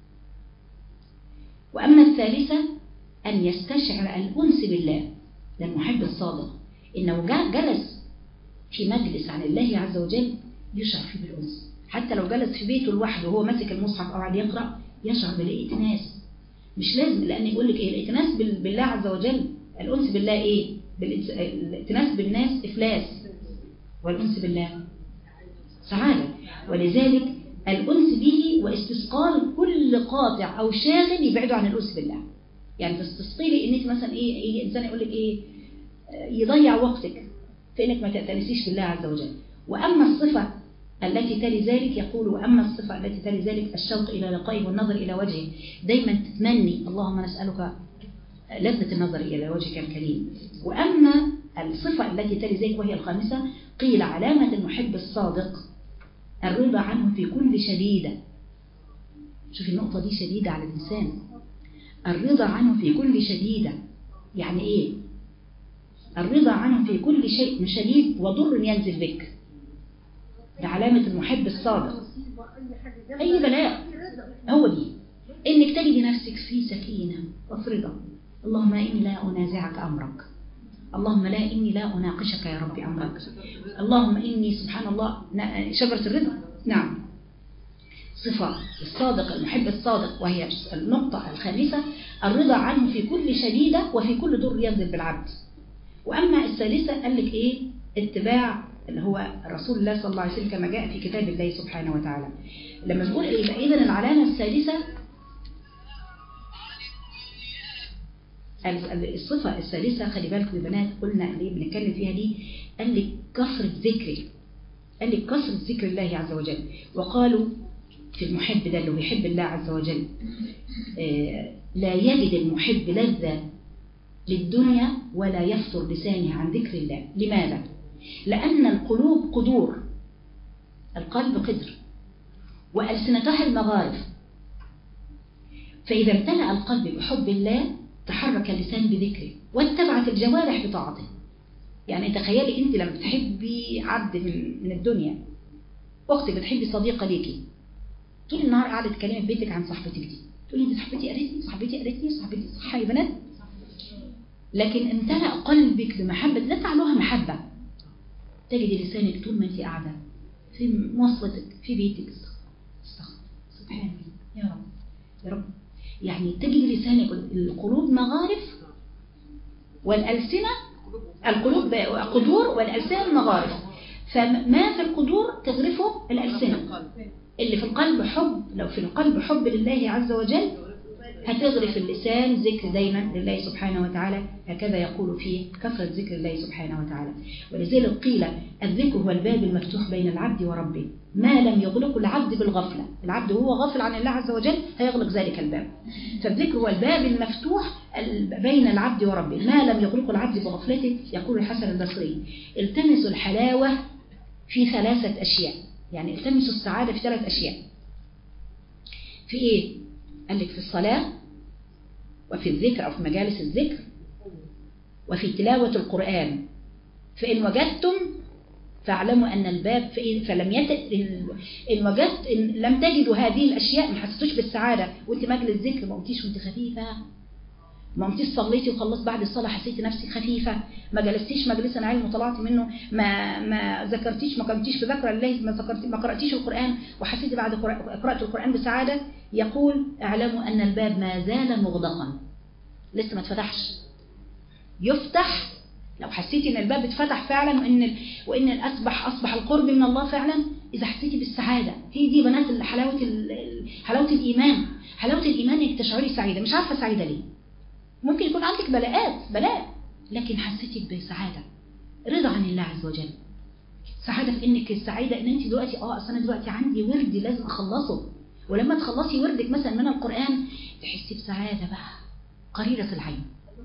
وأما الثالثة أن يستشعر الأنس بالله. ده المحب الصادق إنه جلس في مجلس عن الله عز وجل يشعر فيه بالأنس. حتى لو جلس في بيته لوحده وهو ماسك المصحف أو قاعد يقرأ يشعر بالائتناس. مش لازم لأن يقول لك إيه الائتناس بالله عز وجل. الأنس بالله إيه؟ الائتناس بالناس إفلاس والأنس بالله سعادة. ولذلك الأنس به واستثقال كل قاطع أو شاغل يبعده عن الأنس بالله. يعني تستثقلي إنك مثلا إيه, إيه إنسان يقول لك إيه يضيع وقتك فإنك ما تأتنسيش بالله عز وجل. وأما الصفة التي تلي ذلك يقول وأما الصفة التي تلي ذلك الشوق إلى لقائه والنظر إلى وجهه. دايما تتمني اللهم نسألك لذة النظر إلى وجهك الكريم. وأما الصفة التي تلي ذلك وهي الخامسة قيل علامة المحب الصادق الرضا عنه في كل شديدة. شوفي النقطة دي شديدة على الإنسان. الرضا عنه في كل شديدة يعني إيه؟ الرضا عنه في كل شيء شديد وضر ينزل بك. ده علامة المحب الصادق. أي بلاء هو دي إنك تجد نفسك في سكينة وفي رضا. اللهم إني لا أنازعك أمرك. اللهم لا إني لا أناقشك يا ربي أمرك. اللهم إني سبحان الله شجرة الرضا. نعم صفة الصادق المحب الصادق وهي النقطة الخامسة الرضا عنه في كل شديدة وفي كل ضر ينزل بالعبد. وأما الثالثة قال لك إيه اتباع اللي هو رسول الله صلى الله عليه وسلم كما جاء في كتاب الله سبحانه وتعالى. لما نقول إيه إذن العلامة الثالثة الصفة الثالثة خلي بالكم يا بنات قلنا اللي بنتكلم فيها دي قال لك كثرة ذكري. قال لك كثرة ذكر الله عز وجل. وقالوا في المحب ده اللي بيحب الله عز وجل لا يجد المحب لذة للدنيا ولا يفطر لسانه عن ذكر الله. لماذا؟ لأن القلوب قدور. القلب قدر وألسنتها المغارف. فإذا امتلأ القلب بحب الله تحرك اللسان بذكره واتبعت الجوارح بطاعته. يعني تخيلي انت لما تحبي عبد من, من الدنيا اختي بتحبي صديقه ليكي طول النهار قاعده تكلمي في بيتك عن صاحبتك دي تقولي انت صاحبتي قالت لي صاحبتي قالت لي صاحبتي صح يا بنات. لكن امتلأ قلبك بمحبه لا تعلوها محبه تجدي لسانك طول ما انت قاعده في مواصلتك في بيتك استغفر سبحان الله يا رب يا رب. يعني تجد لسانك القلوب مغارف والألسنة القلوب قدور والألسنة مغارف. فما في القدور تغرفه الألسنة. اللي في القلب حب لو في القلب حب لله عز وجل هتغرف اللسان ذكر دايما لله سبحانه وتعالى. هكذا يقول فيه كثرة ذكر الله سبحانه وتعالى. ولذلك قيل الذكر هو الباب المفتوح بين العبد وربه ما لم يغلق العبد بالغفلة. العبد هو غافل عن الله عز وجل هيغلق ذلك الباب. فالذكر هو الباب المفتوح بين العبد وربه ما لم يغلق العبد بغفلته. يقول الحسن البصري التمسوا الحلاوة في ثلاثة أشياء. يعني التمسوا السعادة في ثلاث أشياء. في إيه؟ قال لك في الصلاة وفي الذكر أو في مجالس الذكر وفي تلاوة القرآن. فإن وجدتم فاعلموا أن الباب فلم يت... إن وجدت إن لم تجدوا هذه الأشياء ما حسيتوش بالسعادة وأنت مجلس ذكر، ما قمتيش وأنت خفيفة، ما قمتيش صليتي وخلصت بعد الصلاة حسيتي نفسك خفيفة، ما جلستيش مجلس علم وطلعتي منه، ما ما ذكرتيش، ما قمتيش بذكر الله، ما ذكرتي ما قرأتيش القرآن وحسيتي بعد قراءة القرآن بسعادة، يقول اعلموا أن الباب ما زال مغلقا، لسه ما اتفتحش. يفتح لو حسيتي ان الباب اتفتح فعلا، وان وان الاصبح اصبح القرب من الله فعلا، اذا حسيتي بالسعاده. هي دي بنات حلاوه حلاوه الايمان. حلاوه الايمان انك تشعري سعيده، مش عارفه سعيده ليه، ممكن يكون عندك بلاءات بلاء لكن حسيتي بسعاده، رضا عن الله عز وجل، سعاده في انك سعيده ان انت دلوقتي اه اصل انا دلوقتي عندي ورد لازم اخلصه، ولما تخلصي وردك مثلا من القران تحسي بسعاده بقى قريره العين،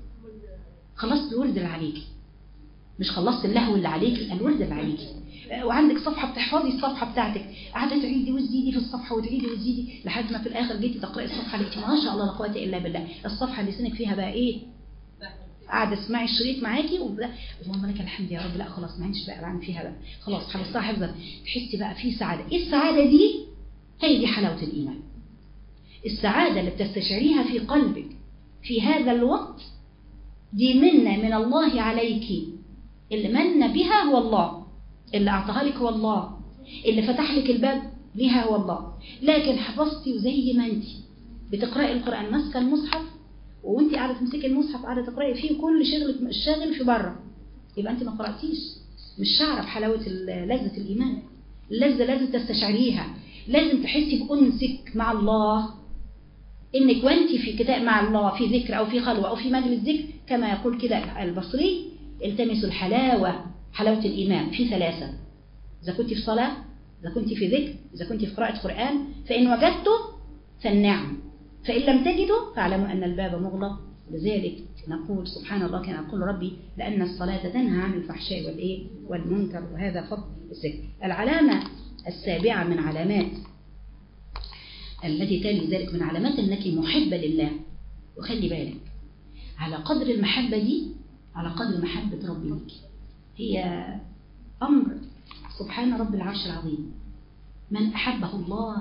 خلصت الورد اللي عليكي، مش خلصت اللهو اللي عليكي، الورد اللي عليكي، وعندك صفحة بتحفظي الصفحة بتاعتك، قاعدة تعيدي وتزيدي في الصفحة وتعيدي وتزيدي لحد ما في الآخر جيتي تقرأي الصفحة لقيتي ما شاء الله لا قوة إلا بالله، الصفحة اللي سنك فيها بقى إيه؟ قاعدة تسمعي الشريط معاكي اللهم لك الحمد يا رب، لا خلاص ما عنديش بقى بعمل فيها بقى، خلاص حفظتها حفظا، تحسي بقى في سعادة. إيه السعادة دي؟ هي دي حلاوة الإيمان. السعادة اللي بتستشعريها في قلبك في هذا الوقت دي منة من الله عليك، اللي من بها هو الله، اللي أعطاها لك هو الله، اللي فتح لك الباب لها هو الله. لكن حفظتي وزي ما انت بتقرأي القرآن ماسكه المصحف، وانت قاعدة تمسكي المصحف قاعدة تقرأي فيه وكل شغلك الشاغل في بره، يبقى انت ما قرأتيش، مش شعره بحلاوة لذة الإيمان. اللذة لازم تستشعريها، لازم تحسي بأنسك مع الله، انك وانت في كتاب مع الله في ذكر او في خلوة او في مجلس ذكر، كما يقول كده البصري التمسوا الحلاوة، حلاوة الإيمان في ثلاثة: إذا كنت في صلاة، إذا كنت في ذكر، إذا كنت في قراءة قرآن، فإن وجدته فالنعم، فإن لم تجدوا فاعلموا أن الباب مغلق. لذلك نقول سبحان الله كان يقول ربي لأن الصلاة تنهى عن الفحشاء والإيه والمنكر، وهذا فضل الذكر. العلامة السابعة من علامات التي تلي ذلك من علامات أنك محبة لله. وخلي بالك على قدر المحبة دي على قدر محبة ربي لك، هي أمر سبحان رب العرش العظيم. من أحبه الله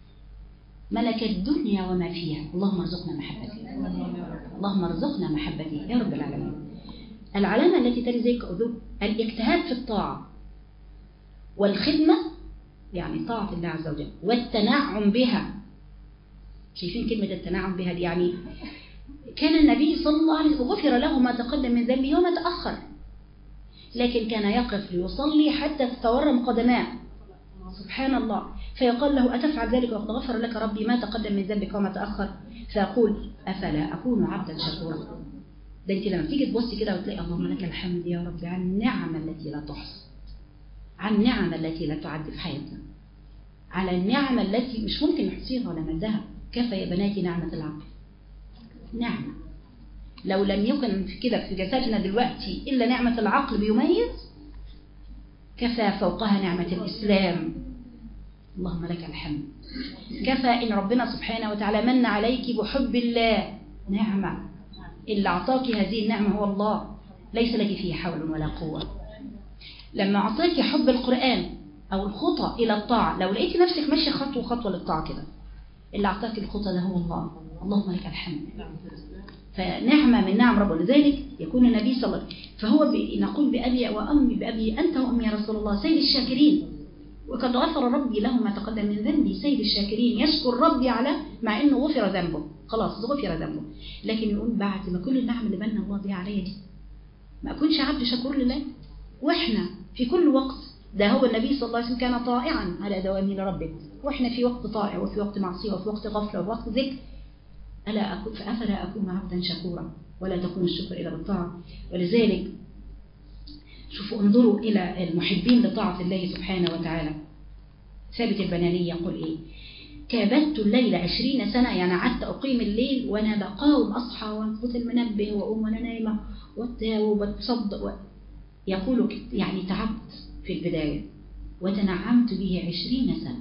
ملك الدنيا وما فيها. اللهم ارزقنا محبته، اللهم ارزقنا محبته يا رب العالمين. العلامة التي تلي ذلك الاجتهاد في الطاعة والخدمة، يعني طاعة الله عز وجل، والتنعم بها. شايفين كلمة التنعم بها دي؟ يعني كان النبي صلى الله عليه وسلم غفر له ما تقدم من ذنبه وما تأخر، لكن كان يقف ليصلي حتى تتورم قدماه سبحان الله، فيقال له أتفعل ذلك وقد غفر لك ربي ما تقدم من ذنبك وما تأخر؟ فيقول أفلا أكون عبدا شكورا. ده انت لما تيجي تبصي كده وتلاقي اللهم لك الحمد يا رب عن النعم التي لا تحصى، عن النعم التي لا تعد في حياتنا، على النعم التي مش ممكن نحصيها ولا نمدها. كفى يا بناتي نعمة العقل، نعمة لو لم يكن في كده في جسدنا دلوقتي إلا نعمة العقل بيميز، كفى فوقها نعمة الإسلام. اللهم لك الحمد. كفى إن ربنا سبحانه وتعالى من عليك بحب الله، نعمة اللي أعطاك هذه النعمة هو الله، ليس لك فيه حول ولا قوة. لما أعطاك حب القرآن أو الخطى إلى الطاعة، لو لقيت نفسك ماشية خطوة خطوة للطاعة كده، اللي أعطاك الخطى ده هو الله. اللهم لك الحمد. فنعمة من نعم ربنا. لذلك يكون النبي صلى الله عليه وسلم فهو نقول بأبي وأمي، بأبي أنت وأمي يا رسول الله، سيد الشاكرين، وقد غفر ربي له ما تقدم من ذنبي. سيد الشاكرين يشكر ربي على مع إنه غفر ذنبه، خلاص غفر ذنبه، لكن يقول بعد ما كل النعم اللي بنا الله بها عليا دي ما أكونش عبد شكور لله. وإحنا في كل وقت، ده هو النبي صلى الله عليه وسلم كان طائعا على دوامه لربه، وإحنا في وقت طائع وفي وقت معصية وفي وقت غفلة وفي وقت ذكر. ألا أكون فأفلا أكون عبدا شكورا، ولا تكون الشكر إلا بالطاعة. ولذلك شوفوا انظروا إلى المحبين لطاعة الله سبحانه وتعالى. ثابت البناني يقول إيه؟ كابدت الليل عشرين سنة، يعني قعدت أقيم الليل وأنا بقاوم أصحى وأنفث المنبه وأقوم وأنا نايمة وبتصدق و... يقول يعني تعبت في البداية وتنعمت به عشرين سنة.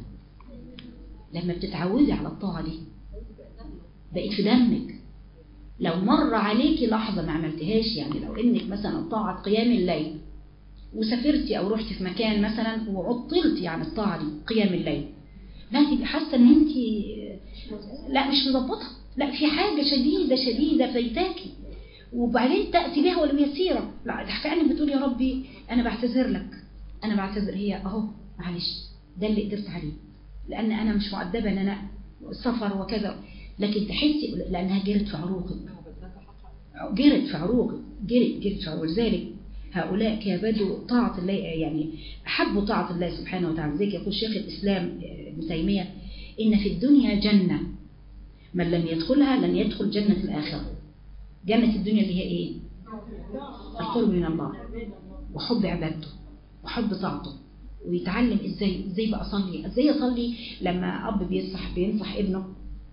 لما بتتعودي على الطاعة دي بقيت في دمك. لو مر عليكي لحظة ما عملتهاش، يعني لو إنك مثلا طاعة قيام الليل وسافرتي أو رحتي في مكان مثلا وعطلتي عن الطاعة دي قيام الليل، ما تبقي حاسة ان انت لا مش مظبطة، لا في حاجة شديدة شديدة فايتاكي، وبعدين تأتي بها ولو يسيرة، لا كأنك بتقول يا ربي أنا بعتذر لك، أنا بعتذر، هي أهو معلش ده اللي قدرت عليه، لأن أنا مش مؤدبة أن أنا سفر وكذا، لكن تحسي لأنها جرت في عروقك، جرت في عروقك، جرت جرت في عروقك. ولذلك هؤلاء كابدوا طاعة الله، يعني أحبوا طاعة الله سبحانه وتعالى. ذلك يقول شيخ الإسلام ابن تيمية إن في الدنيا جنة من لم يدخلها لن يدخل جنة الآخرة. جنة الدنيا اللي هي إيه؟ القرب من الله وحب عبادته وحب طاعته، ويتعلم إزاي إزاي بقى أصلي، إزاي أصلي. لما أب بينصح بينصح ابنه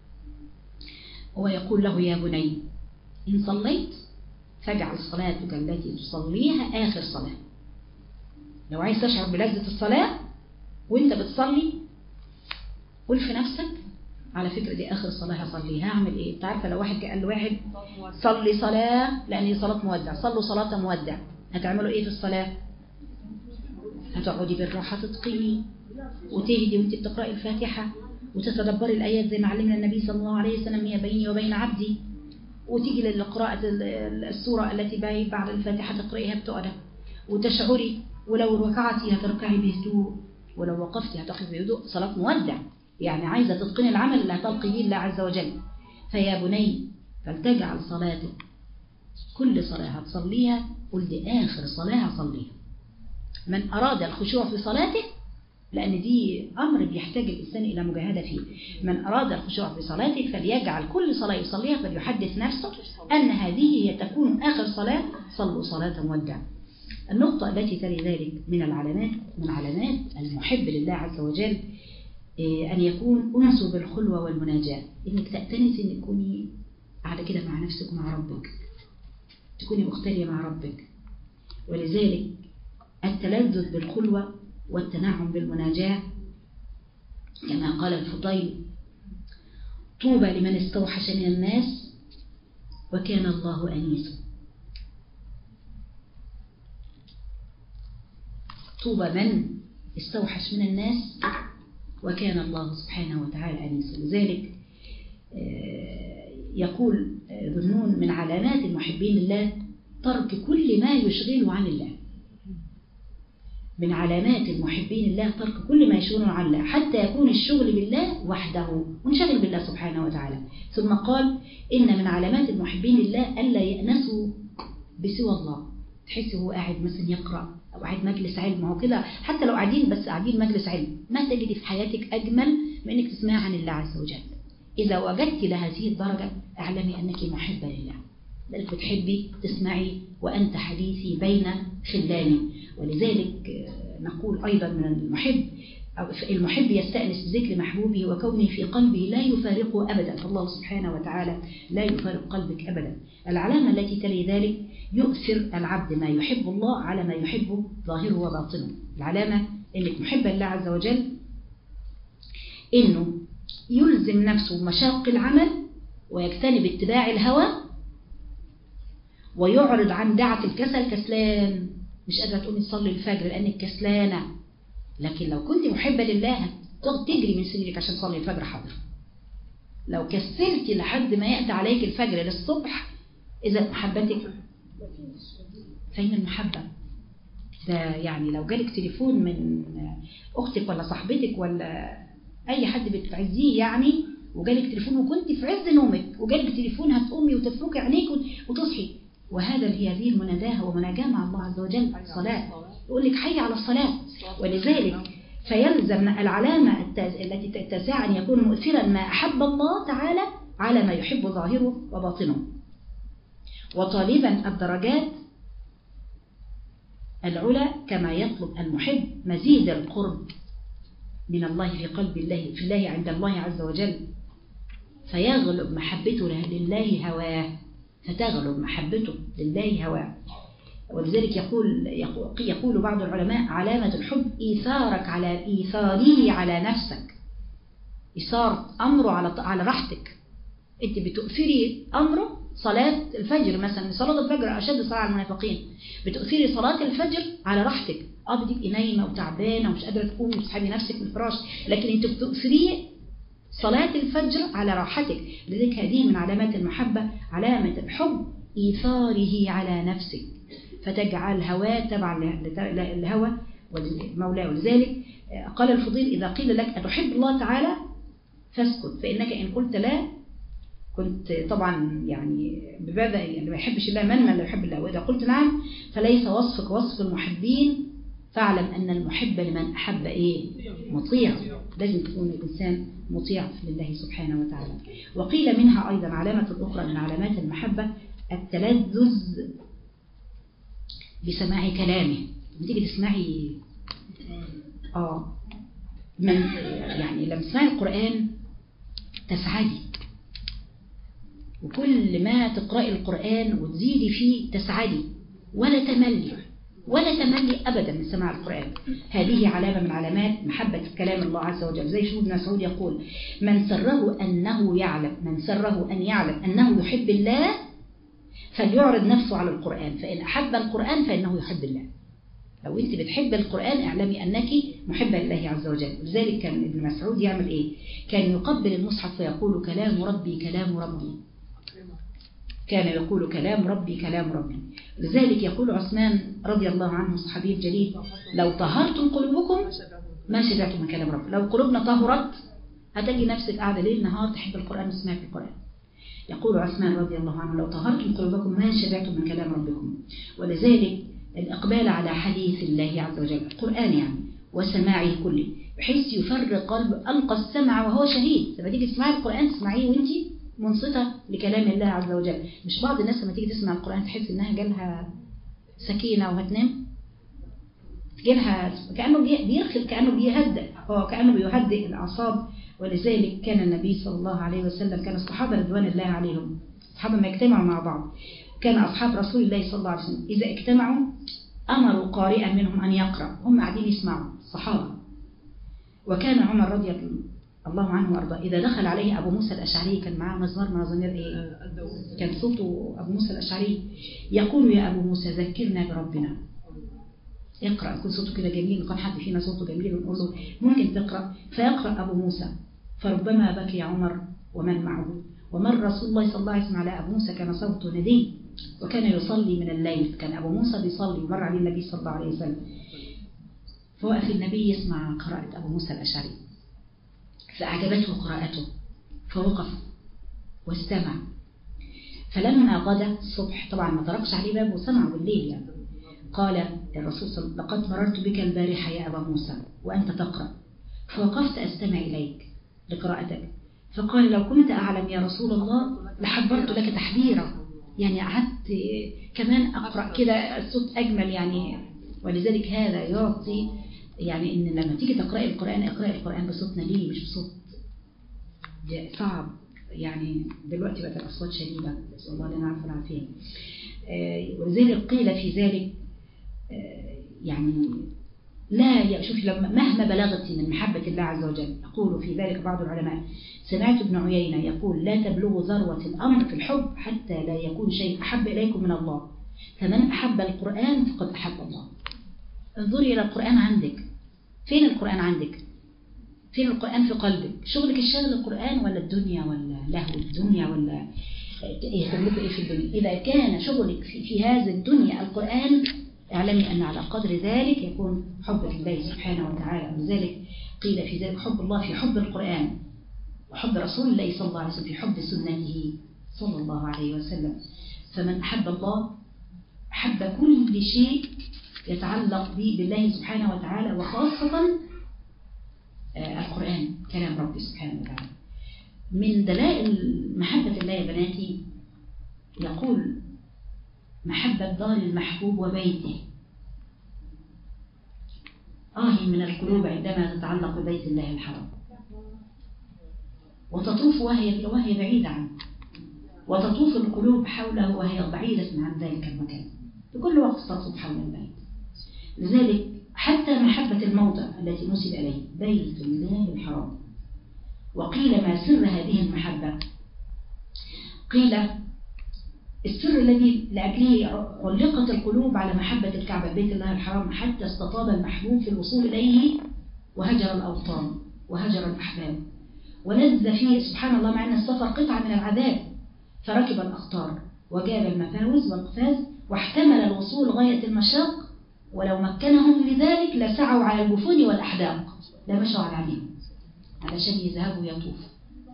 ويقول له يا بني إن صليت فاجعل صلاتك التي تصليها آخر صلاة. لو عايز تشعر بلذة الصلاة وانت بتصلي قل في نفسك على فكرة دي آخر صلاة هصليها، هعمل إيه؟ انت عارفة لو واحد قال لواحد صلي صلاة لأن هي صلاة مودع، صلوا صلاة مودع، هتعملوا إيه في الصلاة؟ هتقعدي بالراحة تتقني وتهدي وانت بتقرأي الفاتحة وتتدبري الآيات زي ما علمنا النبي صلى الله عليه وسلم هي بيني وبين عبدي، وتيجي للقراءة السورة التي بعد الفاتحة تقرأيها بتقرأ وتشعري، ولو ركعتي هتركعي بهدوء، ولو وقفتي هتقفي بهدوء. صلاة مودع يعني عايزة تتقني العمل اللي هتلقي به الله عز وجل. فيا بني فلتجعل صلاتك كل صلاة هتصليها قل دي آخر صلاة هصليها. من أراد الخشوع في صلاته، لأن دي أمر بيحتاج الإنسان إلى مجاهدة فيه، من أراد الخشوع في صلاته فليجعل كل صلاة يصليها فليحدث نفسه أن هذه هي تكون آخر صلاة، صلوا صلاة مودع. النقطة التي تلي ذلك من العلامات من علامات المحب لله عز وجل أن يكون أنسه بالخلوة والمناجاة، إنك تأتنسي إنك تكوني قاعدة كده مع نفسك ومع ربك، تكوني مختلية مع ربك. ولذلك التلذذ بالخلوة والتنعم بالمناجاة كما قال الفضيل طوبى لمن استوحش من الناس وكان الله أنيسه. طوبى من استوحش من الناس وكان الله سبحانه وتعالى أنيسه. لذلك يقول ذنون من علامات المحبين لله ترك كل ما يشغله عن الله، من علامات المحبين الله ترك كل ما يشغله عن الله حتى يكون الشغل بالله وحده ونشغل بالله سبحانه وتعالى. ثم قال إن من علامات المحبين لله ألا يأنسوا بسوى الله. تحسي هو قاعد مثلا يقرأ أو قاعد مجلس علم، هو كده حتى لو قاعدين بس قاعدين مجلس علم ما تجدي في حياتك أجمل من أنك تسمعي عن الله عز وجل. إذا وجدت لهذه الدرجة اعلمي أنك محبة لله، لأنك بتحبي تسمعي وأنت حديثي بين خلاني. ولذلك نقول أيضا من المحب المحب يستأنس بذكر محبوبه وكونه في قلبه لا يفارقه أبدا. الله سبحانه وتعالى لا يفارق قلبك أبدا. العلامة التي تلي ذلك يؤثر العبد ما يحب الله على ما يحبه ظاهره وباطنه. العلامة أنك محبة لله عز وجل إنه يلزم نفسه مشاق العمل ويجتنب اتباع الهوى ويعرض عن دعة الكسل. كسلان مش قادرة تقومي تصلي الفجر لأنك كسلانة، لكن لو كنت محبة لله تجري من سريرك عشان تصلي الفجر حاضر. لو كسلتي لحد ما يأتي عليك الفجر للصبح إذا محبتك فين المحبة؟ ده يعني لو جالك تليفون من أختك ولا صاحبتك ولا أي حد بتعزيه يعني وجالك تليفون وكنت في عز نومك وجالك تليفون هتقومي وتفركي عينيك وتصحي، وهذا هي هذه المناداة ومناجاة مع الله عز وجل. الصلاة يقول لك حي على الصلاة. ولذلك فيلزم العلامة التي تسعى أن يكون مؤثرا ما أحب الله تعالى على ما يحب ظاهره وباطنه، وطالبا الدرجات العلى كما يطلب المحب مزيد القرب من الله في قلب الله في الله عند الله عز وجل، فيغلب محبته لله هواه، فتغلب محبته لله هواه. ولذلك يقول يقول بعض العلماء علامة الحب إيثارك على إيثاره على نفسك، إيثار أمره على على راحتك. أنت بتؤثري أمره صلاة الفجر مثلا، صلاة الفجر أشد صلاة على المنافقين، بتؤثري صلاة الفجر على راحتك. اه بتبقي نايمة وتعبانة ومش قادرة تقومي وتسحبي نفسك من الفراش، لكن انت بتؤثري صلاة الفجر على راحتك. لذلك هذه من علامات المحبة، علامة الحب إيثاره على نفسك، فتجعل هواه تبع الهوى والمولى. ولذلك قال الفضيل: إذا قيل لك أتحب الله تعالى فاسكت، فإنك إن قلت لا كنت طبعا يعني ببدا يعني ما يحبش الله من من لا يحب الله، وإذا قلت نعم فليس وصفك وصف المحبين، فاعلم أن المحب لمن أحب إيه؟ مطيع. لازم تكون الإنسان مطيع لله سبحانه وتعالى. وقيل منها أيضا علامة أخرى من علامات المحبة التلذذ بسماع كلامه. لما تيجي تسمعي آه من يعني لما تسمعي القرآن تسعدي، وكل ما تقرأي القرآن وتزيدي فيه تسعدي، ولا تملي ولا تملي أبدا من سماع القرآن. هذه علامة من علامات محبة كلام الله عز وجل. زي شو ابن مسعود يقول: من سره أنه يعلم من سره أن يعلم أنه يحب الله فليعرض نفسه على القرآن، فإن أحب القرآن فإنه يحب الله. لو أنت بتحب القرآن اعلمي أنك محبة لله عز وجل. لذلك كان ابن مسعود يعمل إيه؟ كان يقبل المصحف فيقول: كلام ربي كلام ربي، كان يقول: كلام ربي كلام ربي. لذلك يقول عثمان رضي الله عنه الصحابي الجليل: لو طهرتم قلوبكم ما شبعتم من كلام ربي. لو قلوبنا طهرت هتجي نفسك قاعدة ليل نهار تحب القرآن وتسمعي في القرآن. يقول عثمان رضي الله عنه: لو طهرتم قلوبكم ما شبعتم من كلام ربكم. ولذلك الإقبال على حديث الله عز وجل القرآن يعني وسماعه كله، بحيث يفرق قلب ألقى السمع وهو شهيد. لما تيجي تسمعي القرآن تسمعيه وانت منصتة لكلام الله عز وجل. مش بعض الناس لما تيجي تسمع القرآن تحس انها جالها سكينة وهتنام، جالها كأنه بيرخل، كأنه بيهدئ، هو كأنه بيهدئ الأعصاب. ولذلك كان النبي صلى الله عليه وسلم، كان الصحابة رضوان الله عليهم، الصحابة ما يجتمعوا مع بعض، كان أصحاب رسول الله صلى الله عليه وسلم إذا اجتمعوا أمروا قارئا منهم أن يقرأ، هم قاعدين يسمعوا الصحابة. وكان عمر رضي الله عنه وارضاه اذا دخل عليه ابو موسى الاشعري، كان معاه مزمار من مزامير ايه؟ كان صوته ابو موسى الاشعري، يقول: يا ابو موسى ذكرنا بربنا، اقرا. يكون صوته كده جميل، كان حد فينا صوته جميل ونقول له ممكن تقرا، فيقرا ابو موسى. فربما بكي عمر ومن معه، ومر رسول الله صلى الله عليه وسلم على ابو موسى كان صوته ندي وكان يصلي من الليل. كان ابو موسى بيصلي ومر عليه النبي صلى الله عليه وسلم، فوقف النبي يسمع قراءة ابو موسى الاشعري فأعجبته قراءته فوقف واستمع. فلما غدا الصبح، طبعا ما تركش عليه باب وسمع بالليل يعني، قال الرسول صلى الله عليه وسلم: لقد مررت بك البارحة يا أبا موسى وأنت تقرأ، فوقفت أستمع إليك لقراءتك، فقال: لو كنت أعلم يا رسول الله لحبرت لك تحبيرا، يعني قعدت كمان أقرأ كده الصوت أجمل يعني. ولذلك هذا يعطي يعني إن لما تيجي تقرأي القرآن اقرأي القرآن بصوت نبيل مش بصوت صعب. يعني دلوقتي بقت الأصوات شديدة، نسأل الله لنا العفو والعافية. ولذلك قيل في ذلك يعني لا شوفي لما مهما بلغت من محبة الله عز وجل، يقول في ذلك بعض العلماء، سمعت ابن عيينة يقول: لا تبلغ ذروة الأمر في الحب حتى لا يكون شيء أحب إليكم من الله، فمن أحب القرآن فقد أحب الله. انظري إلى القرآن عندك، فين القرآن عندك؟ فين القرآن في قلبك؟ شغلك الشغل القرآن ولا الدنيا ولا لهو الدنيا ولا يهتملك إيه في الدنيا؟ إذا كان شغلك في, في هذه الدنيا القرآن، اعلمي أن على قدر ذلك يكون حبك لله سبحانه وتعالى. لذلك قيل في ذلك حب الله في حب القرآن، وحب رسول الله صلى الله عليه وسلم في حب سنته صلى الله عليه وسلم. فمن أحب الله أحب كل شيء يتعلق بالله سبحانه وتعالى، وخاصة القرآن كلام ربي سبحانه وتعالى. من دلائل محبة الله يا بناتي يقول: محبة دار المحبوب وبيته، آه من القلوب عندما تتعلق ببيت الله الحرام وتطوف وهي وهي بعيدة عنه، وتطوف القلوب حوله وهي بعيدة عن ذلك المكان، في كل وقت تطوف حول البيت. لذلك حتى محبة الموضع التي نسب إليه بيت الله الحرام. وقيل ما سر هذه المحبة؟ قيل السر الذي لأجله علقت القلوب على محبة الكعبة بيت الله الحرام حتى استطاب المحبوب في الوصول إليه وهجر الأوطان وهجر الأحباب ولذ فيه سبحان الله، مع أن السفر قطعة من العذاب، فركب الأخطار وجاب المفاوز والقفاز واحتمل الوصول غاية المشاق، ولو مكنهم لذلك لسعوا على الجفون والأحداق، لا مشوا على العديم علشان يذهبوا يطوفوا.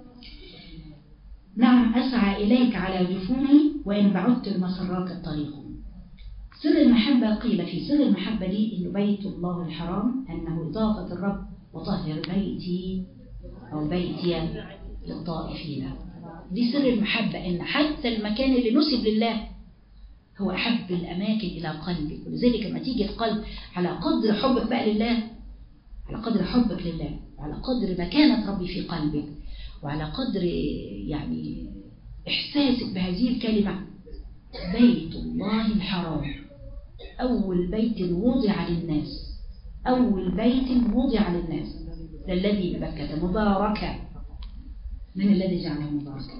نعم أسعى إليك على جفوني وإن بعدت المسرات الطريق. سر المحبة قيل في سر المحبة دي إنه بيت الله الحرام أنه إضافة الرب وطهر بيتي أو بيتي للطائفين. دي سر المحبة، إن حتى المكان اللي نسب لله هو أحب الأماكن إلى قلبك. ولذلك لما تيجي القلب على قدر حبك بقى لله، على قدر حبك لله وعلى قدر مكانة ربي في قلبك وعلى قدر يعني إحساسك بهذه الكلمة، بيت الله الحرام أول بيت وضع للناس، أول بيت وضع للناس الذي ببكة مباركة. من الذي جعله مباركا؟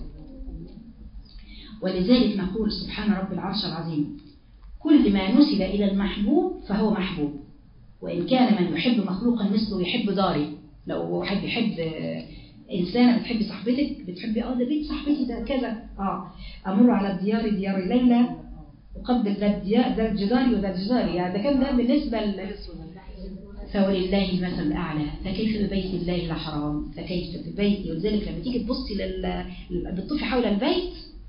ولذلك نقول سبحان رب العرش العظيم كل ما نسب إلى المحبوب فهو محبوب، وإن كان من يحب مخلوقا مثله يحب داري. لو واحد يحب إنسانة بتحب صاحبتك، بتحبي اه ده بيت صاحبتي ده كذا، اه أمر على الديار ديار ليلى وقبل ده الديار ده جداري وده جداري، يعني ده كان ده بالنسبة ل... فولله المثل الأعلى، فكيف ببيت الله الحرام، فكيف ببيتي. ولذلك لما تيجي تبصي لل... بتطوفي حول البيت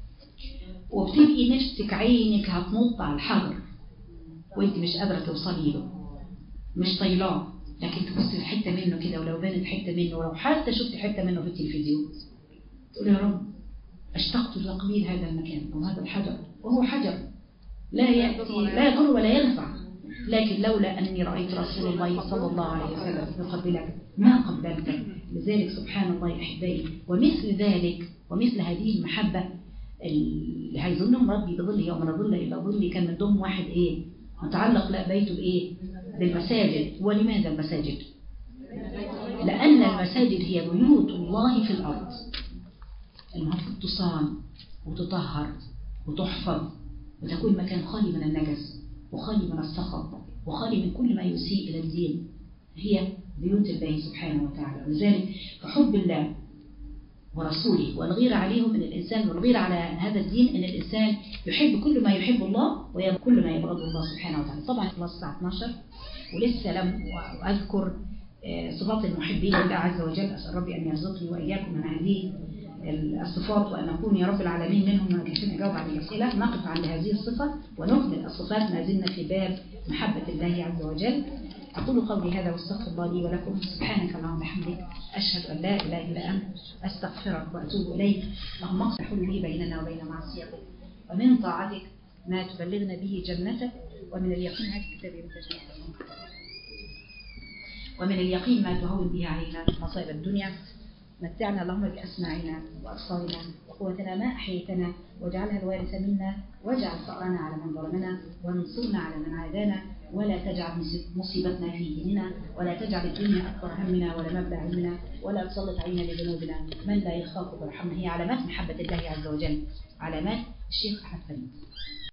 وبتبقي نفسك عينك هتنط على الحجر وانت مش قادرة توصلي له، مش طايلاه، لكن تبصي حتة منه كده، ولو بانت حتة منه ولو حتى شفت حتة منه في التلفزيون تقول يا رب اشتقت لتقبيل هذا المكان أو هذا الحجر، وهو حجر لا يأتي لا يضر ولا ينفع، لكن لولا أني رأيت رسول الله صلى الله عليه وسلم يقبلك ما قبلتك. لذلك سبحان الله أحبائي، ومثل ذلك ومثل هذه المحبة اللي هيظنهم ربي بظل يوم لا ظل إلا ظلي، كان من ضمن واحد إيه متعلق لا بيته بإيه بالمساجد. ولماذا المساجد؟ لأن المساجد هي بيوت الله في الأرض، المفروض تصان وتطهر وتحفظ وتكون مكان خالي من النجس وخالي من السخط وخالي من كل ما يسيء إلى الدين، هي بيوت الله سبحانه وتعالى. لذلك فحب الله ورسوله والغيرة عليهم من الإنسان، والغيرة على هذا الدين أن الإنسان يحب كل ما يحب الله ويبغض كل ما يبغض الله سبحانه وتعالى. طبعا خلاص الساعة اثناشر ولسه لم أذكر صفات المحبين لله عز وجل. أسأل ربي أن يرزقني وإياكم من هذه الصفات وأن نكون يا رب العالمين منهم كيف نجاوب على الأسئلة. نقف عند هذه الصفة ونكمل الصفات، ما زلنا في باب محبة الله عز وجل. أقول قولي هذا واستغفر الله لي ولكم. سبحانك اللهم وبحمدك أشهد أن لا إله إلا أنت أستغفرك وأتوب إليك. اللهم اقسم لي بيننا وبين معصيتك، ومن طاعتك ما تبلغنا به جنتك، ومن اليقين هذه كتابي ومن اليقين ما تهون به علينا مصائب الدنيا. متعنا اللهم بأسماعنا وأبصارنا وقوتنا ما أحييتنا، واجعلها الوارث منا، واجعل ثأرنا على من ظلمنا، وانصرنا على من عادانا، ولا تجعل مصيبتنا في ديننا، ولا تجعل الدنيا أكبر همنا ولا مبلغ علمنا، ولا تسلط علينا بذنوبنا من لا يخافك ويرحمنا. هي علامات محبة الله عز وجل، علامات الشيخ أحمد فريد.